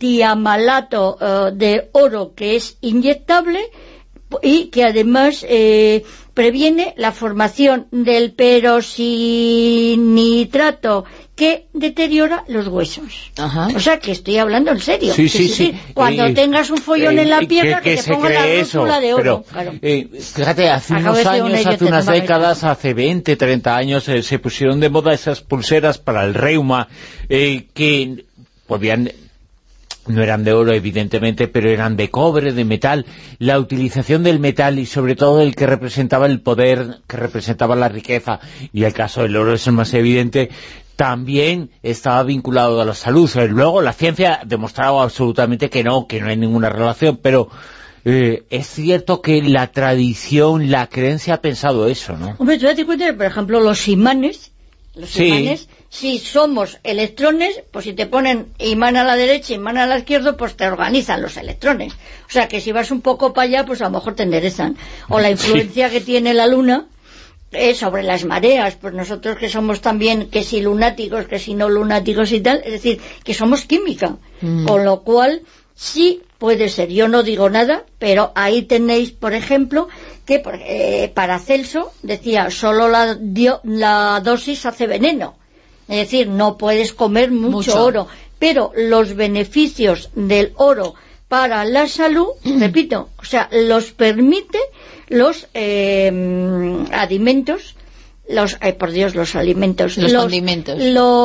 tiamalato de oro, que es inyectable, y que además previene la formación del perosinitrato que deteriora los huesos. Ajá. O sea, que estoy hablando en serio. Sí. Cuando tengas un follón en la pierna, que te ponga la rótula de oro. Pero, fíjate, hace unos años, hace unas décadas, hace 20, 30 años, se pusieron de moda esas pulseras para el reuma, que podían... No eran de oro, evidentemente, pero eran de cobre, de metal. La utilización del metal y sobre todo el que representaba el poder, que representaba la riqueza, y el caso del oro es el más evidente, también estaba vinculado a la salud. Luego la ciencia ha demostrado absolutamente que no hay ninguna relación, pero es cierto que la tradición, la creencia ha pensado eso, ¿no? Hombre, tú date cuenta que, por ejemplo, los imanes, si somos electrones, pues si te ponen imán a la derecha, imán a la izquierda, pues te organizan los electrones. O sea, que si vas un poco para allá, pues a lo mejor te enderezan. O la influencia que tiene la luna sobre las mareas, pues nosotros que somos también, que si lunáticos, que si no lunáticos y tal, es decir, que somos química. Con lo cual, sí puede ser. Yo no digo nada, pero ahí tenéis, por ejemplo, que Paracelso decía, solo la dosis hace veneno. Es decir, no puedes comer mucho oro. Pero los beneficios del oro para la salud, repito, o sea, los permite los alimentos, los condimentos.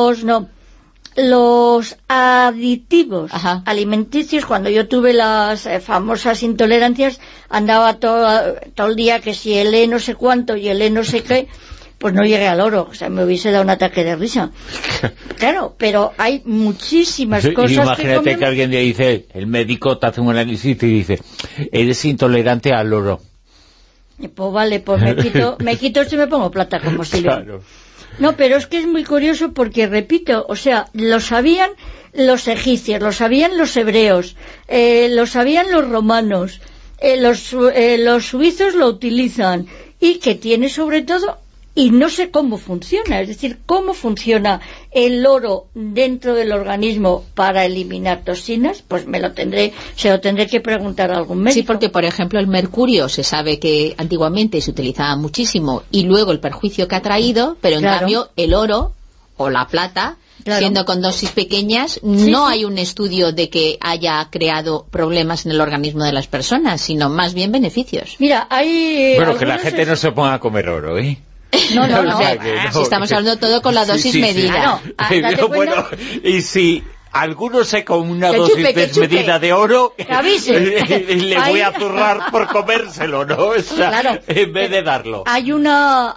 Los aditivos alimenticios. Cuando yo tuve las famosas intolerancias, andaba todo el día que si el E no sé cuánto y el E no sé qué, pues no llegué al oro. O sea, me hubiese dado un ataque de risa. Claro, pero hay muchísimas cosas. Imagínate que alguien te dice, el médico te hace un análisis y te dice, eres intolerante al oro. Pues vale, pues me quito esto y me pongo plata como si Claro. No, pero es que es muy curioso porque, repito, o sea, lo sabían los egipcios, lo sabían los hebreos, lo sabían los romanos, los suizos lo utilizan, y que tiene sobre todo, y no sé cómo funciona, es decir, cómo funciona el oro dentro del organismo para eliminar toxinas, pues se lo tendré que preguntar a algún médico. Sí, porque por ejemplo el mercurio se sabe que antiguamente se utilizaba muchísimo y luego el perjuicio que ha traído, pero en cambio el oro o la plata, siendo con dosis pequeñas, no hay un estudio de que haya creado problemas en el organismo de las personas, sino más bien beneficios. Mira, hay... Bueno, que la gente no se ponga a comer oro, ¿eh? No. Si estamos hablando todo con la dosis medida. Bueno, y si alguno se come una dosis desmedida de oro, le voy a zurrar por comérselo, ¿no? O sea, en vez de darlo. Hay una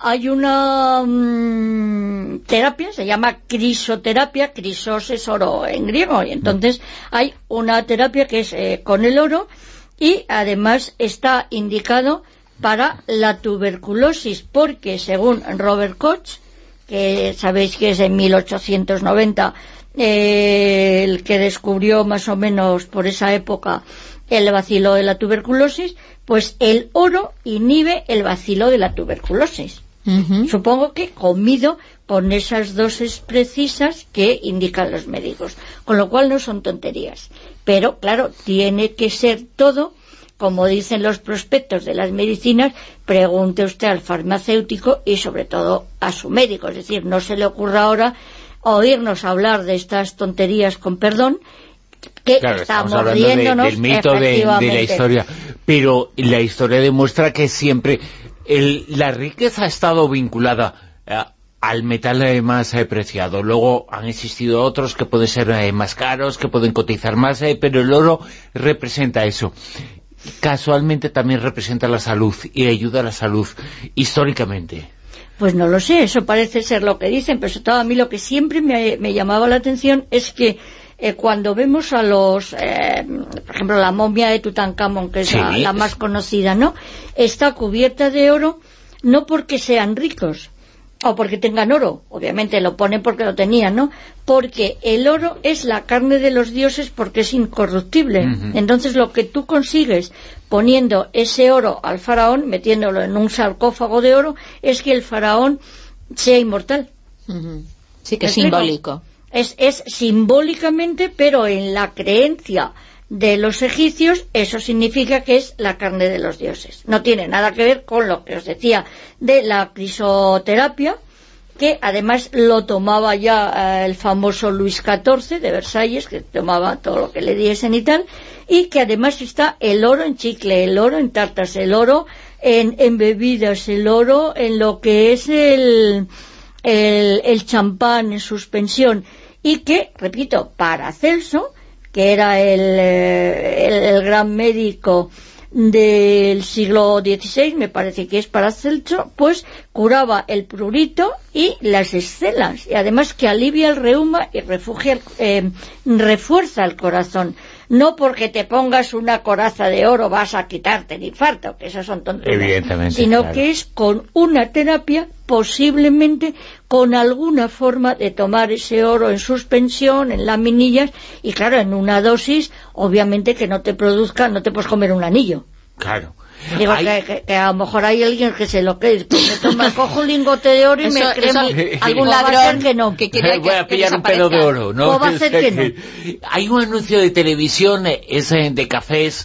terapia, se llama crisoterapia, crisos es oro en griego, y entonces hay una terapia que es con el oro, y además está indicado para la tuberculosis, porque según Robert Koch, que sabéis que es en 1890 el que descubrió más o menos por esa época el bacilo de la tuberculosis, pues el oro inhibe el bacilo de la tuberculosis. Supongo que comido con esas dosis precisas que indican los médicos, con lo cual no son tonterías, pero claro, tiene que ser todo como dicen los prospectos de las medicinas. Pregunte usted al farmacéutico y sobre todo a su médico, es decir, no se le ocurra ahora oírnos hablar de estas tonterías, con perdón, que estamos riéndonos del mito de la historia, pero la historia demuestra que siempre la riqueza ha estado vinculada al metal más preciado. Luego han existido otros que pueden ser más caros, que pueden cotizar más, pero el oro representa eso. Casualmente también representa la salud y ayuda a la salud históricamente. Pues no lo sé, eso parece ser lo que dicen, pero sobre todo a mí lo que siempre me llamaba la atención es que cuando vemos a los, por ejemplo, la momia de Tutankamón, que es la más conocida, ¿no? Está cubierta de oro, no porque sean ricos o porque tengan oro, obviamente lo ponen porque lo tenían, ¿no? Porque el oro es la carne de los dioses, porque es incorruptible. Entonces lo que tú consigues poniendo ese oro al faraón, metiéndolo en un sarcófago de oro, es que el faraón sea inmortal. Sí, que es simbólico. Es simbólicamente, pero en la creencia de los egipcios, eso significa que es la carne de los dioses. No tiene nada que ver con lo que os decía de la crisoterapia, que además lo tomaba ya el famoso Luis XIV de Versalles, que tomaba todo lo que le diesen y tal, y que además está el oro en chicle, el oro en tartas, el oro en bebidas, el oro en lo que es el champán en suspensión, y que, repito, Paracelso, que era el gran médico del siglo XVI, me parece que es Paracelso, pues curaba el prurito y las escelas, y además que alivia el reuma y refuerza el corazón. No porque te pongas una coraza de oro vas a quitarte el infarto, que esas son tonterías, sino claro, que es con una terapia, posiblemente con alguna forma de tomar ese oro en suspensión, en laminillas, y claro, en una dosis, obviamente que no te produzca, no te puedes comer un anillo. Claro. Digo que a lo mejor hay alguien que se lo cree, cojo un lingote de oro y me creo algún ladrón que voy a pillar un pelo de oro, ¿no? ¿Cómo va a hacer que no? Hay un anuncio de televisión, es de cafés,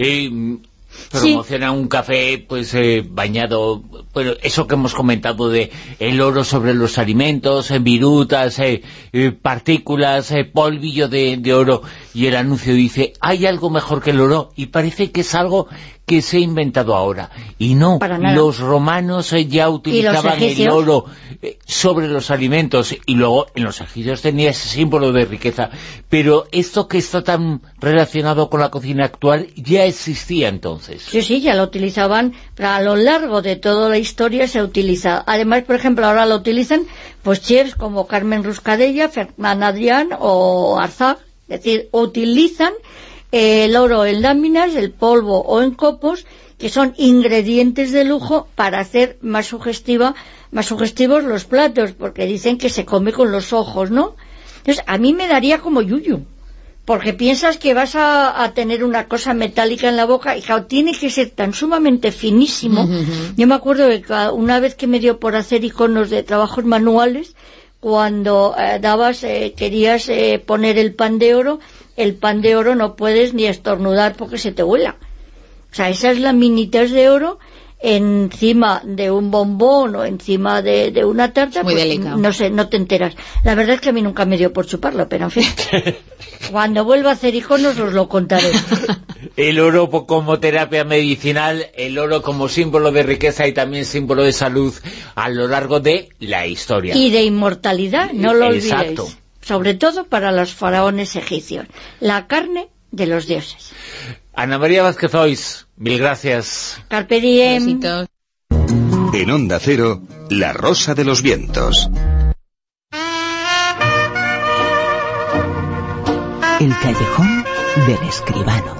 promociona un café pues bañado, bueno, eso que hemos comentado de el oro sobre los alimentos, virutas, partículas, polvillo de oro, y el anuncio dice, hay algo mejor que el oro, y parece que es algo que se ha inventado ahora, y no, los romanos ya utilizaban el oro sobre los alimentos, y luego en los egipcios tenía ese símbolo de riqueza, pero esto que está tan relacionado con la cocina actual ya existía entonces. Sí, ya lo utilizaban, pero a lo largo de toda la historia se ha utilizado. Además, por ejemplo, ahora lo utilizan pues chefs como Carmen Ruscadella, Fernán Adrián o Arzak, es decir, utilizan el oro en láminas, el polvo o en copos, que son ingredientes de lujo para hacer más sugestivos los platos, porque dicen que se come con los ojos, ¿no? Entonces, a mí me daría como yuyu, porque piensas que vas a tener una cosa metálica en la boca, y claro, tiene que ser tan sumamente finísimo. Yo me acuerdo que una vez que me dio por hacer iconos de trabajos manuales, cuando querías poner el pan de oro no puedes ni estornudar porque se te vuela. O sea, esas laminitas de oro encima de un bombón o encima de una tarta, muy pues, delicado. No sé, no te enteras. La verdad es que a mí nunca me dio por chuparlo, pero en fin, cuando vuelva a hacer iconos os lo contaré. El oro como terapia medicinal, el oro como símbolo de riqueza y también símbolo de salud a lo largo de la historia. Y de inmortalidad, no lo olvidéis. Exacto. Sobre todo para los faraones egipcios. La carne de los dioses. Ana María Vázquez Ois, mil gracias. Carpe diem. Besitos. En Onda Cero, La Rosa de los Vientos. El callejón del escribano.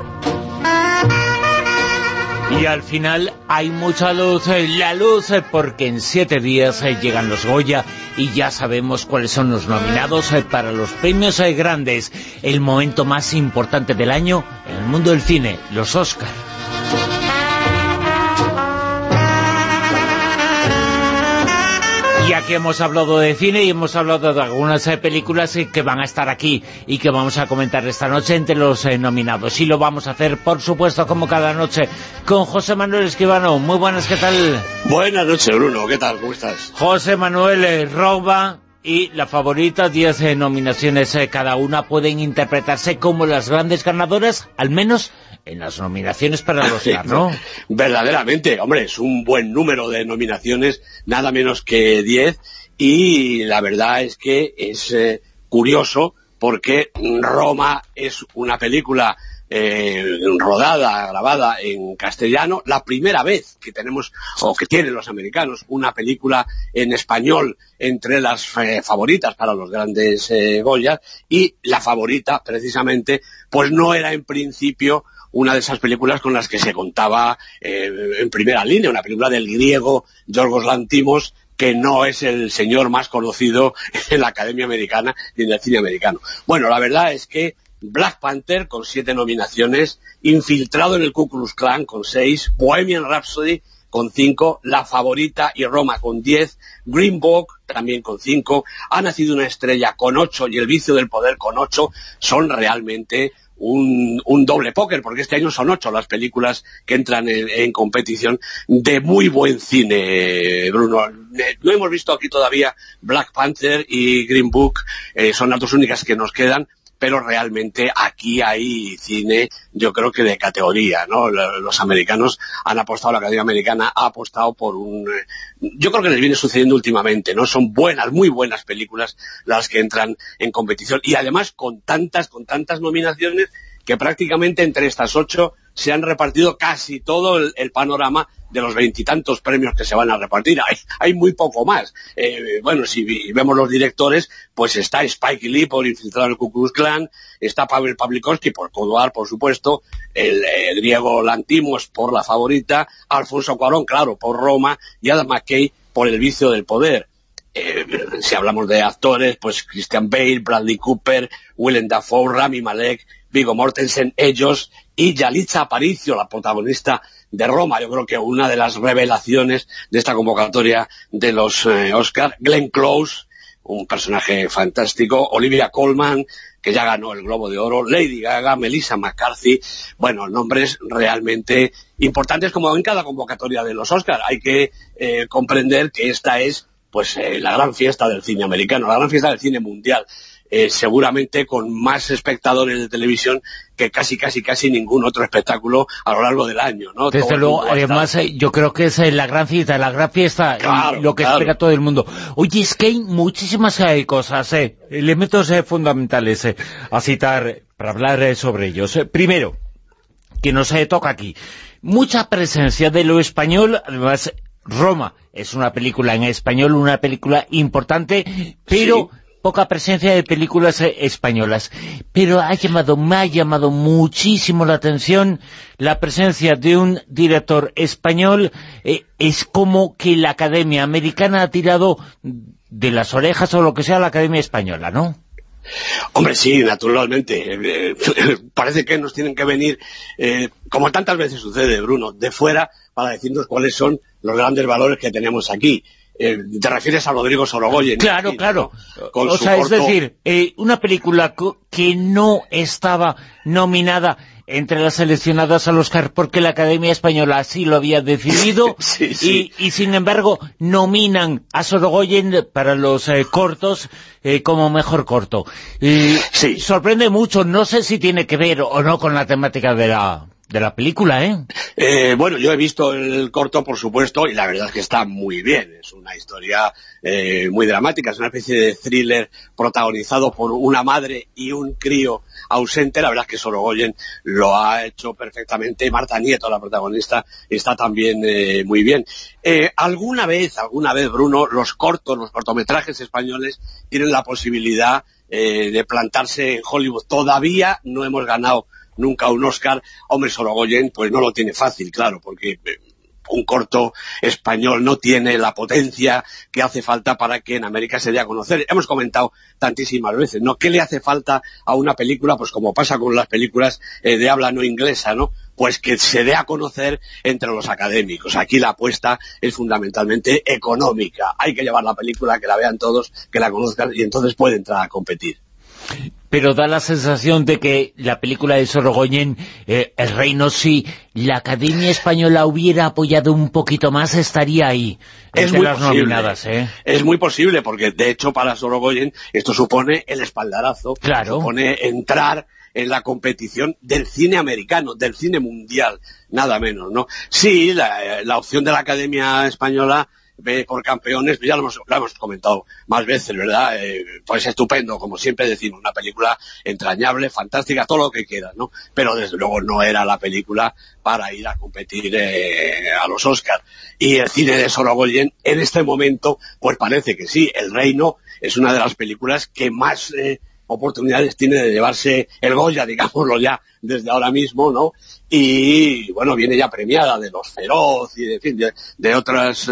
Y al final hay mucha luz, la luz, porque en 7 días llegan los Goya y ya sabemos cuáles son los nominados para los premios grandes, el momento más importante del año en el mundo del cine, los Oscar. Ya que hemos hablado de cine y hemos hablado de algunas películas que van a estar aquí y que vamos a comentar esta noche entre los nominados. Y lo vamos a hacer, por supuesto, como cada noche, con José Manuel Escribano. Muy buenas, ¿qué tal? Buenas noches, Bruno. ¿Qué tal? ¿Cómo estás? José Manuel, Roma y la favorita, 10 nominaciones cada una, pueden interpretarse como las grandes ganadoras, al menos en las nominaciones para los Oscar, ¿no? Verdaderamente, hombre, es un buen número de nominaciones, nada menos que 10, y la verdad es que es curioso porque Roma es una película grabada en castellano, la primera vez que tenemos, o que tienen los americanos, una película en español entre las favoritas para los grandes Goya, y la favorita, precisamente, pues no era en principio una de esas películas con las que se contaba en primera línea, una película del griego Yorgos Lanthimos, que no es el señor más conocido en la Academia Americana y en el cine americano. Bueno, la verdad es que Black Panther con 7 nominaciones, Infiltrado en el Ku Klux Klan con 6, Bohemian Rhapsody con 5, La Favorita y Roma con 10, Green Book también con 5, Ha nacido una estrella con 8 y El vicio del poder con 8, son realmente un doble póker, porque este año son 8 las películas que entran en competición de muy buen cine, Bruno. No hemos visto aquí todavía Black Panther y Green Book, son las 2 únicas que nos quedan, pero realmente aquí hay cine, yo creo que de categoría, ¿no? Los americanos han apostado, la Academia Americana ha apostado por yo creo que les viene sucediendo últimamente, ¿no? Son buenas, muy buenas películas las que entran en competición, y además con tantas nominaciones que prácticamente entre estas 8 se han repartido casi todo el panorama de los 20 y tantos premios que se van a repartir. Hay muy poco más. Bueno, si vemos los directores, pues está Spike Lee por Infiltrado en el Ku Klux Klan, está Pavel Pawlikowski por Códar, por supuesto, el griego Lanthimos por La Favorita, Alfonso Cuarón, claro, por Roma, y Adam McKay por El vicio del poder. Si hablamos de actores, pues Christian Bale, Bradley Cooper, Willem Dafoe, Rami Malek, Viggo Mortensen, ellos, y Yalitza Aparicio, la protagonista de Roma. Yo creo que una de las revelaciones de esta convocatoria de los Oscar, Glenn Close, un personaje fantástico, Olivia Colman, que ya ganó el Globo de Oro, Lady Gaga, Melissa McCarthy, bueno, nombres realmente importantes como en cada convocatoria de los Oscar. Hay que comprender que esta es pues la gran fiesta del cine americano, la gran fiesta del cine mundial. Seguramente con más espectadores de televisión que casi ningún otro espectáculo a lo largo del año, ¿no? Desde luego, además yo creo que es la gran fiesta, claro, lo que espera todo el mundo. Oye, es que hay muchísimas cosas, elementos fundamentales a citar para hablar sobre ellos. Primero, que nos toca aquí, mucha presencia de lo español, además Roma es una película en español, una película importante, pero... Sí. Poca presencia de películas españolas, pero me ha llamado muchísimo la atención la presencia de un director español. Es como que la Academia Americana ha tirado de las orejas o lo que sea a la Academia Española, ¿no? Hombre, sí, naturalmente. Parece que nos tienen que venir, como tantas veces sucede, Bruno, de fuera para decirnos cuáles son los grandes valores que tenemos aquí. Te refieres a Rodrigo Sorogoyen. Claro. O sea, es decir, una película que no estaba nominada entre las seleccionadas al Oscar porque la Academia Española así lo había decidido. Sí. Y sin embargo nominan a Sorogoyen para los cortos como mejor corto. Sí. Sorprende mucho, no sé si tiene que ver o no con la temática de la película, Bueno, yo he visto el corto, por supuesto, y la verdad es que está muy bien. Es una historia muy dramática, es una especie de thriller protagonizado por una madre y un crío ausente. La verdad es que Sorogoyen lo ha hecho perfectamente. Marta Nieto, la protagonista, está también muy bien. Alguna vez, Bruno, los cortometrajes españoles tienen la posibilidad de plantarse en Hollywood. Todavía no hemos ganado nunca un Oscar. Hombre, Sorogoyen pues no lo tiene fácil, claro, porque un corto español no tiene la potencia que hace falta para que en América se dé a conocer. Hemos comentado tantísimas veces, ¿no? ¿Qué le hace falta a una película? Pues como pasa con las películas de habla no inglesa, ¿no? Pues que se dé a conocer entre los académicos. Aquí la apuesta es fundamentalmente económica. Hay que llevar la película, que la vean todos, que la conozcan, y entonces puede entrar a competir. Pero da la sensación de que la película de Sorogoyen, El Reino, si la Academia Española hubiera apoyado un poquito más, estaría ahí, entre las nominadas, Es muy posible, porque de hecho para Sorogoyen esto supone el espaldarazo, claro, supone entrar en la competición del cine americano, del cine mundial, nada menos, ¿no? Sí, la opción de la Academia Española por campeones, ya lo hemos comentado más veces, ¿verdad? Pues estupendo, como siempre decimos, una película entrañable, fantástica, todo lo que quieras, ¿no? Pero desde luego no era la película para ir a competir a los Oscars. Y el cine de Sorogoyen, en este momento, pues parece que sí. El Reino es una de las películas que más oportunidades tiene de llevarse el Goya, digámoslo ya, desde ahora mismo, ¿no? Y, bueno, viene ya premiada de los Feroz y de otros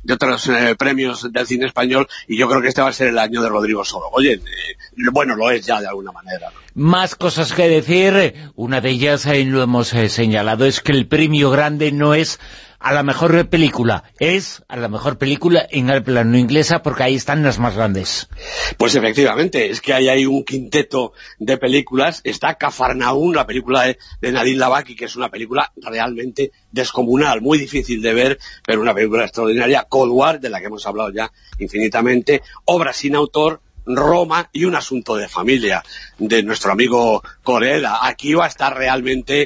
premios del cine español, y yo creo que este va a ser el año de Rodrigo Sorogoyen. Bueno, lo es ya de alguna manera, ¿no? Más cosas que decir. Una de ellas, lo hemos señalado, es que el premio grande no es a la mejor película. Es a la mejor película en habla no inglesa porque ahí están las más grandes. Pues efectivamente, es que hay un quinteto de películas. Está Cafarnaún, la película de Nadim Lavaki, que es una película realmente descomunal, muy difícil de ver, pero una película extraordinaria. Cold War, de la que hemos hablado ya infinitamente. Obra sin autor, Roma y Un asunto de familia, de nuestro amigo Corella. Aquí va a estar realmente,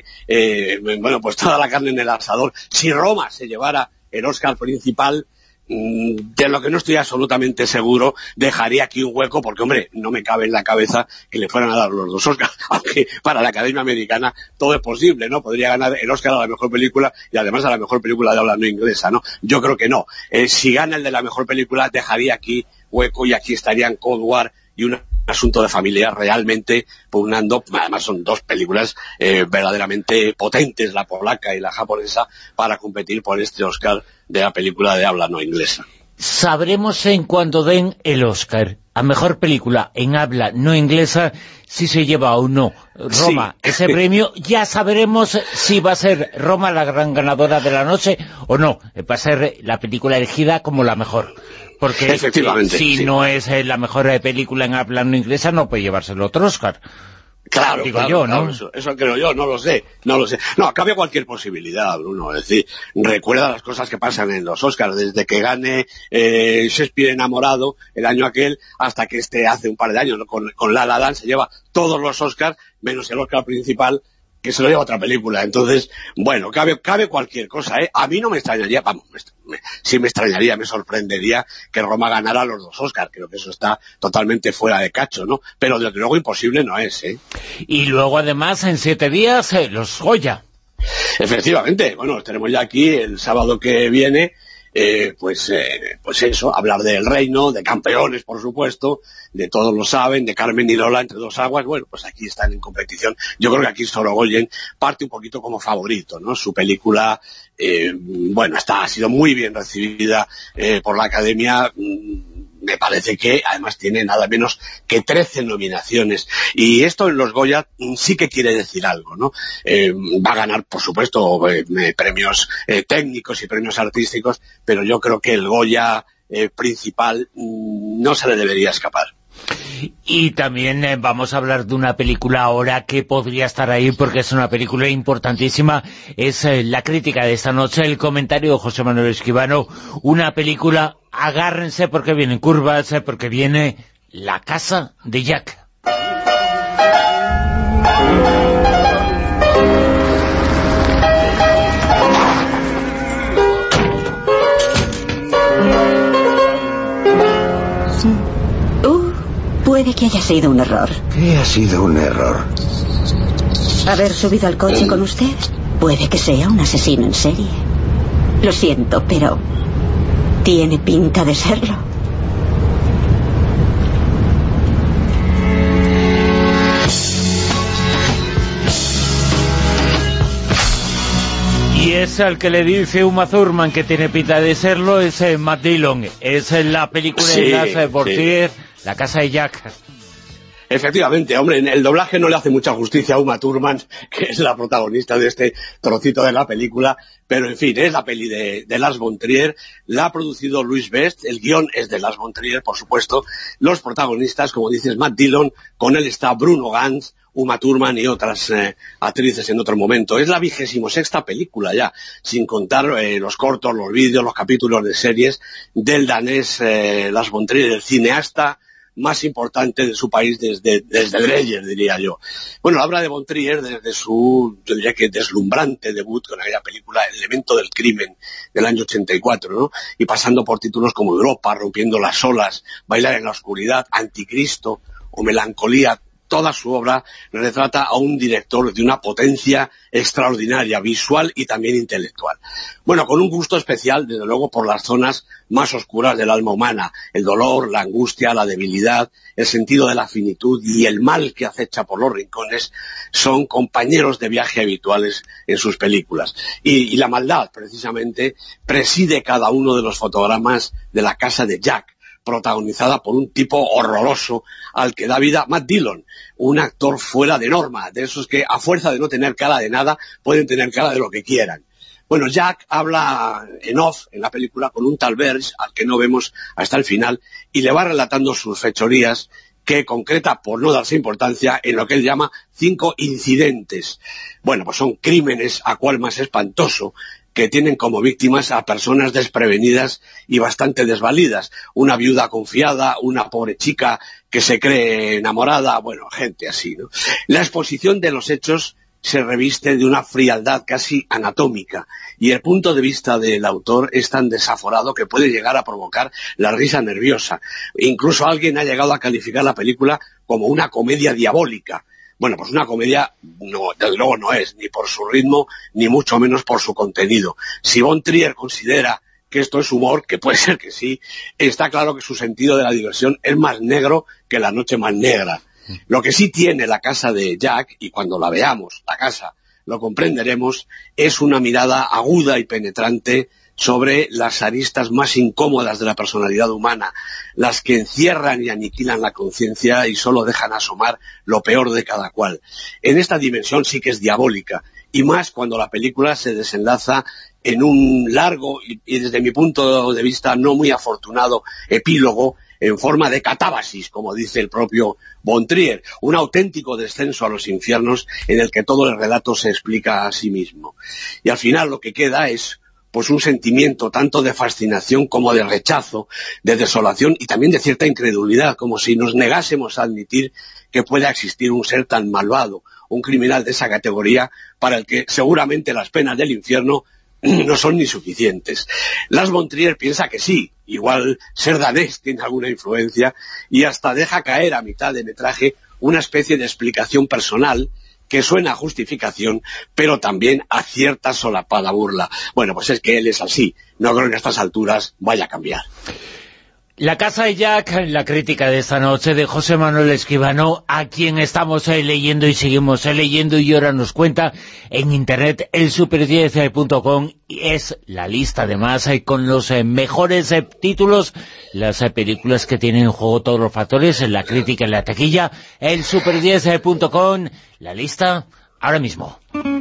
pues toda la carne en el asador. Si Roma se llevara el Oscar principal, de lo que no estoy absolutamente seguro, dejaría aquí un hueco, porque, hombre, no me cabe en la cabeza que le fueran a dar los 2 Oscars, aunque para la Academia Americana todo es posible, ¿no? Podría ganar el Oscar a la mejor película y además a la mejor película de habla no inglesa, ¿no? Yo creo que no. Si gana el de la mejor película, dejaría aquí hueco y aquí estarían Cold War y Un asunto de familia realmente pugnando. Además son 2 películas verdaderamente potentes, la polaca y la japonesa, para competir por este Oscar de la película de habla no inglesa. Sabremos en cuanto den el Oscar a mejor película en habla no inglesa si se lleva o no Roma ese premio. Ya sabremos si va a ser Roma la gran ganadora de la noche o no. Va a ser la película elegida como la mejor. Porque efectivamente, si no es la mejor película en habla no inglesa, no puede llevarse el otro Oscar. Claro, digo yo, ¿no? Eso creo yo, no lo sé. No, cabe cualquier posibilidad, Bruno. Es decir, recuerda las cosas que pasan en los Oscars, desde que gane Shakespeare enamorado el año aquel, hasta que hace un par de años, ¿no? con La La Land se lleva todos los Oscars, menos el Oscar principal, que se lo lleva otra película. Entonces, bueno, cabe cualquier cosa, ¿eh? A mí no me extrañaría, sí me extrañaría, me sorprendería que Roma ganara los 2 Oscars. Creo que eso está totalmente fuera de cacho, ¿no? Pero desde luego imposible no es, ¿eh? Y luego además en 7 días los Goya. Efectivamente, bueno, tenemos ya aquí el sábado que viene, pues eso, hablar del Reino, de Campeones, por supuesto, de Todos lo saben, de Carmen y Lola, Entre dos aguas. Bueno, pues aquí están en competición. Yo creo que aquí Sorogoyen parte un poquito como favorito, ¿no? Su película, ha sido muy bien recibida por la Academia. Me parece que además tiene nada menos que 13 nominaciones. Y esto en los Goya sí que quiere decir algo, ¿no? Va a ganar, por supuesto, premios técnicos y premios artísticos, pero yo creo que el Goya principal no se le debería escapar. Y también vamos a hablar de una película ahora que podría estar ahí porque es una película importantísima. Es la crítica de esta noche, el comentario de José Manuel Esquivano. Una película, agárrense porque vienen curvas, porque viene La casa de Jack. Puede que haya sido un error. ¿Qué ha sido un error? ¿Haber subido al coche con usted? Puede que sea un asesino en serie. Lo siento, pero tiene pinta de serlo. Y es al que le dice Uma Thurman que tiene pinta de serlo, es Matt Dillon. Es la película de Lars von Trier, La casa de Jack. Efectivamente, hombre, en el doblaje no le hace mucha justicia a Uma Thurman, que es la protagonista de este trocito de la película, pero en fin, es la peli de Lars von Trier, la ha producido Louis Best, el guión es de Lars von Trier, por supuesto, los protagonistas, como dices, Matt Dillon, con él está Bruno Ganz, Uma Thurman y otras actrices en otro momento. Es la 26ª película ya, sin contar los cortos, los vídeos, los capítulos de series del danés Lars von Trier, el cineasta más importante de su país desde Dreyer, diría yo. Bueno, habla de von Trier desde su, yo diría que deslumbrante debut con aquella película El elemento del crimen del año 84, ¿no? Y pasando por títulos como Europa, Rompiendo las olas, Bailar en la oscuridad, Anticristo o Melancolía. Toda su obra retrata a un director de una potencia extraordinaria, visual y también intelectual. Bueno, con un gusto especial, desde luego, por las zonas más oscuras del alma humana, el dolor, la angustia, la debilidad, el sentido de la finitud y el mal que acecha por los rincones son compañeros de viaje habituales en sus películas. Y la maldad, precisamente, preside cada uno de los fotogramas de La casa de Jack, protagonizada por un tipo horroroso al que da vida Matt Dillon, un actor fuera de norma, de esos que a fuerza de no tener cara de nada pueden tener cara de lo que quieran. Bueno, Jack habla en off en la película con un tal Verge, al que no vemos hasta el final, y le va relatando sus fechorías, que concreta, por no darse importancia, en lo que él llama 5 incidentes. Bueno, pues son crímenes, a cual más espantoso, que tienen como víctimas a personas desprevenidas y bastante desvalidas. Una viuda confiada, una pobre chica que se cree enamorada, bueno, gente así, ¿no? La exposición de los hechos se reviste de una frialdad casi anatómica, y el punto de vista del autor es tan desaforado que puede llegar a provocar la risa nerviosa. Incluso alguien ha llegado a calificar la película como una comedia diabólica. Bueno, pues una comedia, no, desde luego no es, ni por su ritmo, ni mucho menos por su contenido. Si Von Trier considera que esto es humor, que puede ser que sí, está claro que su sentido de la diversión es más negro que la noche más negra. Lo que sí tiene la casa de Jack, y cuando la veamos, la casa, lo comprenderemos, es una mirada aguda y penetrante sobre las aristas más incómodas de la personalidad humana, las que encierran y aniquilan la conciencia y solo dejan asomar lo peor de cada cual. En esta dimensión sí que es diabólica, y más cuando la película se desenlaza en un largo y desde mi punto de vista no muy afortunado epílogo en forma de catábasis, como dice el propio Von Trier, un auténtico descenso a los infiernos en el que todo el relato se explica a sí mismo. Y al final lo que queda es pues un sentimiento tanto de fascinación como de rechazo, de desolación y también de cierta incredulidad, como si nos negásemos a admitir que pueda existir un ser tan malvado, un criminal de esa categoría, para el que seguramente las penas del infierno no son ni suficientes. Lars von Trier piensa que sí, igual ser danés tiene alguna influencia, y hasta deja caer a mitad de metraje una especie de explicación personal que suena a justificación, pero también a cierta solapada burla. Bueno, pues es que él es así, no creo que a estas alturas vaya a cambiar. La casa de Jack, la crítica de esta noche de José Manuel Escribano, a quien estamos leyendo y seguimos leyendo, y ahora nos cuenta en internet elsuper10.com, es la lista además con los mejores títulos, las películas que tienen en juego todos los factores, en la crítica, en la taquilla, elsuper10.com, la lista ahora mismo.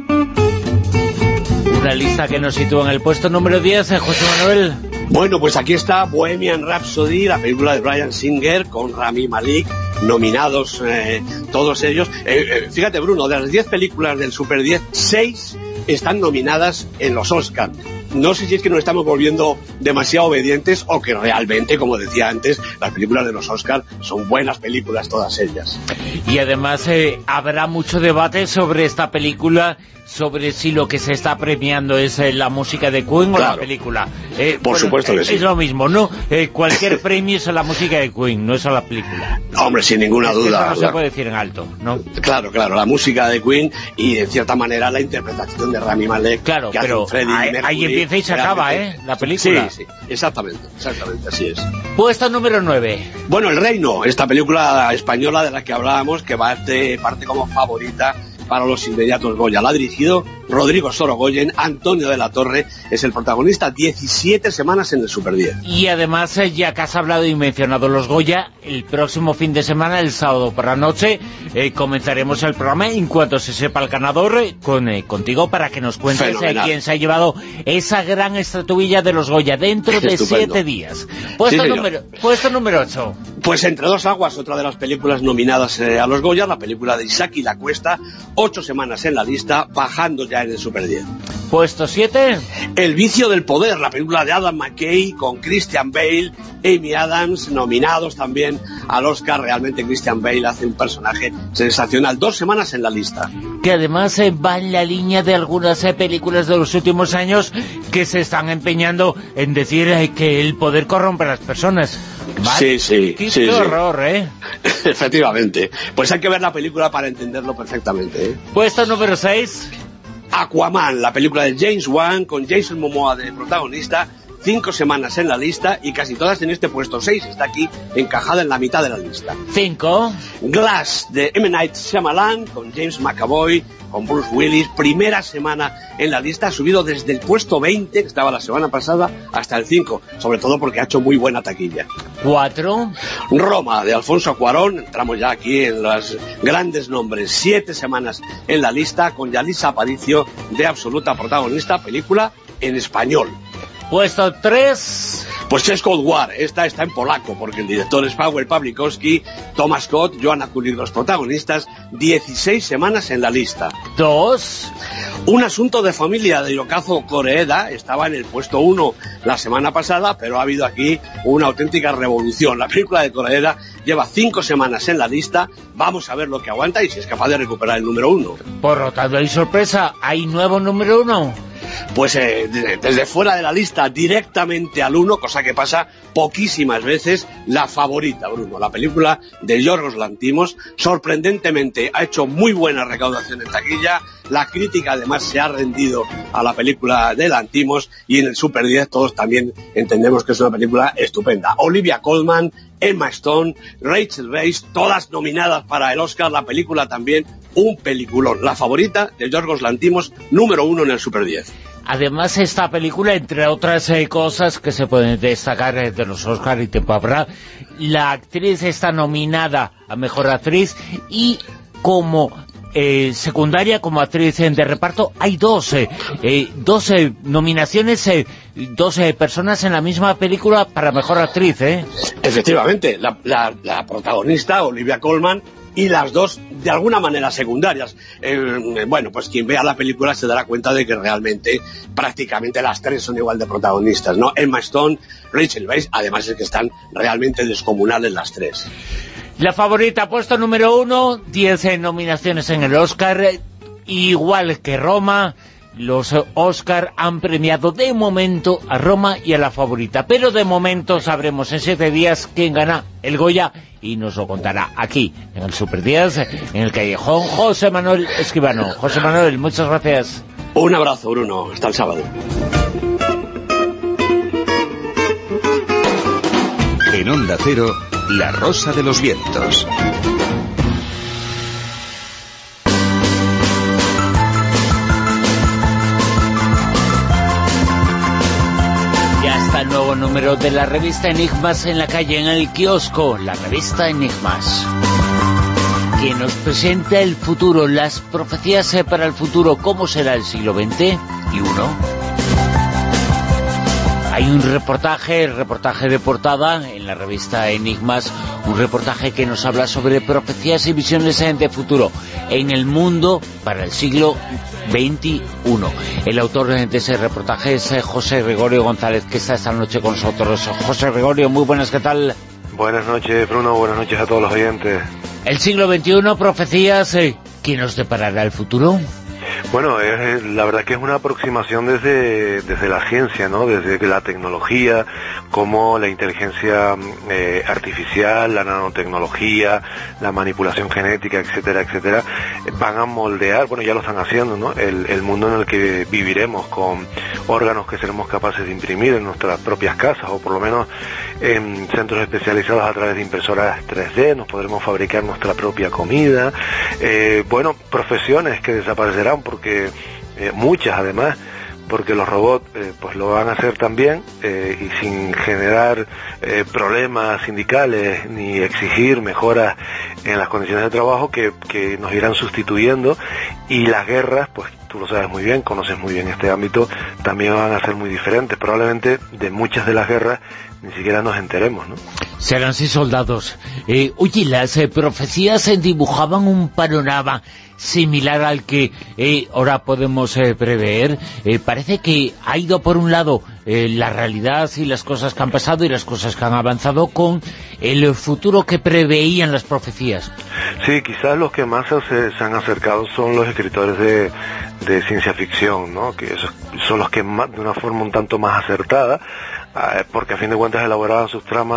Una lista que nos sitúa en el puesto número 10, José Manuel. Bueno, pues aquí está Bohemian Rhapsody, la película de Bryan Singer, con Rami Malek, nominados todos ellos. Fíjate, Bruno, de las 10 películas del Super 10, 6 están nominadas en los Oscar. No sé si es que nos estamos volviendo demasiado obedientes o que realmente, como decía antes, las películas de los Oscar son buenas películas todas ellas. Y además habrá mucho debate sobre esta película, sobre si lo que se está premiando es la música de Queen, claro, o la película. Por supuesto que sí. Es lo mismo, ¿no? Cualquier premio es a la música de Queen, no es a la película. Hombre, sin ninguna duda. Eso no se puede decir en alto, ¿no? Claro, la música de Queen y, en cierta manera, la interpretación de Rami Malek. Claro, que pero ahí empieza y se acaba, la película. Sí, exactamente, así es. Puesto número 9. Bueno, El Reino, esta película española de la que hablábamos, que parte como favorita para los inmediatos Goya. La ha dirigido Rodrigo Sorogoyen, Antonio de la Torre es el protagonista, 17 semanas en el Super 10. Y además, ya que has hablado y mencionado los Goya, el próximo fin de semana, el sábado por la noche, comenzaremos el programa en cuanto se sepa el ganador, contigo para que nos cuentes quién se ha llevado esa gran estatuilla de los Goya dentro de 7 días. Puesto número 8. Pues Entre dos aguas, otra de las películas nominadas a los Goya, la película de Isaki La Cuesta, 8 semanas en la lista, bajando ya en el Super 10. Puesto 7. El vicio del poder, la película de Adam McKay con Christian Bale, Amy Adams, nominados también al Oscar. Realmente Christian Bale hace un personaje sensacional. 2 semanas en la lista. Que además va en la línea de algunas películas de los últimos años que se están empeñando en decir que el poder corrompe a las personas. ¿Vale? Sí. Qué horror, Efectivamente. Pues hay que ver la película para entenderlo perfectamente, Puesto número 6. Aquaman, la película de James Wan con Jason Momoa de protagonista, 5 semanas en la lista y casi todas en este puesto 6. Está aquí encajada en la mitad de la lista. 5. Glass, de M. Night Shyamalan, con James McAvoy, con Bruce Willis. Primera semana en la lista, ha subido desde el puesto 20, que estaba la semana pasada, hasta el 5. Sobre todo porque ha hecho muy buena taquilla. 4. Roma, de Alfonso Cuarón. Entramos ya aquí en los grandes nombres. 7 semanas en la lista, con Yalitza Aparicio de absoluta protagonista. Película en español. Puesto 3. Pues es Cold War. Esta está en polaco, porque el director es Paweł Pawlikowski, Thomas Scott, Joanna Kulig, los protagonistas. 16 semanas en la lista. 2. Un asunto de familia, de Hirokazu Koreeda. Estaba en el puesto 1 la semana pasada, pero ha habido aquí una auténtica revolución. La película de Koreeda lleva 5 semanas en la lista. Vamos a ver lo que aguanta y si es capaz de recuperar el número 1. Por lo tanto, hay sorpresa. ¿Hay nuevo número 1? Pues desde fuera de la lista directamente al 1, cosa que pasa poquísimas veces. La Favorita, Bruno, la película de Yorgos Lanthimos, sorprendentemente ha hecho muy buena recaudación en taquilla. La crítica además se ha rendido a la película de Lanthimos y en el Super 10 todos también entendemos que es una película estupenda. Olivia Colman, Emma Stone, Rachel Weisz, todas nominadas para el Oscar. La película también un peliculón. La Favorita de Yorgos Lanthimos, número 1 en el Super 10. Además, esta película, entre otras cosas que se pueden destacar de los Oscar y tiempo habrá, la actriz está nominada a Mejor Actriz y como secundaria, como actriz de reparto, hay dos nominaciones, 12 personas en la misma película para Mejor Actriz, Efectivamente, la protagonista, Olivia Colman, y las dos, de alguna manera, secundarias. Bueno, pues quien vea la película se dará cuenta de que realmente, prácticamente las tres son igual de protagonistas, ¿no? Emma Stone, Rachel Weisz, además es que están realmente descomunales las tres. La Favorita, puesto número 1, 10 nominaciones en el Oscar, igual que Roma. Los Oscar han premiado de momento a Roma y a La Favorita, pero de momento sabremos en 7 días quién gana el Goya y nos lo contará aquí, en el Super 10, en el Callejón José Manuel Escribano. José Manuel, muchas gracias. Un abrazo, Bruno, hasta el sábado. En Onda Cero, La Rosa de los Vientos. El nuevo número de la revista Enigmas en la calle, en el kiosco, la revista Enigmas, que nos presenta el futuro, las profecías para el futuro, cómo será el siglo XX y Hay un reportaje de portada en la revista Enigmas, un reportaje que nos habla sobre profecías y visiones de futuro en el mundo para el siglo XXI. El autor de ese reportaje es José Gregorio González, que está esta noche con nosotros. José Gregorio, muy buenas, ¿qué tal? Buenas noches, Bruno, buenas noches a todos los oyentes. El siglo XXI, profecías, ¿qué nos deparará el futuro? Bueno, la verdad que es una aproximación desde la ciencia, ¿no? Desde la tecnología, como la inteligencia artificial, la nanotecnología, la manipulación genética, etcétera, etcétera, van a moldear, bueno, ya lo están haciendo, ¿no? El mundo en el que viviremos, con órganos que seremos capaces de imprimir en nuestras propias casas, o por lo menos en centros especializados a través de impresoras 3D, nos podremos fabricar nuestra propia comida, bueno, profesiones que desaparecerán porque muchas además, porque los robots pues lo van a hacer también y sin generar problemas sindicales ni exigir mejoras en las condiciones de trabajo que nos irán sustituyendo, y las guerras, pues tú lo sabes muy bien, conoces muy bien este ámbito, también van a ser muy diferentes. Probablemente de muchas de las guerras ni siquiera nos enteremos, ¿no? Serán 6 soldados. Oye, las profecías dibujaban un panorama similar al que ahora podemos prever. Parece que ha ido por un lado la realidad y las cosas que han pasado y las cosas que han avanzado con el futuro que preveían las profecías. Sí, quizás los que más se han acercado son los escritores de ciencia ficción, ¿no? Que son los que más, de una forma un tanto más acertada, porque a fin de cuentas elaboraban sus tramas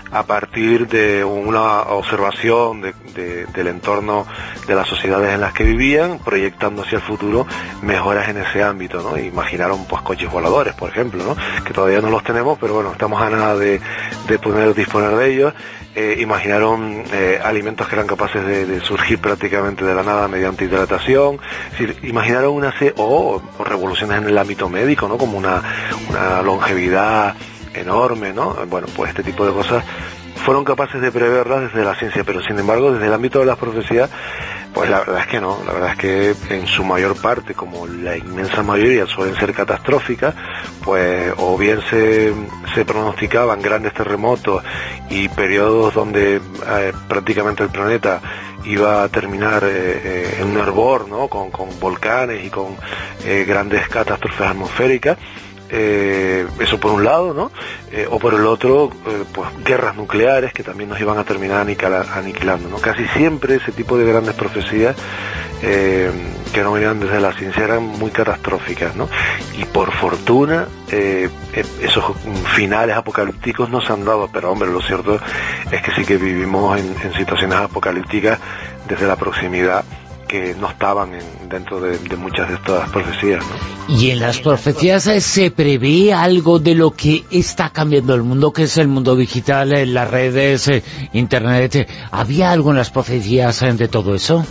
a partir de una observación del entorno de las sociedades en las que vivían, proyectando hacia el futuro mejoras en ese ámbito, ¿no? Imaginaron pues coches voladores, por ejemplo, ¿no? Que todavía no los tenemos, pero bueno, estamos a nada de poder disponer de ellos. Imaginaron alimentos que eran capaces de surgir prácticamente de la nada mediante hidratación. Es decir, imaginaron o revoluciones en el ámbito médico, ¿no? Como una longevidad enorme, ¿no? Bueno, pues este tipo de cosas fueron capaces de preverlas desde la ciencia, pero sin embargo desde el ámbito de las profecías, pues la verdad es que no, la verdad es que en su mayor parte, como la inmensa mayoría suelen ser catastróficas, pues o bien se pronosticaban grandes terremotos y periodos donde prácticamente el planeta iba a terminar en un hervor, ¿no? Con volcanes y con grandes catástrofes atmosféricas. Eso por un lado, ¿no? O por el otro, pues guerras nucleares que también nos iban a terminar aniquilando, ¿no? Casi siempre ese tipo de grandes profecías que no venían desde la ciencia eran muy catastróficas, ¿no? Y por fortuna esos finales apocalípticos no se han dado, pero hombre, lo cierto es que sí que vivimos en situaciones apocalípticas desde la proximidad que no estaban dentro de muchas de estas profecías, ¿no? Y en las profecías se prevé algo de lo que está cambiando el mundo, que es el mundo digital, las redes, internet. ¿Había algo en las profecías de todo eso?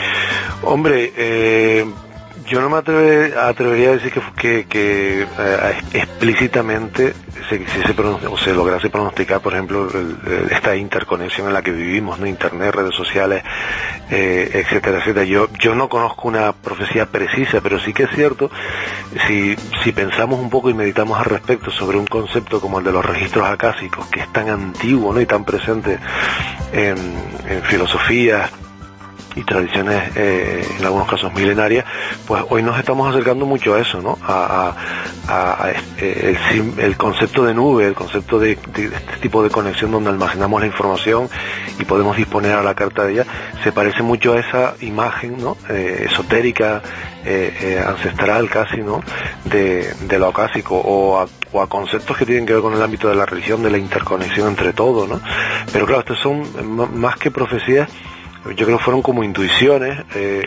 Hombre, yo no me atrevería a decir que explícitamente se lograse pronosticar, por ejemplo, esta interconexión en la que vivimos, ¿no? Internet, redes sociales, etcétera, etcétera. Yo no conozco una profecía precisa, pero sí que es cierto, si pensamos un poco y meditamos al respecto sobre un concepto como el de los registros acásicos, que es tan antiguo, ¿no? Y tan presente en filosofías y tradiciones, en algunos casos milenarias, pues hoy nos estamos acercando mucho a eso, ¿no? El concepto de nube, el concepto de este tipo de conexión donde almacenamos la información y podemos disponer a la carta de ella, se parece mucho a esa imagen, ¿no? Esotérica, ancestral casi, ¿no? De lo acásico, o a conceptos que tienen que ver con el ámbito de la religión, de la interconexión entre todo, ¿no? Pero claro, estos son más que profecías. Yo creo que fueron como intuiciones,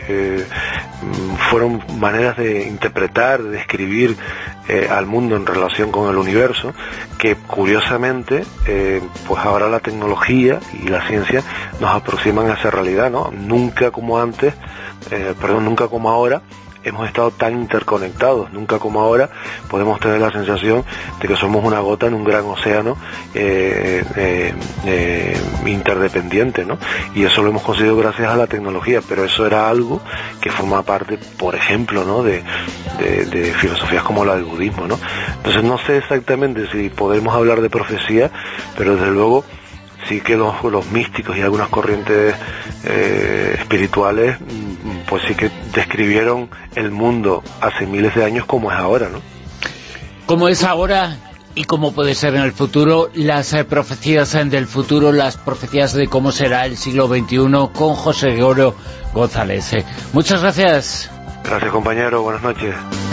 fueron maneras de interpretar, de describir al mundo en relación con el universo, que curiosamente, pues ahora la tecnología y la ciencia nos aproximan a esa realidad, ¿no? Nunca como ahora hemos estado tan interconectados, nunca como ahora podemos tener la sensación de que somos una gota en un gran océano interdependiente, ¿no? Y eso lo hemos conseguido gracias a la tecnología, pero eso era algo que forma parte, por ejemplo, ¿no? de filosofías como la del budismo, ¿no? Entonces no sé exactamente si podemos hablar de profecía, pero desde luego sí que los místicos y algunas corrientes espirituales, pues sí que describieron el mundo hace miles de años como es ahora, ¿no? Como es ahora y cómo puede ser en el futuro, las profecías del futuro, las profecías de cómo será el siglo XXI, con José Gregorio González. Muchas gracias. Gracias, compañero. Buenas noches.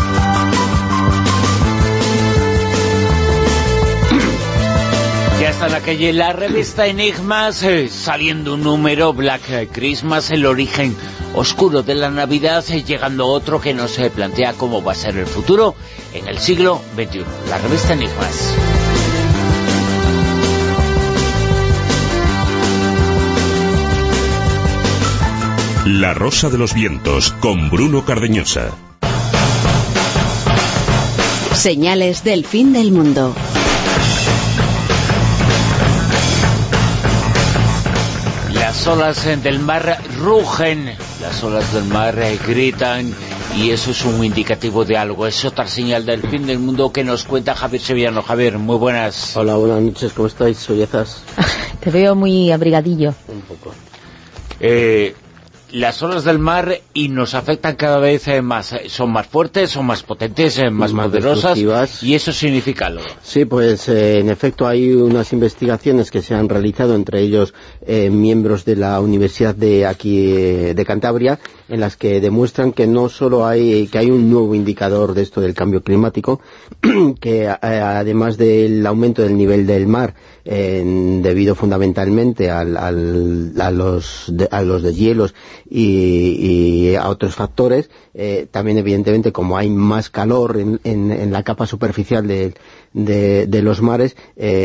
Ya está en la calle la revista Enigmas, saliendo un número, Black Christmas, el origen oscuro de la Navidad, llegando otro que nos plantea cómo va a ser el futuro en el siglo XXI. La revista Enigmas. La Rosa de los Vientos, con Bruno Cardeñosa. Señales del fin del mundo. Las olas del mar rugen, las olas del mar gritan, y eso es un indicativo de algo, es otra señal del fin del mundo que nos cuenta Javier Sevillano. Javier, muy buenas. Hola, buenas noches, ¿cómo estáis, sollezas? Te veo muy abrigadillo. Un poco. las olas del mar y nos afectan cada vez más. Son más fuertes, son más potentes, más poderosas, y eso significa algo. Sí, pues en efecto hay unas investigaciones que se han realizado, entre ellos miembros de la Universidad de aquí de Cantabria, en las que demuestran que no solo hay un nuevo indicador de esto del cambio climático, que además del aumento del nivel del mar, debido fundamentalmente a los deshielos y a otros factores, también evidentemente como hay más calor en la capa superficial de los mares,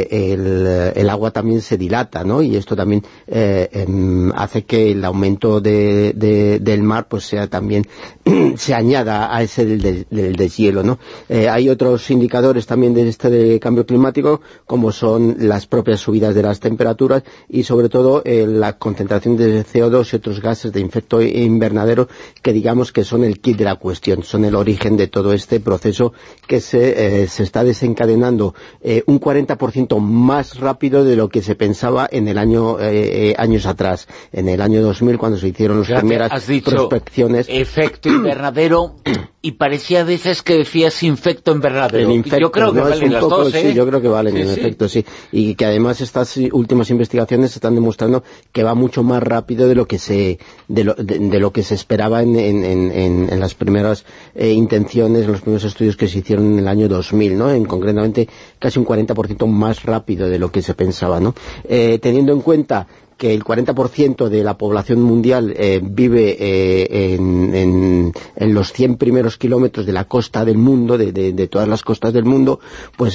el agua también se dilata, ¿no? Y esto también hace que el aumento del mar pues sea también se añada a ese del deshielo, ¿no? Hay otros indicadores también de de cambio climático, como son las propias subidas de las temperaturas y sobre todo la concentración de CO2 y otros gases de efecto invernadero, que digamos que son el kit de la cuestión, son el origen de todo este proceso que se está desencadenando un 40% más rápido de lo que se pensaba en el años atrás, en el año 2000, cuando se hicieron las primeras prospecciones. Efecto invernadero, y parecía a veces que decías infecto invernadero. Yo creo que valen las dos, ¿eh? Sí, yo creo que valen, en efecto, sí. Y que además estas últimas investigaciones están demostrando que va mucho más rápido de lo que se esperaba en las primeras intenciones, en los primeros estudios que se hicieron en el año 2000, ¿no? Concretamente casi un 40% más rápido de lo que se pensaba, ¿no? Teniendo en cuenta que el 40% de la población mundial vive en los 100 primeros kilómetros de la costa del mundo, de todas las costas del mundo, pues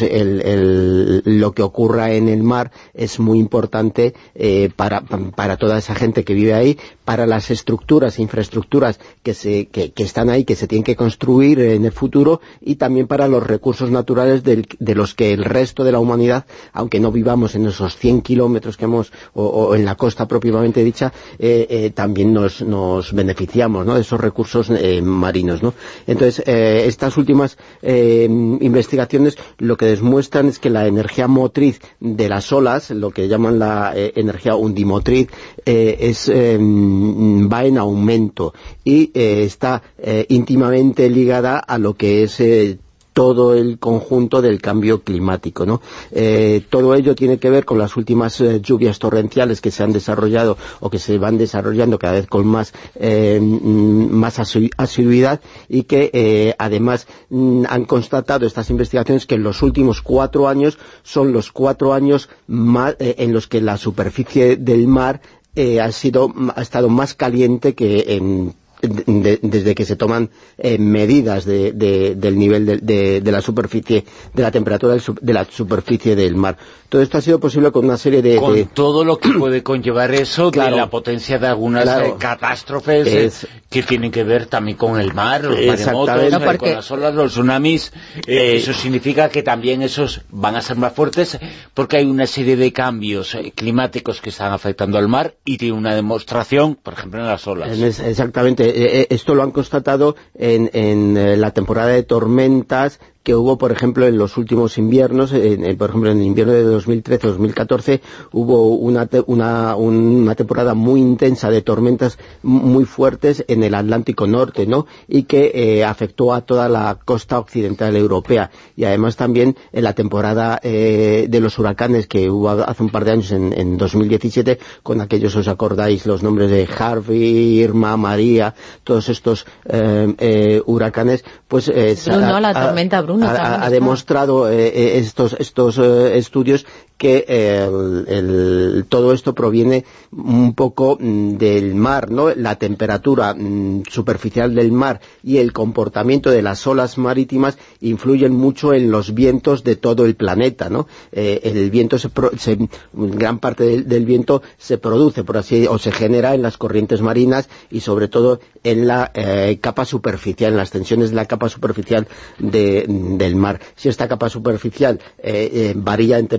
lo que ocurra en el mar es muy importante para toda esa gente que vive ahí, para las estructuras e infraestructuras que están ahí, que se tienen que construir en el futuro, y también para los recursos naturales de los que el resto de la humanidad, aunque no vivamos en esos 100 kilómetros que o en la costa propiamente dicha, también nos beneficiamos, ¿no?, de esos recursos marinos, ¿no? Entonces, estas últimas investigaciones lo que demuestran es que la energía motriz de las olas, lo que llaman la energía undimotriz, va en aumento y está íntimamente ligada a lo que es todo el conjunto del cambio climático, ¿no? Todo ello tiene que ver con las últimas lluvias torrenciales que se han desarrollado o que se van desarrollando cada vez con más asiduidad, y que además han constatado estas investigaciones que en los últimos 4 años son los 4 años más, en los que la superficie del mar ha estado más caliente que desde que se toman medidas del nivel de la superficie, de la temperatura de la superficie del mar. Todo esto ha sido posible con una serie de... Con todo lo que puede conllevar eso, claro, de la potencia de algunas catástrofes que tienen que ver también con el mar, los maremotos, con las olas, los tsunamis. Eso significa que también esos van a ser más fuertes, porque hay una serie de cambios climáticos que están afectando al mar, y tiene una demostración, por ejemplo, en las olas. Exactamente. Esto lo han constatado en la temporada de tormentas que hubo, por ejemplo, en los últimos inviernos. Por ejemplo, en el invierno de 2013-2014 hubo una temporada muy intensa de tormentas muy fuertes en el Atlántico Norte, ¿no?, y que afectó a toda la costa occidental europea. Y además también en la temporada de los huracanes que hubo hace un par de años, en 2017, con aquellos, os acordáis, los nombres de Harvey, Irma, María, todos estos huracanes, pues... la tormenta Bruno ha demostrado estos estudios que todo esto proviene un poco del mar, ¿no? La temperatura superficial del mar y el comportamiento de las olas marítimas influyen mucho en los vientos de todo el planeta, ¿no? El viento gran parte del viento se produce, por así, o se genera en las corrientes marinas, y sobre todo en la capa superficial, en las tensiones de la capa superficial del mar. Si esta capa superficial varía en temperatura,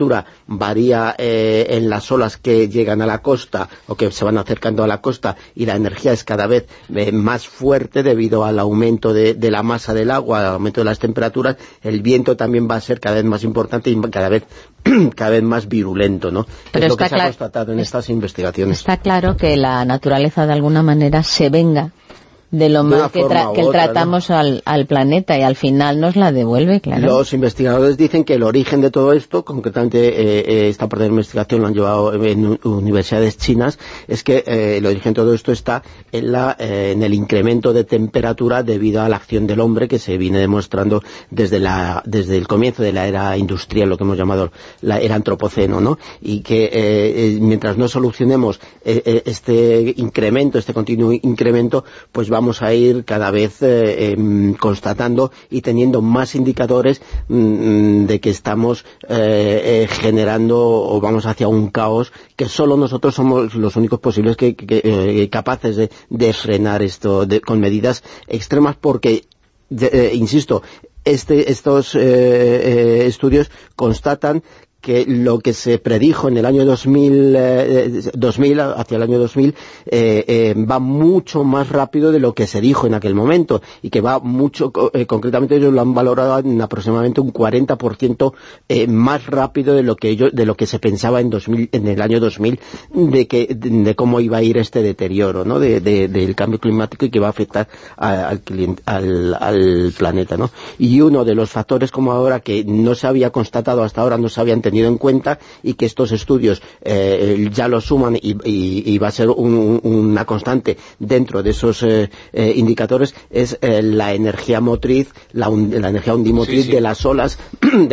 temperatura varía en las olas que llegan a la costa o que se van acercando a la costa, y la energía es cada vez más fuerte debido al aumento de la masa del agua, al aumento de las temperaturas. El viento también va a ser cada vez más importante y cada vez más virulento, ¿no? Pero es lo que se ha constatado en estas investigaciones. Está claro que la naturaleza de alguna manera se venga de lo mal que tratamos, ¿no?, al planeta, y al final nos la devuelve, claro. Los investigadores dicen que el origen de todo esto, concretamente esta parte de la investigación lo han llevado en universidades chinas, es que el origen de todo esto está en el incremento de temperatura debido a la acción del hombre, que se viene demostrando desde el comienzo de la era industrial, lo que hemos llamado la era antropoceno, ¿no? Y que mientras no solucionemos este continuo incremento, pues vamos a ir cada vez constatando y teniendo más indicadores de que estamos generando o vamos hacia un caos que solo nosotros somos los únicos posibles capaces de frenar esto con medidas extremas, porque insisto, estos estudios constatan que lo que se predijo en el año 2000 hacia el año 2000 va mucho más rápido de lo que se dijo en aquel momento, y que va mucho, concretamente ellos lo han valorado en aproximadamente un 40% más rápido de lo que se pensaba en el año 2000 de cómo iba a ir este deterioro, ¿no?, del cambio climático, y que va a afectar al planeta, ¿no? Y uno de los factores, como ahora, que no se había constatado hasta ahora, no se habían tenido en cuenta, y que estos estudios ya lo suman y va a ser una constante dentro de esos indicadores, es la energía motriz, la energía ondimotriz de las olas de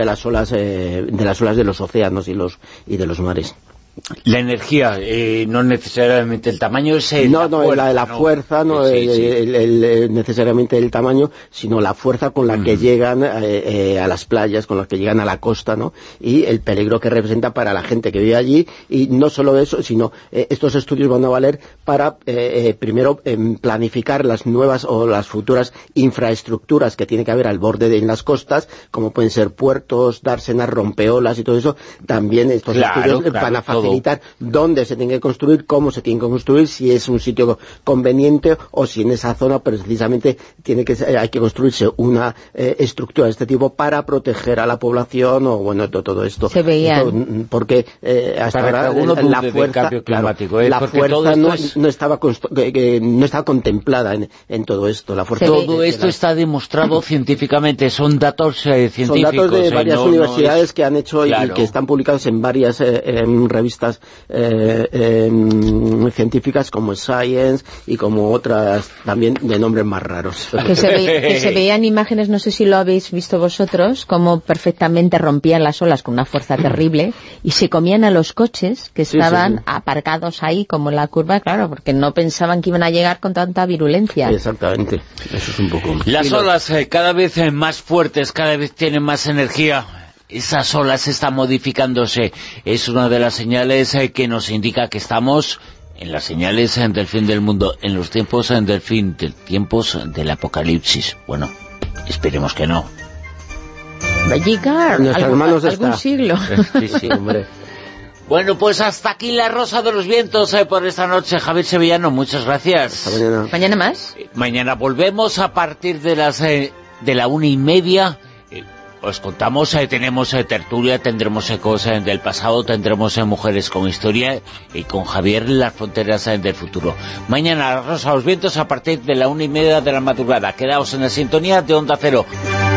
los océanos y de los mares. La energía, no necesariamente el tamaño, es la fuerza, no necesariamente el tamaño, sino la fuerza con la que llegan a las playas, con la que llegan a la costa, ¿no? Y el peligro que representa para la gente que vive allí. Y no solo eso, sino estos estudios van a valer para primero planificar las nuevas o las futuras infraestructuras que tiene que haber al borde de las costas, como pueden ser puertos, dársenas, rompeolas y todo eso. También estos estudios van a facilitar dónde se tiene que construir, cómo se tiene que construir, si es un sitio conveniente o si en esa zona precisamente hay que construirse una estructura de este tipo para proteger a la población, o bueno, todo esto. Se veía. Porque hasta ahora la fuerza, no estaba contemplada en todo esto. La fuerza todo esto está demostrado científicamente, son datos científicos. Son datos de varias universidades que han hecho y que están publicados en varias revistas científicas como Science y como otras también de nombres más raros. Que se veían imágenes, no sé si lo habéis visto vosotros, como perfectamente rompían las olas con una fuerza terrible y se comían a los coches que estaban aparcados ahí como en la curva, claro, porque no pensaban que iban a llegar con tanta virulencia. Exactamente, eso es un poco... Las olas cada vez más fuertes, cada vez tienen más energía. Esas olas están modificándose. Es una de las señales que nos indica que estamos en las señales del fin del mundo, en los tiempos tiempos del apocalipsis. Bueno, esperemos que no. Va a llegar algún siglo. Sí, hombre. Bueno, pues hasta aquí la Rosa de los Vientos por esta noche. Javier Sevillano, muchas gracias. Hasta mañana. ¿Mañana más? Mañana volvemos a partir de las de la 1:30. Os contamos, tenemos tertulia, tendremos cosas del pasado, tendremos mujeres con historia, y con Javier las fronteras del futuro. Mañana la Rosa de los Vientos a partir de la 1:30 de la madrugada. Quedaos en la sintonía de Onda Cero.